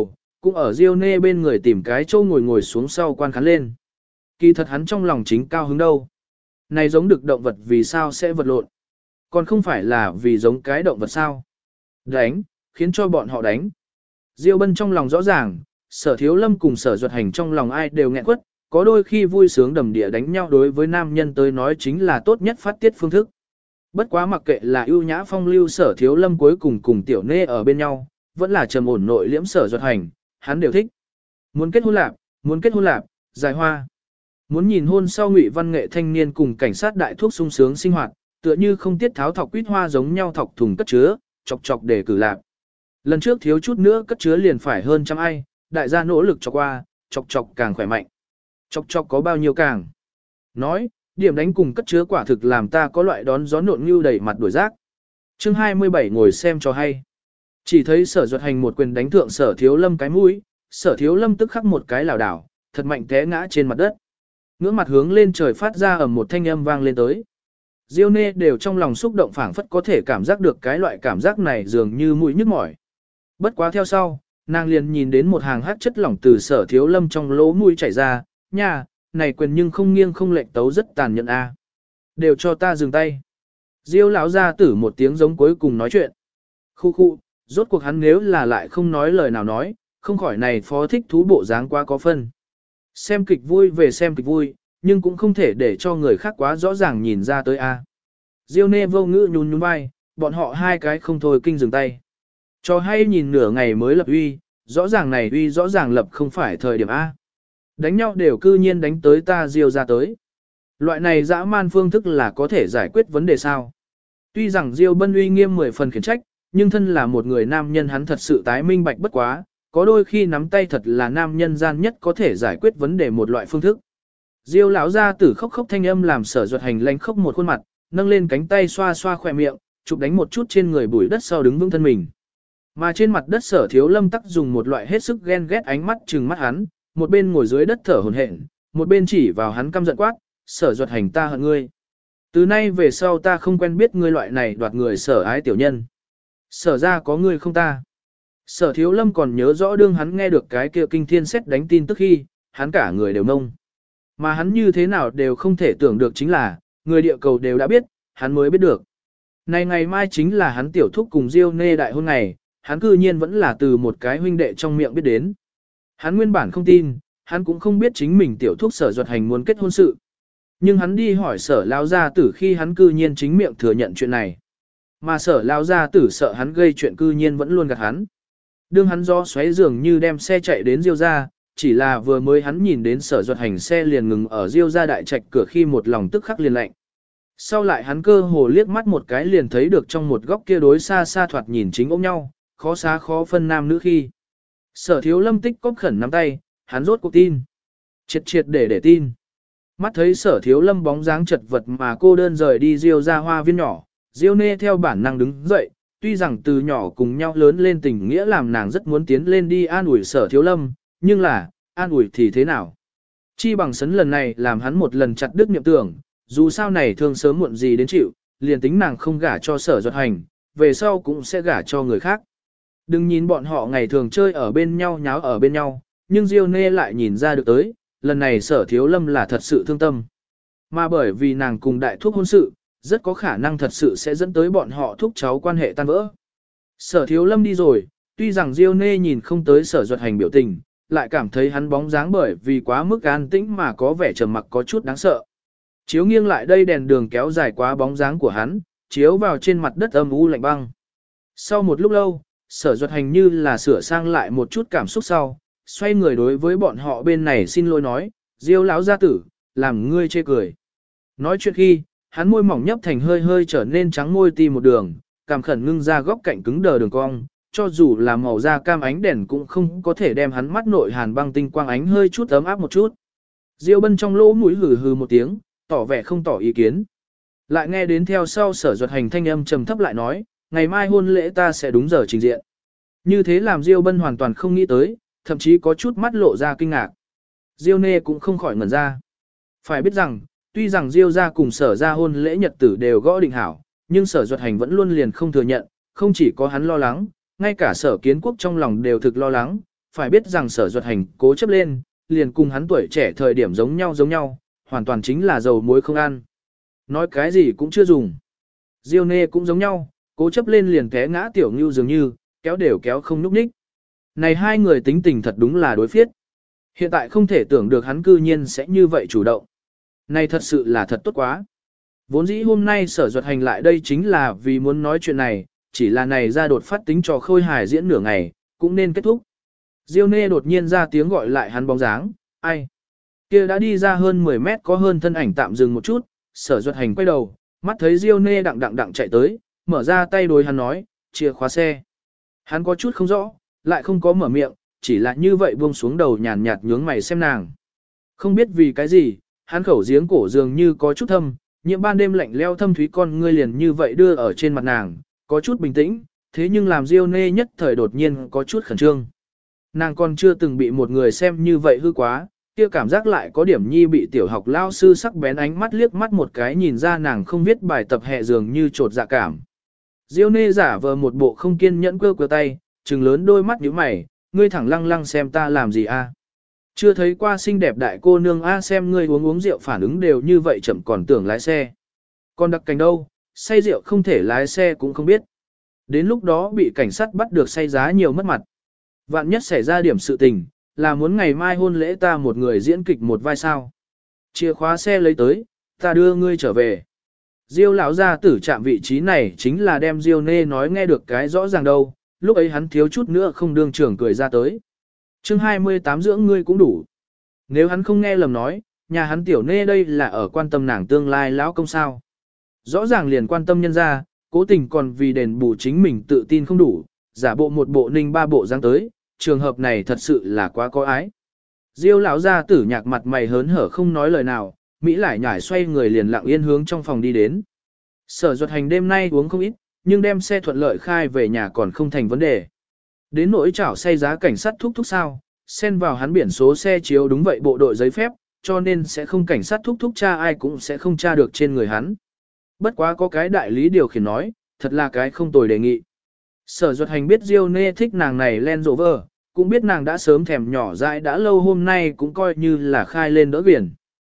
cũng ở Diêu Nê bên người tìm cái chỗ ngồi ngồi xuống sau quan khán lên. Kỳ thật hắn trong lòng chính cao hứng đâu. Này giống được động vật vì sao sẽ vật lộn. Còn không phải là vì giống cái động vật sao. Đánh, khiến cho bọn họ đánh. Diêu Bân trong lòng rõ ràng, Sở Thiếu Lâm cùng Sở Duật Hành trong lòng ai đều nghẹn quất, có đôi khi vui sướng đầm địa đánh nhau đối với nam nhân tới nói chính là tốt nhất phát tiết phương thức. Bất quá mặc kệ là ưu nhã phong lưu Sở Thiếu Lâm cuối cùng cùng Tiểu Nê ở bên nhau, vẫn là trầm ổn nội liễm Sở Duật Hành, hắn đều thích. Muốn kết hôn lạp, giải hoa. Muốn nhìn hôn sau Ngụy văn nghệ thanh niên cùng cảnh sát đại thuốc sung sướng sinh hoạt, tựa như không tiết tháo thọc quýt hoa giống nhau thọc thùng cất chứa, chọc chọc để cử lạp. Lần trước thiếu chút nữa cất chứa liền phải hơn trăm ai, đại gia nỗ lực cho qua, chọc chọc càng khỏe mạnh. Chọc chọc có bao nhiêu càng. Nói, điểm đánh cùng cất chứa quả thực làm ta có loại đón gió nộn như đầy mặt đuổi rác. Chương 27 ngồi xem cho hay. Chỉ thấy Sở Duật Hành một quyền đánh thượng Sở Thiếu Lâm cái mũi, Sở Thiếu Lâm tức khắc một cái lảo đảo, thật mạnh té ngã trên mặt đất. Ngưỡng mặt hướng lên trời phát ra ở một thanh âm vang lên tới. Diêu Nê đều trong lòng xúc động phảng phất có thể cảm giác được cái loại cảm giác này dường như mũi nhức mỏi. Bất quá theo sau, nàng liền nhìn đến một hàng hát chất lỏng từ Sở Thiếu Lâm trong lỗ mũi chảy ra, nha, này quyền nhưng không nghiêng không lệch tấu rất tàn nhẫn a. Đều cho ta dừng tay. Diêu lão gia tử một tiếng giống cuối cùng nói chuyện. Khu khu, rốt cuộc hắn nếu là lại không nói lời nào nói, không khỏi này phó thích thú bộ dáng quá có phân. Xem kịch vui về xem kịch vui, nhưng cũng không thể để cho người khác quá rõ ràng nhìn ra tới a. Diêu Nê vô ngữ nhún nhún vai, bọn họ hai cái không thôi kinh dừng tay. Cho hay nhìn nửa ngày mới lập uy, rõ ràng này uy rõ ràng lập không phải thời điểm A. Đánh nhau đều cư nhiên đánh tới ta Diêu ra tới. Loại này dã man phương thức là có thể giải quyết vấn đề sao. Tuy rằng Diêu Bân uy nghiêm 10 phần khiển trách, nhưng thân là một người nam nhân hắn thật sự tái minh bạch bất quá, có đôi khi nắm tay thật là nam nhân gian nhất có thể giải quyết vấn đề một loại phương thức. Diêu lão gia tử khóc khóc thanh âm làm Sở Duật Hành lánh khóc một khuôn mặt, nâng lên cánh tay xoa xoa khỏe miệng, chụp đánh một chút trên người bụi đất sau đứng vững thân mình. Mà trên mặt đất Sở Thiếu Lâm tắc dùng một loại hết sức ghen ghét ánh mắt trừng mắt hắn, một bên ngồi dưới đất thở hổn hển, một bên chỉ vào hắn căm giận quát, Sở Duật Hành ta hận ngươi. Từ nay về sau ta không quen biết ngươi loại này đoạt người Sở ái tiểu nhân. Sở ra có ngươi không ta. Sở Thiếu Lâm còn nhớ rõ đương hắn nghe được cái kia kinh thiên xét đánh tin tức khi, hắn cả người đều nông. Mà hắn như thế nào đều không thể tưởng được chính là, người địa cầu đều đã biết, hắn mới biết được. Này ngày mai chính là hắn tiểu thúc cùng Diêu Nê đại hôn ngày, hắn cư nhiên vẫn là từ một cái huynh đệ trong miệng biết đến. Hắn nguyên bản không tin, hắn cũng không biết chính mình tiểu thúc Sở Duật Hành muốn kết hôn sự. Nhưng hắn đi hỏi Sở lão gia tử khi hắn cư nhiên chính miệng thừa nhận chuyện này. Mà Sở lão gia tử sợ hắn gây chuyện cư nhiên vẫn luôn gạt hắn. Đương hắn do xoáy dường như đem xe chạy đến Diêu gia, chỉ là vừa mới hắn nhìn đến Sở Duật Hành xe liền ngừng ở Diêu gia đại trạch cửa khi một lòng tức khắc liền lạnh. Sau lại hắn cơ hồ liếc mắt một cái liền thấy được trong một góc kia đối xa xa thoạt nhìn chính ôm nhau, khó xá khó phân nam nữ khi. Sở Thiếu Lâm tích cóp khẩn nắm tay, hắn rốt cuộc tin. Triệt để tin. Mắt thấy Sở Thiếu Lâm bóng dáng chật vật mà cô đơn rời đi Diêu ra hoa viên nhỏ, Diêu Nê theo bản năng đứng dậy, tuy rằng từ nhỏ cùng nhau lớn lên tình nghĩa làm nàng rất muốn tiến lên đi an ủi Sở Thiếu Lâm, nhưng là, an ủi thì thế nào? Chi bằng sấn lần này làm hắn một lần chặt đứt niệm tưởng, dù sao này thương sớm muộn gì đến chịu, liền tính nàng không gả cho Sở Duật Hành, về sau cũng sẽ gả cho người khác. Đừng nhìn bọn họ ngày thường chơi ở bên nhau nháo ở bên nhau, nhưng Diêu Nê lại nhìn ra được tới, lần này Sở Thiếu Lâm là thật sự thương tâm. Mà bởi vì nàng cùng đại thúc hôn sự, rất có khả năng thật sự sẽ dẫn tới bọn họ thúc cháu quan hệ tan vỡ. Sở Thiếu Lâm đi rồi, tuy rằng Diêu Nê nhìn không tới Sở Duật Hành biểu tình, lại cảm thấy hắn bóng dáng bởi vì quá mức an tĩnh mà có vẻ trầm mặc có chút đáng sợ. Chiếu nghiêng lại đây đèn đường kéo dài quá bóng dáng của hắn, chiếu vào trên mặt đất âm u lạnh băng. Sau một lúc lâu, Sở Duật Hành như là sửa sang lại một chút cảm xúc sau, xoay người đối với bọn họ bên này xin lỗi nói, Diêu lão gia tử, làm ngươi chê cười. Nói chuyện khi, hắn môi mỏng nhấp thành hơi hơi trở nên trắng môi ti một đường, cảm khẩn ngưng ra góc cạnh cứng đờ đường cong, cho dù là màu da cam ánh đèn cũng không có thể đem hắn mắt nội hàn băng tinh quang ánh hơi chút ấm áp một chút. Diêu Bân trong lỗ mũi hừ hừ một tiếng, tỏ vẻ không tỏ ý kiến. Lại nghe đến theo sau Sở Duật Hành thanh âm trầm thấp lại nói, ngày mai hôn lễ ta sẽ đúng giờ trình diện. Như thế làm Diêu Bân hoàn toàn không nghĩ tới, thậm chí có chút mắt lộ ra kinh ngạc. Diêu Nê cũng không khỏi ngẩn ra. Phải biết rằng, tuy rằng Diêu gia cùng Sở gia hôn lễ nhật tử đều gõ định hảo, nhưng Sở Duật Hành vẫn luôn liền không thừa nhận, không chỉ có hắn lo lắng, ngay cả Sở Kiến Quốc trong lòng đều thực lo lắng, phải biết rằng Sở Duật Hành cố chấp lên, liền cùng hắn tuổi trẻ thời điểm giống nhau, hoàn toàn chính là dầu muối không ăn. Nói cái gì cũng chưa dùng. Diêu Nê cũng giống nhau, cố chấp lên liền té ngã Tiểu Ngưu dường như, kéo đều kéo không nhúc nhích. Này hai người tính tình thật đúng là đối phiết. Hiện tại không thể tưởng được hắn cư nhiên sẽ như vậy chủ động. Này thật sự là thật tốt quá. Vốn dĩ hôm nay Sở Duật Hành lại đây chính là vì muốn nói chuyện này, chỉ là này ra đột phát tính trò khôi hài diễn nửa ngày, cũng nên kết thúc. Diêu Nê đột nhiên ra tiếng gọi lại hắn bóng dáng, ai? Kia đã đi ra hơn 10 mét có hơn thân ảnh tạm dừng một chút, Sở Duật Hành quay đầu, mắt thấy Diêu Nê đặng chạy tới, mở ra tay đối hắn nói, chìa khóa xe. Hắn có chút không rõ, lại không có mở miệng, chỉ là như vậy buông xuống đầu nhàn nhạt nhướng mày xem nàng. Không biết vì cái gì, hắn khẩu giếng cổ dường như có chút thâm, nhiễm ban đêm lạnh leo thâm thúy con ngươi liền như vậy đưa ở trên mặt nàng, có chút bình tĩnh, thế nhưng làm Diêu Nê nhất thời đột nhiên có chút khẩn trương. Nàng còn chưa từng bị một người xem như vậy hư quá, kia cảm giác lại có điểm nhi bị tiểu học lao sư sắc bén ánh mắt liếc mắt một cái nhìn ra nàng không viết bài tập hệ dường như trột dạ cảm. Diêu Nê giả vờ một bộ không kiên nhẫn cơ tay, trừng lớn đôi mắt nhíu mày, ngươi thẳng lăng xem ta làm gì a? Chưa thấy qua xinh đẹp đại cô nương a xem ngươi uống rượu phản ứng đều như vậy chậm còn tưởng lái xe. Còn đặc cảnh đâu, say rượu không thể lái xe cũng không biết. Đến lúc đó bị cảnh sát bắt được say giá nhiều mất mặt. Vạn nhất xảy ra điểm sự tình, là muốn ngày mai hôn lễ ta một người diễn kịch một vai sao. Chìa khóa xe lấy tới, ta đưa ngươi trở về. Diêu lão gia tử chạm vị trí này chính là đem Diêu Nê nói nghe được cái rõ ràng đâu, lúc ấy hắn thiếu chút nữa không đương trưởng cười ra tới. Chương 28 dưỡng ngươi cũng đủ. Nếu hắn không nghe lầm nói, nhà hắn tiểu Nê đây là ở quan tâm nàng tương lai lão công sao. Rõ ràng liền quan tâm nhân ra, cố tình còn vì đền bù chính mình tự tin không đủ, giả bộ một bộ ninh ba bộ dáng tới, trường hợp này thật sự là quá có ái. Diêu lão gia tử nhạc mặt mày hớn hở không nói lời nào, Mỹ lại nhảy xoay người liền lặng yên hướng trong phòng đi đến. Sở Duật Hành đêm nay uống không ít, nhưng đem xe thuận lợi khai về nhà còn không thành vấn đề. Đến nỗi chảo say giá cảnh sát thúc sao, xen vào hắn biển số xe chiếu đúng vậy bộ đội giấy phép, cho nên sẽ không cảnh sát thúc tra ai cũng sẽ không tra được trên người hắn. Bất quá có cái đại lý điều khiển nói, thật là cái không tồi đề nghị. Sở Duật Hành biết Diêu Nê thích nàng này Land Rover, cũng biết nàng đã sớm thèm nhỏ dại đã lâu hôm nay cũng coi như là khai lên đỡ biển.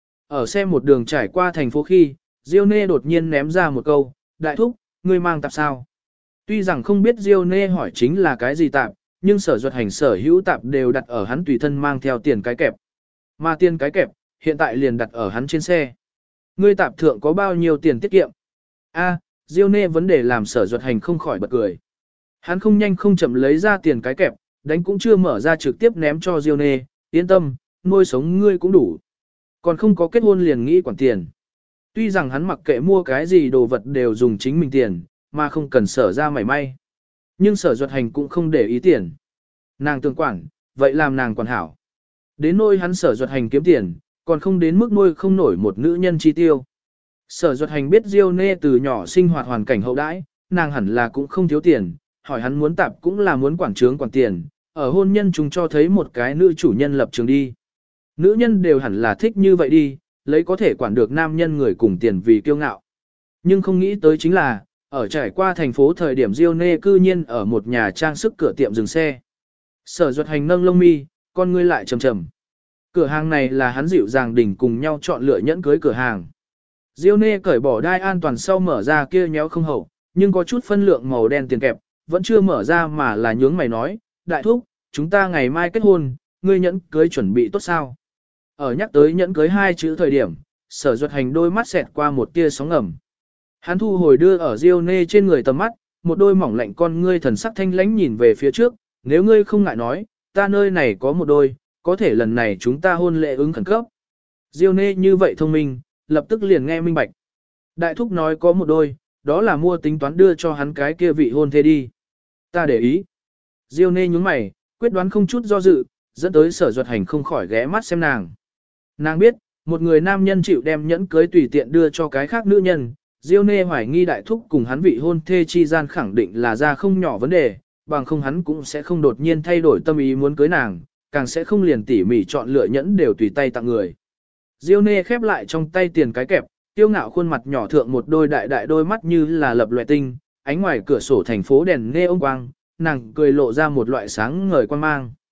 Ở xe một đường trải qua thành phố khi, Diêu Nê đột nhiên ném ra một câu, đại thúc, ngươi mang tạp sao? Tuy rằng không biết Diêu Nê hỏi chính là cái gì tạp, nhưng Sở Duật Hành sở hữu tạp đều đặt ở hắn tùy thân mang theo tiền cái kẹp. Mà tiền cái kẹp, hiện tại liền đặt ở hắn trên xe. Ngươi tạp thượng có bao nhiêu tiền tiết kiệm? A, Diêu Nê vấn đề làm Sở Duật Hành không khỏi bật cười. Hắn không nhanh không chậm lấy ra tiền cái kẹp, đánh cũng chưa mở ra trực tiếp ném cho Diêu Nê, yên tâm, nuôi sống ngươi cũng đủ. Còn không có kết hôn liền nghĩ quản tiền. Tuy rằng hắn mặc kệ mua cái gì đồ vật đều dùng chính mình tiền, mà không cần Sở ra mảy may. Nhưng Sở Duật Hành cũng không để ý tiền. Nàng tương quản, vậy làm nàng quản hảo. Đến nỗi hắn Sở Duật Hành kiếm tiền, còn không đến mức nuôi không nổi một nữ nhân chi tiêu. Sở Duật Hành biết Diêu Nê từ nhỏ sinh hoạt hoàn cảnh hậu đãi, nàng hẳn là cũng không thiếu tiền, hỏi hắn muốn tạp cũng là muốn quản trướng quản tiền, ở hôn nhân chúng cho thấy một cái nữ chủ nhân lập trường đi. Nữ nhân đều hẳn là thích như vậy đi, lấy có thể quản được nam nhân người cùng tiền vì kiêu ngạo. Nhưng không nghĩ tới chính là, ở trải qua thành phố thời điểm Diêu Nê cư nhiên ở một nhà trang sức cửa tiệm dừng xe. Sở Duật Hành nâng lông mi, con ngươi lại trầm trầm. Cửa hàng này là hắn dịu dàng đỉnh cùng nhau chọn lựa nhẫn cưới cửa hàng. Diêu Nê cởi bỏ đai an toàn sau mở ra kia nhéo không hậu, nhưng có chút phân lượng màu đen tiền kẹp, vẫn chưa mở ra mà là nhướng mày nói, đại thúc, chúng ta ngày mai kết hôn, ngươi nhẫn cưới chuẩn bị tốt sao? Ở nhắc tới nhẫn cưới hai chữ thời điểm, Sở Duật Hành đôi mắt xẹt qua một tia sóng ngầm. Hắn thu hồi đưa ở Diêu Nê trên người tầm mắt, một đôi mỏng lạnh con ngươi thần sắc thanh lãnh nhìn về phía trước, nếu ngươi không ngại nói, ta nơi này có một đôi, có thể lần này chúng ta hôn lễ ứng khẩn cấp. Diêu Nê như vậy thông minh, lập tức liền nghe minh bạch. Đại thúc nói có một đôi, đó là mua tính toán đưa cho hắn cái kia vị hôn thê đi. Ta để ý. Diêu Nê nhướng mày, quyết đoán không chút do dự, dẫn tới Sở Duật Hành không khỏi ghé mắt xem nàng. Nàng biết, một người nam nhân chịu đem nhẫn cưới tùy tiện đưa cho cái khác nữ nhân, Diêu Nê hoài nghi đại thúc cùng hắn vị hôn thê chi gian khẳng định là ra không nhỏ vấn đề, bằng không hắn cũng sẽ không đột nhiên thay đổi tâm ý muốn cưới nàng, càng sẽ không liền tỉ mỉ chọn lựa nhẫn đều tùy tay tặng người. Diêu Nê khép lại trong tay tiền cái kẹp, tiêu ngạo khuôn mặt nhỏ thượng một đôi đại đôi mắt như là lập lòe tinh, ánh ngoài cửa sổ thành phố đèn nghe ông quang, nàng cười lộ ra một loại sáng ngời quan mang.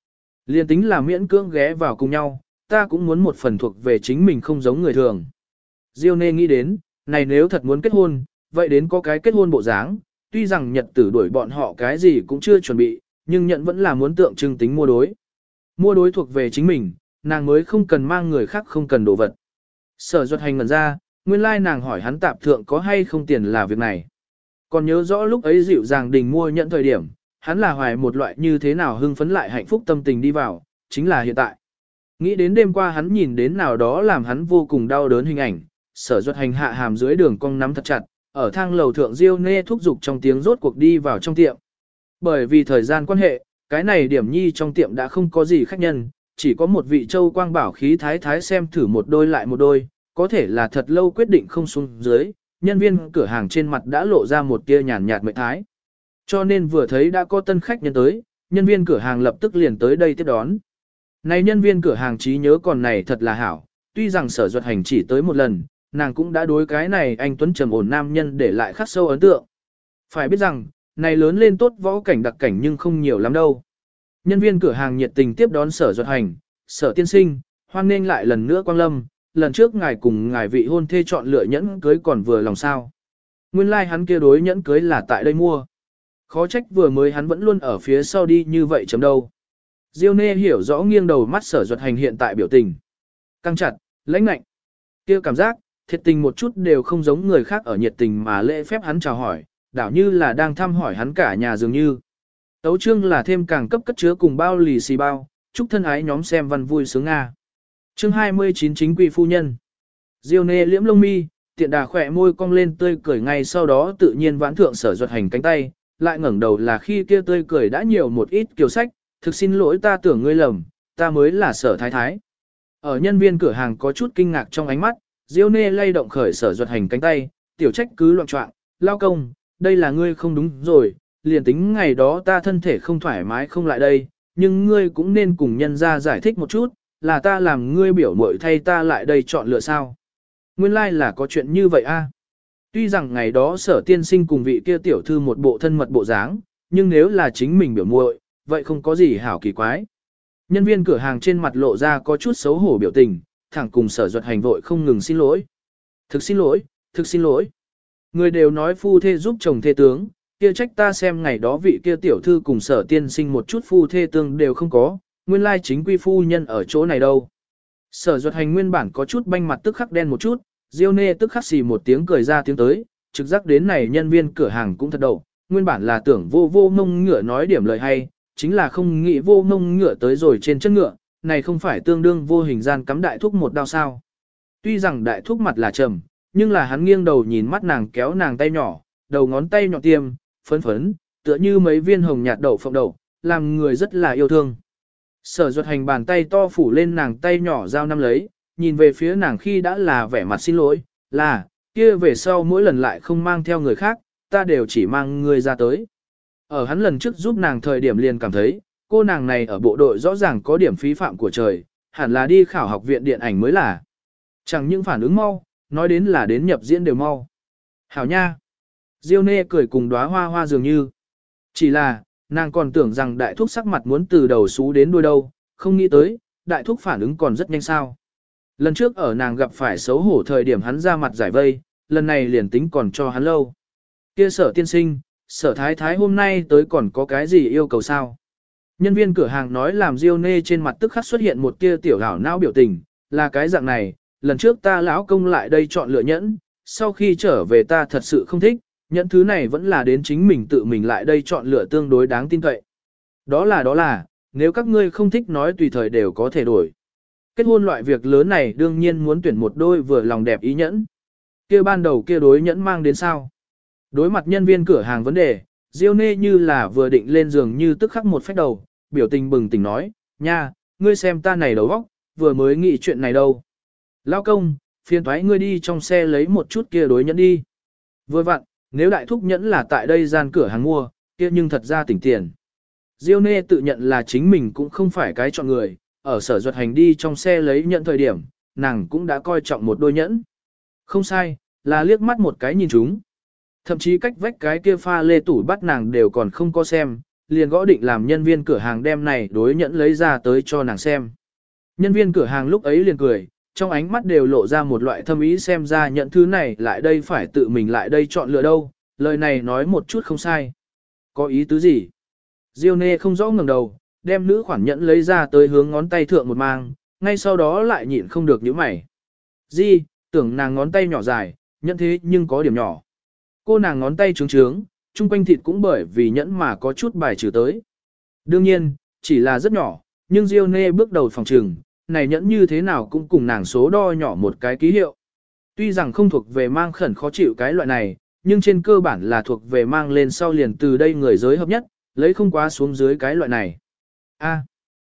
Liên tính là miễn cưỡng ghé vào cùng nhau, ta cũng muốn một phần thuộc về chính mình không giống người thường. Diêu Nê nghĩ đến, này nếu thật muốn kết hôn, vậy đến có cái kết hôn bộ dáng, tuy rằng nhật tử đuổi bọn họ cái gì cũng chưa chuẩn bị, nhưng nhận vẫn là muốn tượng trưng tính mua đối. Mua đối thuộc về chính mình, nàng mới không cần mang người khác không cần đồ vật. Sở Duật Hành ngẩn ra, nguyên lai nàng hỏi hắn tạp thượng có hay không tiền là việc này. Còn nhớ rõ lúc ấy dịu dàng đình mua nhận thời điểm, hắn là hoài một loại như thế nào hưng phấn lại hạnh phúc tâm tình đi vào, chính là hiện tại. Nghĩ đến đêm qua hắn nhìn đến nào đó làm hắn vô cùng đau đớn hình ảnh, Sở Duật Hành hạ hàm dưới đường cong nắm thật chặt, ở thang lầu thượng Diêu Nê thúc giục trong tiếng rốt cuộc đi vào trong tiệm. Bởi vì thời gian quan hệ, cái này điểm nhi trong tiệm đã không có gì khách nhân, chỉ có một vị châu quang bảo khí thái thái xem thử một đôi lại một đôi, có thể là thật lâu quyết định không xuống dưới, nhân viên cửa hàng trên mặt đã lộ ra một tia nhàn nhạt mệt thái. Cho nên vừa thấy đã có tân khách nhân tới, nhân viên cửa hàng lập tức liền tới đây tiếp đón. Này nhân viên cửa hàng trí nhớ còn này thật là hảo, tuy rằng Sở Duật Hành chỉ tới một lần, nàng cũng đã đối cái này anh tuấn trầm ổn nam nhân để lại khắc sâu ấn tượng. Phải biết rằng, này lớn lên tốt võ cảnh đặc cảnh nhưng không nhiều lắm đâu. Nhân viên cửa hàng nhiệt tình tiếp đón Sở Duật Hành, Sở tiên sinh, hoan nghênh lại lần nữa quang lâm, lần trước ngài cùng ngài vị hôn thê chọn lựa nhẫn cưới còn vừa lòng sao. Nguyên lai like hắn kia đối nhẫn cưới là tại đây mua. Khó trách vừa mới hắn vẫn luôn ở phía sau đi như vậy chấm đâu. Diêu Nê hiểu rõ nghiêng đầu mắt Sở Duật Hành hiện tại biểu tình. Căng chặt, lãnh lạnh. Kia cảm giác, thiệt tình một chút đều không giống người khác ở nhiệt tình mà lễ phép hắn chào hỏi, đảo như là đang thăm hỏi hắn cả nhà dường như. Tấu chương là thêm càng cấp cất chứa cùng bao lì xì bao, chúc thân ái nhóm xem văn vui sướng Nga. Chương 29 chính quy phu nhân. Diêu Nê liễm lông mi, tiện đà khỏe môi cong lên tươi cười ngay sau đó tự nhiên vãn thượng Sở Duật Hành cánh tay, lại ngẩng đầu là khi kia tươi cười đã nhiều một ít kiều sách, thực xin lỗi ta tưởng ngươi lầm, ta mới là Sở thái thái. Ở nhân viên cửa hàng có chút kinh ngạc trong ánh mắt, Diêu Nê lay động khởi Sở Duật Hành cánh tay, tiểu trách cứ loạn trọng, lao công, đây là ngươi không đúng rồi, liền tính ngày đó ta thân thể không thoải mái không lại đây, nhưng ngươi cũng nên cùng nhân ra giải thích một chút, là ta làm ngươi biểu muội thay ta lại đây chọn lựa sao. Nguyên lai like là có chuyện như vậy a. Tuy rằng ngày đó Sở tiên sinh cùng vị kia tiểu thư một bộ thân mật bộ dáng, nhưng nếu là chính mình biểu muội, vậy không có gì hảo kỳ quái. Nhân viên cửa hàng trên mặt lộ ra có chút xấu hổ biểu tình, thẳng cùng Sở Duật Hành vội không ngừng xin lỗi. Thực xin lỗi, thực xin lỗi. Người đều nói phu thê giúp chồng thê tướng, kia trách ta xem ngày đó vị kia tiểu thư cùng Sở tiên sinh một chút phu thê tương đều không có, nguyên lai chính quy phu nhân ở chỗ này đâu. Sở Duật Hành nguyên bản có chút banh mặt tức khắc đen một chút, Diêu Nê tức khắc xì một tiếng cười ra tiếng tới, trực giác đến này nhân viên cửa hàng cũng thật đầu, nguyên bản là tưởng vô vô mông ngựa nói điểm lời hay, chính là không nghĩ vô mông ngựa tới rồi trên chân ngựa, này không phải tương đương vô hình gian cắm đại thúc một đao sao. Tuy rằng đại thúc mặt là trầm, nhưng là hắn nghiêng đầu nhìn mắt nàng kéo nàng tay nhỏ, đầu ngón tay nhỏ tiêm, phấn phấn, tựa như mấy viên hồng nhạt đậu phộng đậu, làm người rất là yêu thương. Sở Duật Hành bàn tay to phủ lên nàng tay nhỏ giao năm lấy, nhìn về phía nàng khi đã là vẻ mặt xin lỗi, là, kia về sau mỗi lần lại không mang theo người khác, ta đều chỉ mang người ra tới. Ở hắn lần trước giúp nàng thời điểm liền cảm thấy, cô nàng này ở bộ đội rõ ràng có điểm phí phạm của trời, hẳn là đi khảo học viện điện ảnh mới là. Chẳng những phản ứng mau, nói đến là đến nhập diễn đều mau. Hảo nha! Diêu Nê cười cùng đóa hoa hoa dường như. Chỉ là, nàng còn tưởng rằng đại thúc sắc mặt muốn từ đầu xú đến đuôi đâu, không nghĩ tới, đại thúc phản ứng còn rất nhanh sao. Lần trước ở nàng gặp phải xấu hổ thời điểm hắn ra mặt giải vây, lần này liền tính còn cho hắn lâu. Kia Sở tiên sinh, Sở thái thái hôm nay tới còn có cái gì yêu cầu sao? Nhân viên cửa hàng nói làm Diêu Nê trên mặt tức khắc xuất hiện một tia tiểu ảo não biểu tình, là cái dạng này, lần trước ta lão công lại đây chọn lựa nhẫn, sau khi trở về ta thật sự không thích, nhẫn thứ này vẫn là đến chính mình tự mình lại đây chọn lựa tương đối đáng tin cậy. Đó là, nếu các ngươi không thích nói tùy thời đều có thể đổi. Kết hôn loại việc lớn này đương nhiên muốn tuyển một đôi vừa lòng đẹp ý nhẫn. Kia ban đầu kia đối nhẫn mang đến sao? Đối mặt nhân viên cửa hàng vấn đề, Diêu Nê như là vừa định lên giường như tức khắc một phách đầu, biểu tình bừng tỉnh nói, nha, ngươi xem ta này đầu óc, vừa mới nghĩ chuyện này đâu. Lao công, phiền thoái ngươi đi trong xe lấy một chút kia đối nhẫn đi. Vừa vặn, nếu đại thúc nhẫn là tại đây gian cửa hàng mua, kia nhưng thật ra tỉnh tiền. Diêu Nê tự nhận là chính mình cũng không phải cái chọn người, ở Sở Duật Hành đi trong xe lấy nhẫn thời điểm, nàng cũng đã coi trọng một đôi nhẫn. Không sai, là liếc mắt một cái nhìn chúng. Thậm chí cách vách cái kia pha lê tủ bắt nàng đều còn không có xem, liền gõ định làm nhân viên cửa hàng đem này đối nhẫn lấy ra tới cho nàng xem. Nhân viên cửa hàng lúc ấy liền cười, trong ánh mắt đều lộ ra một loại thâm ý xem ra nhận thứ này lại đây phải tự mình lại đây chọn lựa đâu, lời này nói một chút không sai. Có ý tứ gì? Diêu Nê không rõ ngẩng đầu, đem nữ khoản nhẫn lấy ra tới hướng ngón tay thượng một mang, ngay sau đó lại nhịn không được nhíu mày. Di, tưởng nàng ngón tay nhỏ dài, nhẫn thế nhưng có điểm nhỏ. Cô nàng ngón tay trướng trướng, chung quanh thịt cũng bởi vì nhẫn mà có chút bài trừ tới. Đương nhiên, chỉ là rất nhỏ, nhưng Diêu Nê bước đầu phòng trừng, này nhẫn như thế nào cũng cùng nàng số đo nhỏ một cái ký hiệu. Tuy rằng không thuộc về mang khẩn khó chịu cái loại này, nhưng trên cơ bản là thuộc về mang lên sau liền từ đây người giới hợp nhất, lấy không quá xuống dưới cái loại này. A,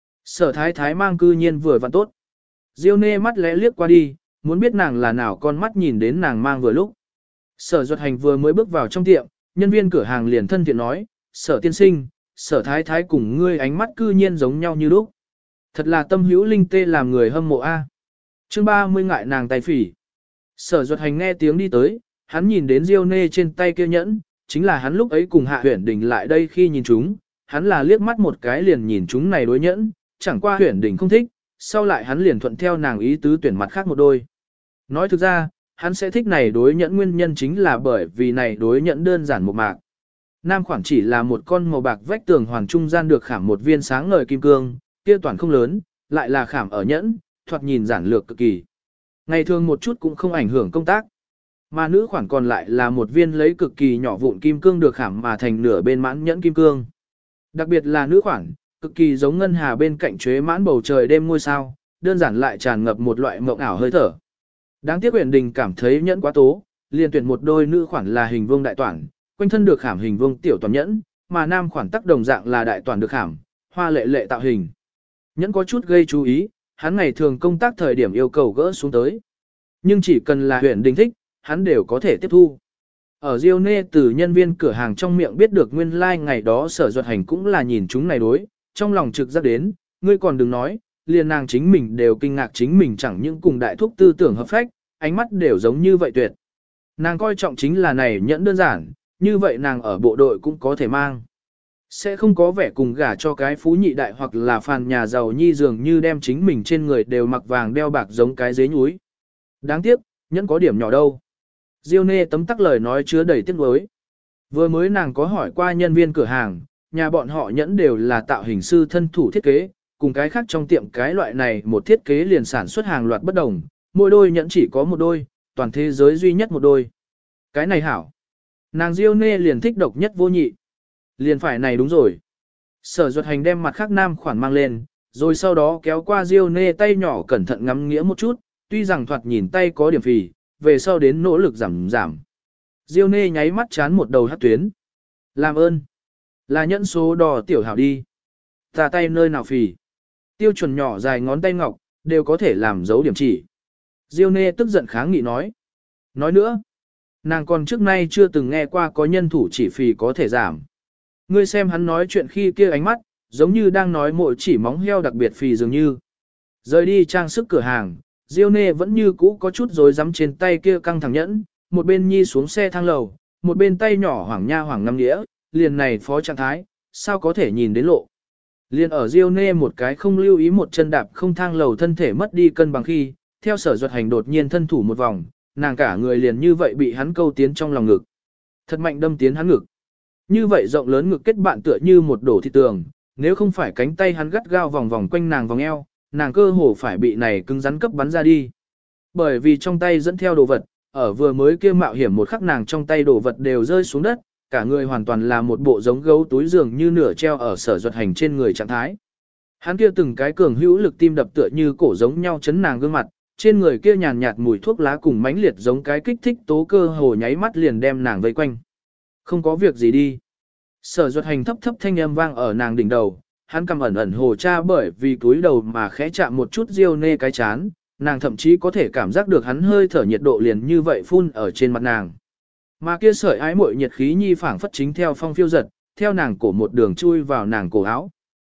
Sở thái thái mang cư nhiên vừa vặn tốt. Diêu Nê mắt lẽ liếc qua đi, muốn biết nàng là nào con mắt nhìn đến nàng mang vừa lúc. Sở Duật Hành vừa mới bước vào trong tiệm, nhân viên cửa hàng liền thân thiện nói, Sở tiên sinh, Sở thái thái cùng ngươi ánh mắt cư nhiên giống nhau như lúc. Thật là tâm hữu linh tê làm người hâm mộ a. Chương 30 ngại nàng tay phỉ. Sở Duật Hành nghe tiếng đi tới, hắn nhìn đến Diêu Nê trên tay kia nhẫn, chính là hắn lúc ấy cùng Hạ Huyển Đình lại đây khi nhìn chúng, hắn là liếc mắt một cái liền nhìn chúng này đối nhẫn, chẳng qua Huyển Đình không thích, sau lại hắn liền thuận theo nàng ý tứ tuyển mặt khác một đôi. Nói thực ra, hắn sẽ thích này đối nhẫn nguyên nhân chính là bởi vì này đối nhẫn đơn giản một mạc. Nam khoảng chỉ là một con màu bạc vách tường hoàn trung gian được khảm một viên sáng ngời kim cương, kia toàn không lớn, lại là khảm ở nhẫn, thoạt nhìn giản lược cực kỳ. Ngày thường một chút cũng không ảnh hưởng công tác. Mà nữ khoản còn lại là một viên lấy cực kỳ nhỏ vụn kim cương được khảm mà thành nửa bên mãn nhẫn kim cương. Đặc biệt là nữ khoản, cực kỳ giống ngân hà bên cạnh chuế mãn bầu trời đêm ngôi sao, đơn giản lại tràn ngập một loại mộng ảo hơi thở. Đáng tiếc Uyển Đình cảm thấy nhẫn quá tố, liền tuyển một đôi nữ khoản là hình vuông đại toản, quanh thân được khảm hình vuông tiểu toàn nhẫn, mà nam khoản tắc đồng dạng là đại toản được khảm, hoa lệ lệ tạo hình. Nhẫn có chút gây chú ý, hắn ngày thường công tác thời điểm yêu cầu gỡ xuống tới. Nhưng chỉ cần là Uyển Đình thích, hắn đều có thể tiếp thu. Ở Diêu Nê từ nhân viên cửa hàng trong miệng biết được nguyên lai like ngày đó Sở Duật Hành cũng là nhìn chúng này đối, trong lòng trực giác đến, ngươi còn đừng nói, liền nàng chính mình đều kinh ngạc chính mình chẳng những cùng đại thúc tư tưởng hợp phách, ánh mắt đều giống như vậy tuyệt. Nàng coi trọng chính là này nhẫn đơn giản, như vậy nàng ở bộ đội cũng có thể mang. Sẽ không có vẻ cùng gả cho cái phú nhị đại hoặc là phàn nhà giàu nhi dường như đem chính mình trên người đều mặc vàng đeo bạc giống cái dế nhúi. Đáng tiếc, nhẫn có điểm nhỏ đâu. Diêu Nê tấm tắc lời nói chứa đầy tiếc nuối. Vừa mới nàng có hỏi qua nhân viên cửa hàng, nhà bọn họ nhẫn đều là tạo hình sư thân thủ thiết kế, cùng cái khác trong tiệm cái loại này một thiết kế liền sản xuất hàng loạt bất đồng, mỗi đôi nhẫn chỉ có một đôi, toàn thế giới duy nhất một đôi. Cái này hảo. Nàng Diêu Nê liền thích độc nhất vô nhị. Liền phải này đúng rồi. Sở Duật Hành đem mặt khác nam khoản mang lên, rồi sau đó kéo qua Diêu Nê tay nhỏ cẩn thận ngắm nghĩa một chút, tuy rằng thoạt nhìn tay có điểm phì, về sau đến nỗ lực giảm. Diêu Nê nháy mắt chán một đầu hát tuyến. Làm ơn. Là nhẫn số đo tiểu hảo đi. Ta tay nơi nào phì. Tiêu chuẩn nhỏ dài ngón tay ngọc, đều có thể làm dấu điểm chỉ. Diêu Nê tức giận kháng nghị nói. Nói nữa, nàng còn trước nay chưa từng nghe qua có nhân thủ chỉ phì có thể giảm. Ngươi xem hắn nói chuyện khi kia ánh mắt, giống như đang nói mỗi chỉ móng heo đặc biệt phì dường như. Rời đi trang sức cửa hàng, Diêu Nê vẫn như cũ có chút rối rắm trên tay kia căng thẳng nhẫn, một bên nhi xuống xe thang lầu, một bên tay nhỏ hoảng nha hoảng ngâm đĩa, liền này phó trạng thái, sao có thể nhìn đến lộ. Liền ở Diêu Nê một cái không lưu ý một chân đạp không thang lầu thân thể mất đi cân bằng khi, theo Sở Duật Hành đột nhiên thân thủ một vòng, nàng cả người liền như vậy bị hắn câu tiến trong lòng ngực. Thật mạnh đâm tiến hắn ngực. Như vậy rộng lớn ngực kết bạn tựa như một đổ thịt tường, nếu không phải cánh tay hắn gắt gao vòng vòng quanh nàng vòng eo, nàng cơ hồ phải bị này cứng rắn cấp bắn ra đi. Bởi vì trong tay dẫn theo đồ vật, ở vừa mới kia mạo hiểm một khắc nàng trong tay đồ vật đều rơi xuống đất, cả người hoàn toàn là một bộ giống gấu túi giường như nửa treo ở Sở Duật Hành trên người trạng thái. Hắn kia từng cái cường hữu lực tim đập tựa như cổ giống nhau chấn nàng gương mặt, trên người kia nhàn nhạt mùi thuốc lá cùng mãnh liệt giống cái kích thích tố cơ hồ nháy mắt liền đem nàng vây quanh. Không có việc gì đi. Sở Duật Hành thấp thấp thanh âm vang ở nàng đỉnh đầu, hắn cầm ẩn ẩn hồ cha bởi vì túi đầu mà khẽ chạm một chút Diêu Nê cái chán, nàng thậm chí có thể cảm giác được hắn hơi thở nhiệt độ liền như vậy phun ở trên mặt nàng. Mà kia sợi ái muội nhiệt khí nhi phảng phất chính theo phong phiêu giật, theo nàng cổ một đường chui vào nàng cổ áo.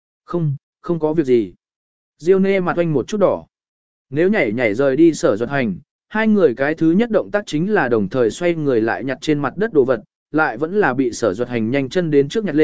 Không có việc gì. Diêu Nê mặt oanh một chút đỏ. Nếu nhảy rời đi Sở Duật Hành, hai người cái thứ nhất động tác chính là đồng thời xoay người lại nhặt trên mặt đất đồ vật, lại vẫn là bị Sở Duật Hành nhanh chân đến trước nhặt lên,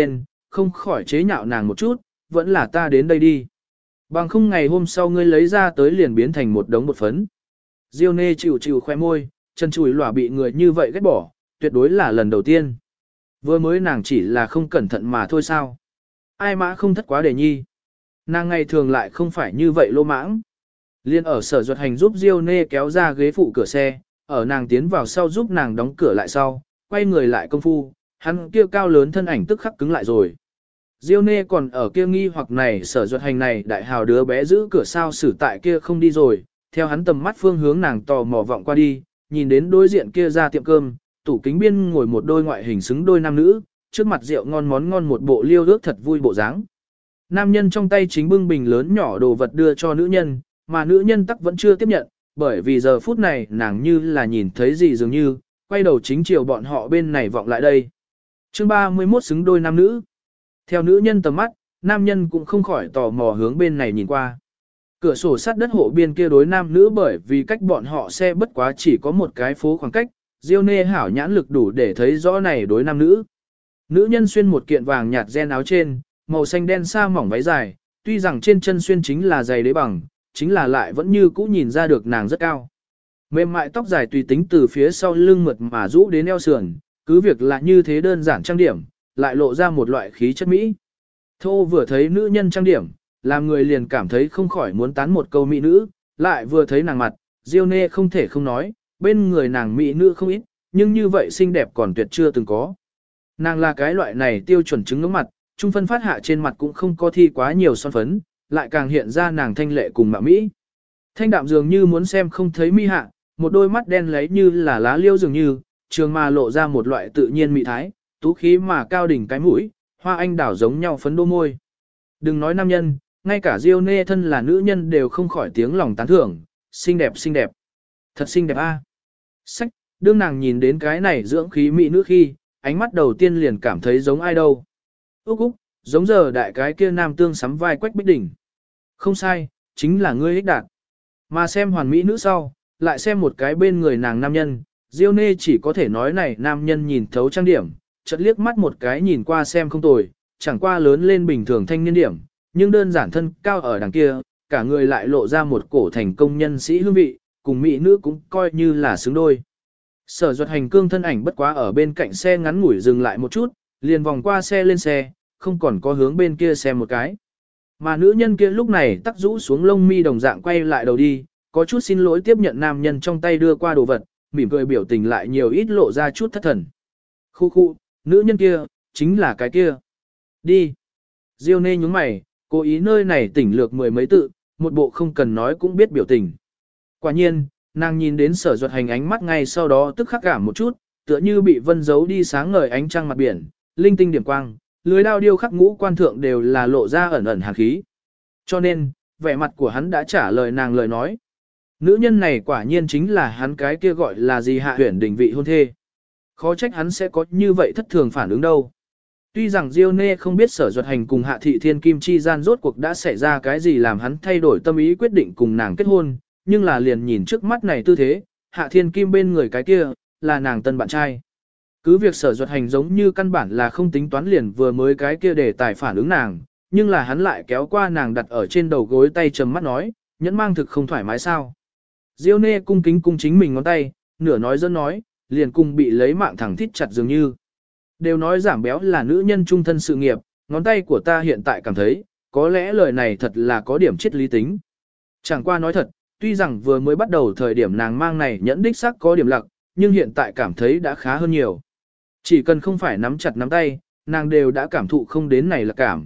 không khỏi chế nhạo nàng một chút, vẫn là ta đến đây đi. Bằng không ngày hôm sau ngươi lấy ra tới liền biến thành một đống bột phấn. Diêu nê chịu chịu khoe môi, chân chùi lỏa bị người như vậy ghét bỏ, tuyệt đối là lần đầu tiên. Vừa mới nàng chỉ là không cẩn thận mà thôi sao. Ai mã không thất quá đề nhi. Nàng ngày thường lại không phải như vậy lô mãng. Liên ở Sở Duật Hành giúp Diêu nê kéo ra ghế phụ cửa xe, ở nàng tiến vào sau giúp nàng đóng cửa lại sau, quay người lại công phu, hắn kia cao lớn thân ảnh tức khắc cứng lại rồi. Diêu nê còn ở kia nghi hoặc này Sở Duật Hành này đại hào đứa bé giữ cửa sao xử tại kia không đi rồi, theo hắn tầm mắt phương hướng nàng tò mò vọng qua đi, nhìn đến đối diện kia ra tiệm cơm, tủ kính biên ngồi một đôi ngoại hình xứng đôi nam nữ, trước mặt rượu ngon món ngon một bộ liêu ước thật vui bộ dáng. Nam nhân trong tay chính bưng bình lớn nhỏ đồ vật đưa cho nữ nhân, mà nữ nhân tắc vẫn chưa tiếp nhận, bởi vì giờ phút này nàng như là nhìn thấy gì dường như, quay đầu chính chiều bọn họ bên này vọng lại đây. Chương 31 xứng đôi nam nữ. Theo nữ nhân tầm mắt, nam nhân cũng không khỏi tò mò hướng bên này nhìn qua. Cửa sổ sắt đất hộ biên kia đối nam nữ bởi vì cách bọn họ xe bất quá chỉ có một cái phố khoảng cách, Diêu nê hảo nhãn lực đủ để thấy rõ này đối nam nữ. Nữ nhân xuyên một kiện vàng nhạt ren áo trên, màu xanh đen sa mỏng váy dài, tuy rằng trên chân xuyên chính là giày đế bằng, chính là lại vẫn như cũ nhìn ra được nàng rất cao. Mềm mại tóc dài tùy tính từ phía sau lưng mượt mà rũ đến eo sườn, cứ việc là như thế đơn giản trang điểm, lại lộ ra một loại khí chất mỹ. Thô vừa thấy nữ nhân trang điểm, làm người liền cảm thấy không khỏi muốn tán một câu mỹ nữ, lại vừa thấy nàng mặt, Diêu nê không thể không nói, bên người nàng mỹ nữ không ít, nhưng như vậy xinh đẹp còn tuyệt chưa từng có. Nàng là cái loại này tiêu chuẩn trứng ngưỡng mặt, trung phân phát hạ trên mặt cũng không có thi quá nhiều son phấn, lại càng hiện ra nàng thanh lệ cùng mạo mỹ. Thanh đạm dường như muốn xem không thấy mi hạ, một đôi mắt đen lấy như là lá liêu dường như, trường mà lộ ra một loại tự nhiên mỹ thái, tú khí mà cao đỉnh cái mũi, hoa anh đảo giống nhau phấn đô môi. Đừng nói nam nhân, ngay cả Diêu nê thân là nữ nhân đều không khỏi tiếng lòng tán thưởng, xinh đẹp xinh đẹp. Thật xinh đẹp a. Sách, đương nàng nhìn đến cái này dưỡng khí mỹ nữ khi, ánh mắt đầu tiên liền cảm thấy giống ai đâu. Úc úc, giống giờ đại cái kia nam tương sắm vai Quách Bích Đỉnh. Không sai, chính là ngươi ích đạt. Mà xem hoàn mỹ nữ sau, lại xem một cái bên người nàng nam nhân, Diêu nê chỉ có thể nói này nam nhân nhìn thấu trang điểm, chợt liếc mắt một cái nhìn qua xem không tồi, chẳng qua lớn lên bình thường thanh niên điểm, nhưng đơn giản thân cao ở đằng kia, cả người lại lộ ra một cổ thành công nhân sĩ hương vị, cùng mỹ nữ cũng coi như là xứng đôi. Sở Duật Hành cương thân ảnh bất quá ở bên cạnh xe ngắn ngủi dừng lại một chút, liền vòng qua xe lên xe, không còn có hướng bên kia xem một cái. Mà nữ nhân kia lúc này tắc rũ xuống lông mi đồng dạng quay lại đầu đi, có chút xin lỗi tiếp nhận nam nhân trong tay đưa qua đồ vật, mỉm cười biểu tình lại nhiều ít lộ ra chút thất thần. Khu khu, nữ nhân kia, chính là cái kia. Đi. Diêu nê nhúng mày, cố ý nơi này tỉnh lược mười mấy tự, một bộ không cần nói cũng biết biểu tình. Quả nhiên, nàng nhìn đến Sở Duật Hành ánh mắt ngay sau đó tức khắc cảm một chút, tựa như bị vân giấu đi sáng ngời ánh trăng mặt biển, linh tinh điểm quang, lưới đao điêu khắc ngũ quan thượng đều là lộ ra ẩn ẩn hàn khí. Cho nên, vẻ mặt của hắn đã trả lời nàng lời nói. Nữ nhân này quả nhiên chính là hắn cái kia gọi là gì Hạ Huyền Đình vị hôn thê. Khó trách hắn sẽ có như vậy thất thường phản ứng đâu. Tuy rằng Diêu nê không biết Sở Duật Hành cùng Hạ Thị Thiên Kim chi gian rốt cuộc đã xảy ra cái gì làm hắn thay đổi tâm ý quyết định cùng nàng kết hôn, nhưng là liền nhìn trước mắt này tư thế, Hạ Thiên Kim bên người cái kia, là nàng tân bạn trai. Cứ việc Sở Duật Hành giống như căn bản là không tính toán liền vừa mới cái kia để tài phản ứng nàng, nhưng là hắn lại kéo qua nàng đặt ở trên đầu gối tay trầm mắt nói, nhẫn mang thực không thoải mái sao. Diêu nê cung kính cung chính mình ngón tay, nửa nói dân nói, liền cùng bị lấy mạng thẳng thít chặt dường như. Đều nói giảm béo là nữ nhân trung thân sự nghiệp, ngón tay của ta hiện tại cảm thấy, có lẽ lời này thật là có điểm triết lý tính. Chẳng qua nói thật, tuy rằng vừa mới bắt đầu thời điểm nàng mang này nhẫn đích xác có điểm lặc, nhưng hiện tại cảm thấy đã khá hơn nhiều. Chỉ cần không phải nắm chặt nắm tay, nàng đều đã cảm thụ không đến này là cảm.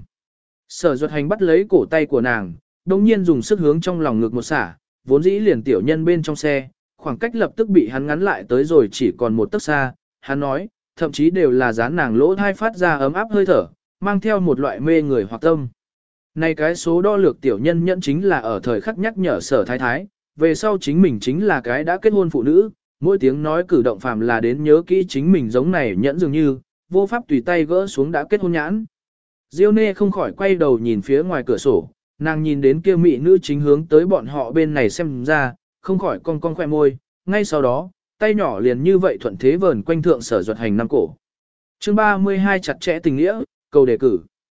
Sở Duật Hành bắt lấy cổ tay của nàng, đồng nhiên dùng sức hướng trong lòng ngực một xả, vốn dĩ liền tiểu nhân bên trong xe, khoảng cách lập tức bị hắn ngắn lại tới rồi chỉ còn một tấc xa, hắn nói, thậm chí đều là dán nàng lỗ thai phát ra ấm áp hơi thở, mang theo một loại mê người hoặc tâm. Này cái số đo lược tiểu nhân nhẫn chính là ở thời khắc nhắc nhở Sở Thái Thái, về sau chính mình chính là cái đã kết hôn phụ nữ, mỗi tiếng nói cử động phàm là đến nhớ kỹ chính mình giống này nhẫn dường như, vô pháp tùy tay gỡ xuống đã kết hôn nhãn. Diêu nê không khỏi quay đầu nhìn phía ngoài cửa sổ, nàng nhìn đến kia mỹ nữ chính hướng tới bọn họ bên này xem ra, không khỏi cong cong khoe môi, ngay sau đó, tay nhỏ liền như vậy thuận thế vờn quanh thượng Sở Duật Hành năm cổ. Chương 32 chặt chẽ tình nghĩa, cầu đề cử.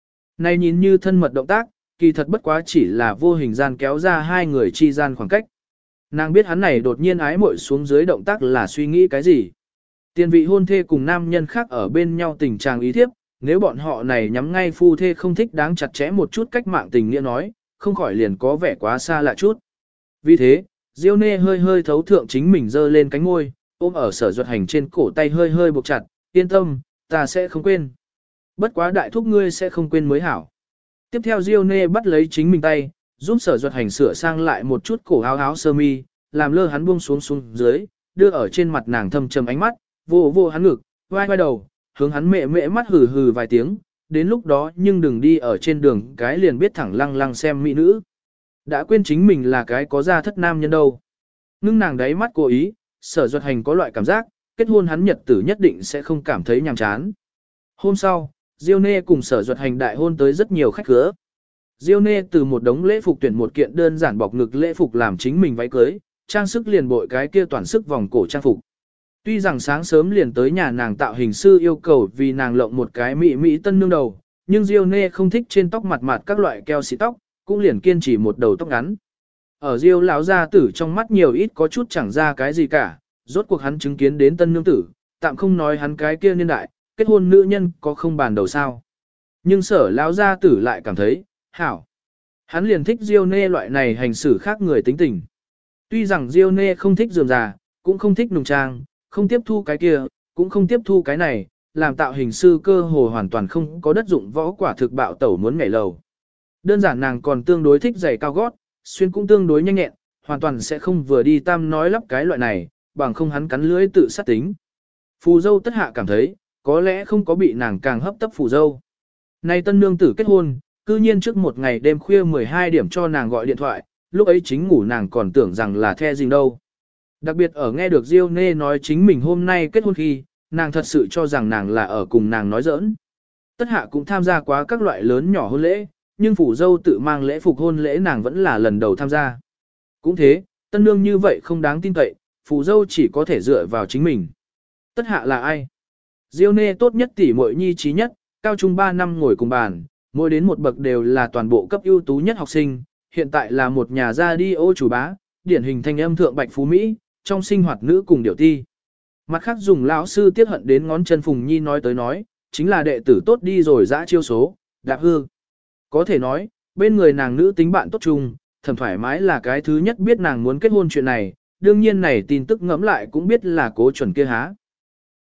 Này nhìn như thân mật động tác, kỳ thật bất quá chỉ là vô hình gian kéo ra hai người chi gian khoảng cách. Nàng biết hắn này đột nhiên ái muội xuống dưới động tác là suy nghĩ cái gì. Tiền vị hôn thê cùng nam nhân khác ở bên nhau tình trạng ý thiếp, nếu bọn họ này nhắm ngay phu thê không thích đáng chặt chẽ một chút cách mạng tình nghĩa nói, không khỏi liền có vẻ quá xa lạ chút. Vì thế, Diêu Nê hơi hơi thấu thượng chính mình giơ lên cánh môi, ôm ở Sở Duật Hành trên cổ tay hơi hơi buộc chặt, yên tâm, ta sẽ không quên. Bất quá đại thúc ngươi sẽ không quên mới hảo. Tiếp theo Diêu Nê bắt lấy chính mình tay, giúp Sở Duật Hành sửa sang lại một chút cổ áo áo sơ mi, làm lơ hắn buông xuống dưới, đưa ở trên mặt nàng thâm trầm ánh mắt, vô vô hắn ngực, vai vai đầu, hướng hắn mẹ mẹ mắt hừ hừ vài tiếng, đến lúc đó nhưng đừng đi ở trên đường cái liền biết thẳng lăng lăng xem mỹ nữ. Đã quên chính mình là cái có gia thất nam nhân đâu. Ngưng nàng đáy mắt cố ý, Sở Duật Hành có loại cảm giác, kết hôn hắn nhật tử nhất định sẽ không cảm thấy nhàm chán. Hôm sau, Diêu Nê cùng Sở Duật Hành đại hôn tới rất nhiều khách khứa. Diêu Nê từ một đống lễ phục tuyển một kiện đơn giản bọc ngực lễ phục làm chính mình váy cưới, trang sức liền bội cái kia toàn sức vòng cổ trang phục. Tuy rằng sáng sớm liền tới nhà nàng tạo hình sư yêu cầu vì nàng lộng một cái mỹ tân nương đầu, nhưng Diêu Nê không thích trên tóc mặt các loại keo xịt tóc, cũng liền kiên trì một đầu tóc ngắn. Ở Diêu lão gia tử trong mắt nhiều ít có chút chẳng ra cái gì cả, rốt cuộc hắn chứng kiến đến tân nương tử, tạm không nói hắn cái kia niên đại, kết hôn nữ nhân có không bàn đầu sao. Nhưng Sở lão gia tử lại cảm thấy, hảo. Hắn liền thích Diêu Nê loại này hành xử khác người tính tình. Tuy rằng Diêu Nê không thích rườm rà, cũng không thích nùng trang, không tiếp thu cái kia, cũng không tiếp thu cái này, làm tạo hình sư cơ hồ hoàn toàn không có đất dụng võ quả thực bạo tẩu muốn nhảy lầu. Đơn giản nàng còn tương đối thích giày cao gót, xuyên cũng tương đối nhanh nhẹn, hoàn toàn sẽ không vừa đi tam nói lắp cái loại này, bằng không hắn cắn lưỡi tự sát tính. Phù dâu tất hạ cảm thấy, có lẽ không có bị nàng càng hấp tấp phù dâu. Nay tân nương tử kết hôn, cư nhiên trước một ngày đêm khuya 12 điểm cho nàng gọi điện thoại, lúc ấy chính ngủ nàng còn tưởng rằng là the gì đâu. Đặc biệt ở nghe được Diêu Nê nói chính mình hôm nay kết hôn khi, nàng thật sự cho rằng nàng là ở cùng nàng nói giỡn. Tất hạ cũng tham gia quá các loại lớn nhỏ hôn lễ, nhưng phủ dâu tự mang lễ phục hôn lễ nàng vẫn là lần đầu tham gia. Cũng thế, tân nương như vậy không đáng tin cậy, phủ dâu chỉ có thể dựa vào chính mình. Tất hạ là ai? Diêu Nê tốt nhất tỷ muội nhi trí nhất, cao trung 3 năm ngồi cùng bàn, mỗi đến một bậc đều là toàn bộ cấp ưu tú nhất học sinh, hiện tại là một nhà radio chủ bá, điển hình thanh âm thượng bạch phú Mỹ, trong sinh hoạt nữ cùng điệu ti. Mặt khác dùng lão sư tiết hận đến ngón chân Phùng Nhi nói tới nói, chính là đệ tử tốt đi rồi dã chiêu số, đạp hư. Có thể nói, bên người nàng nữ tính bạn tốt chung, thầm thoải mái là cái thứ nhất biết nàng muốn kết hôn chuyện này, đương nhiên này tin tức ngẫm lại cũng biết là cố chuẩn kia há.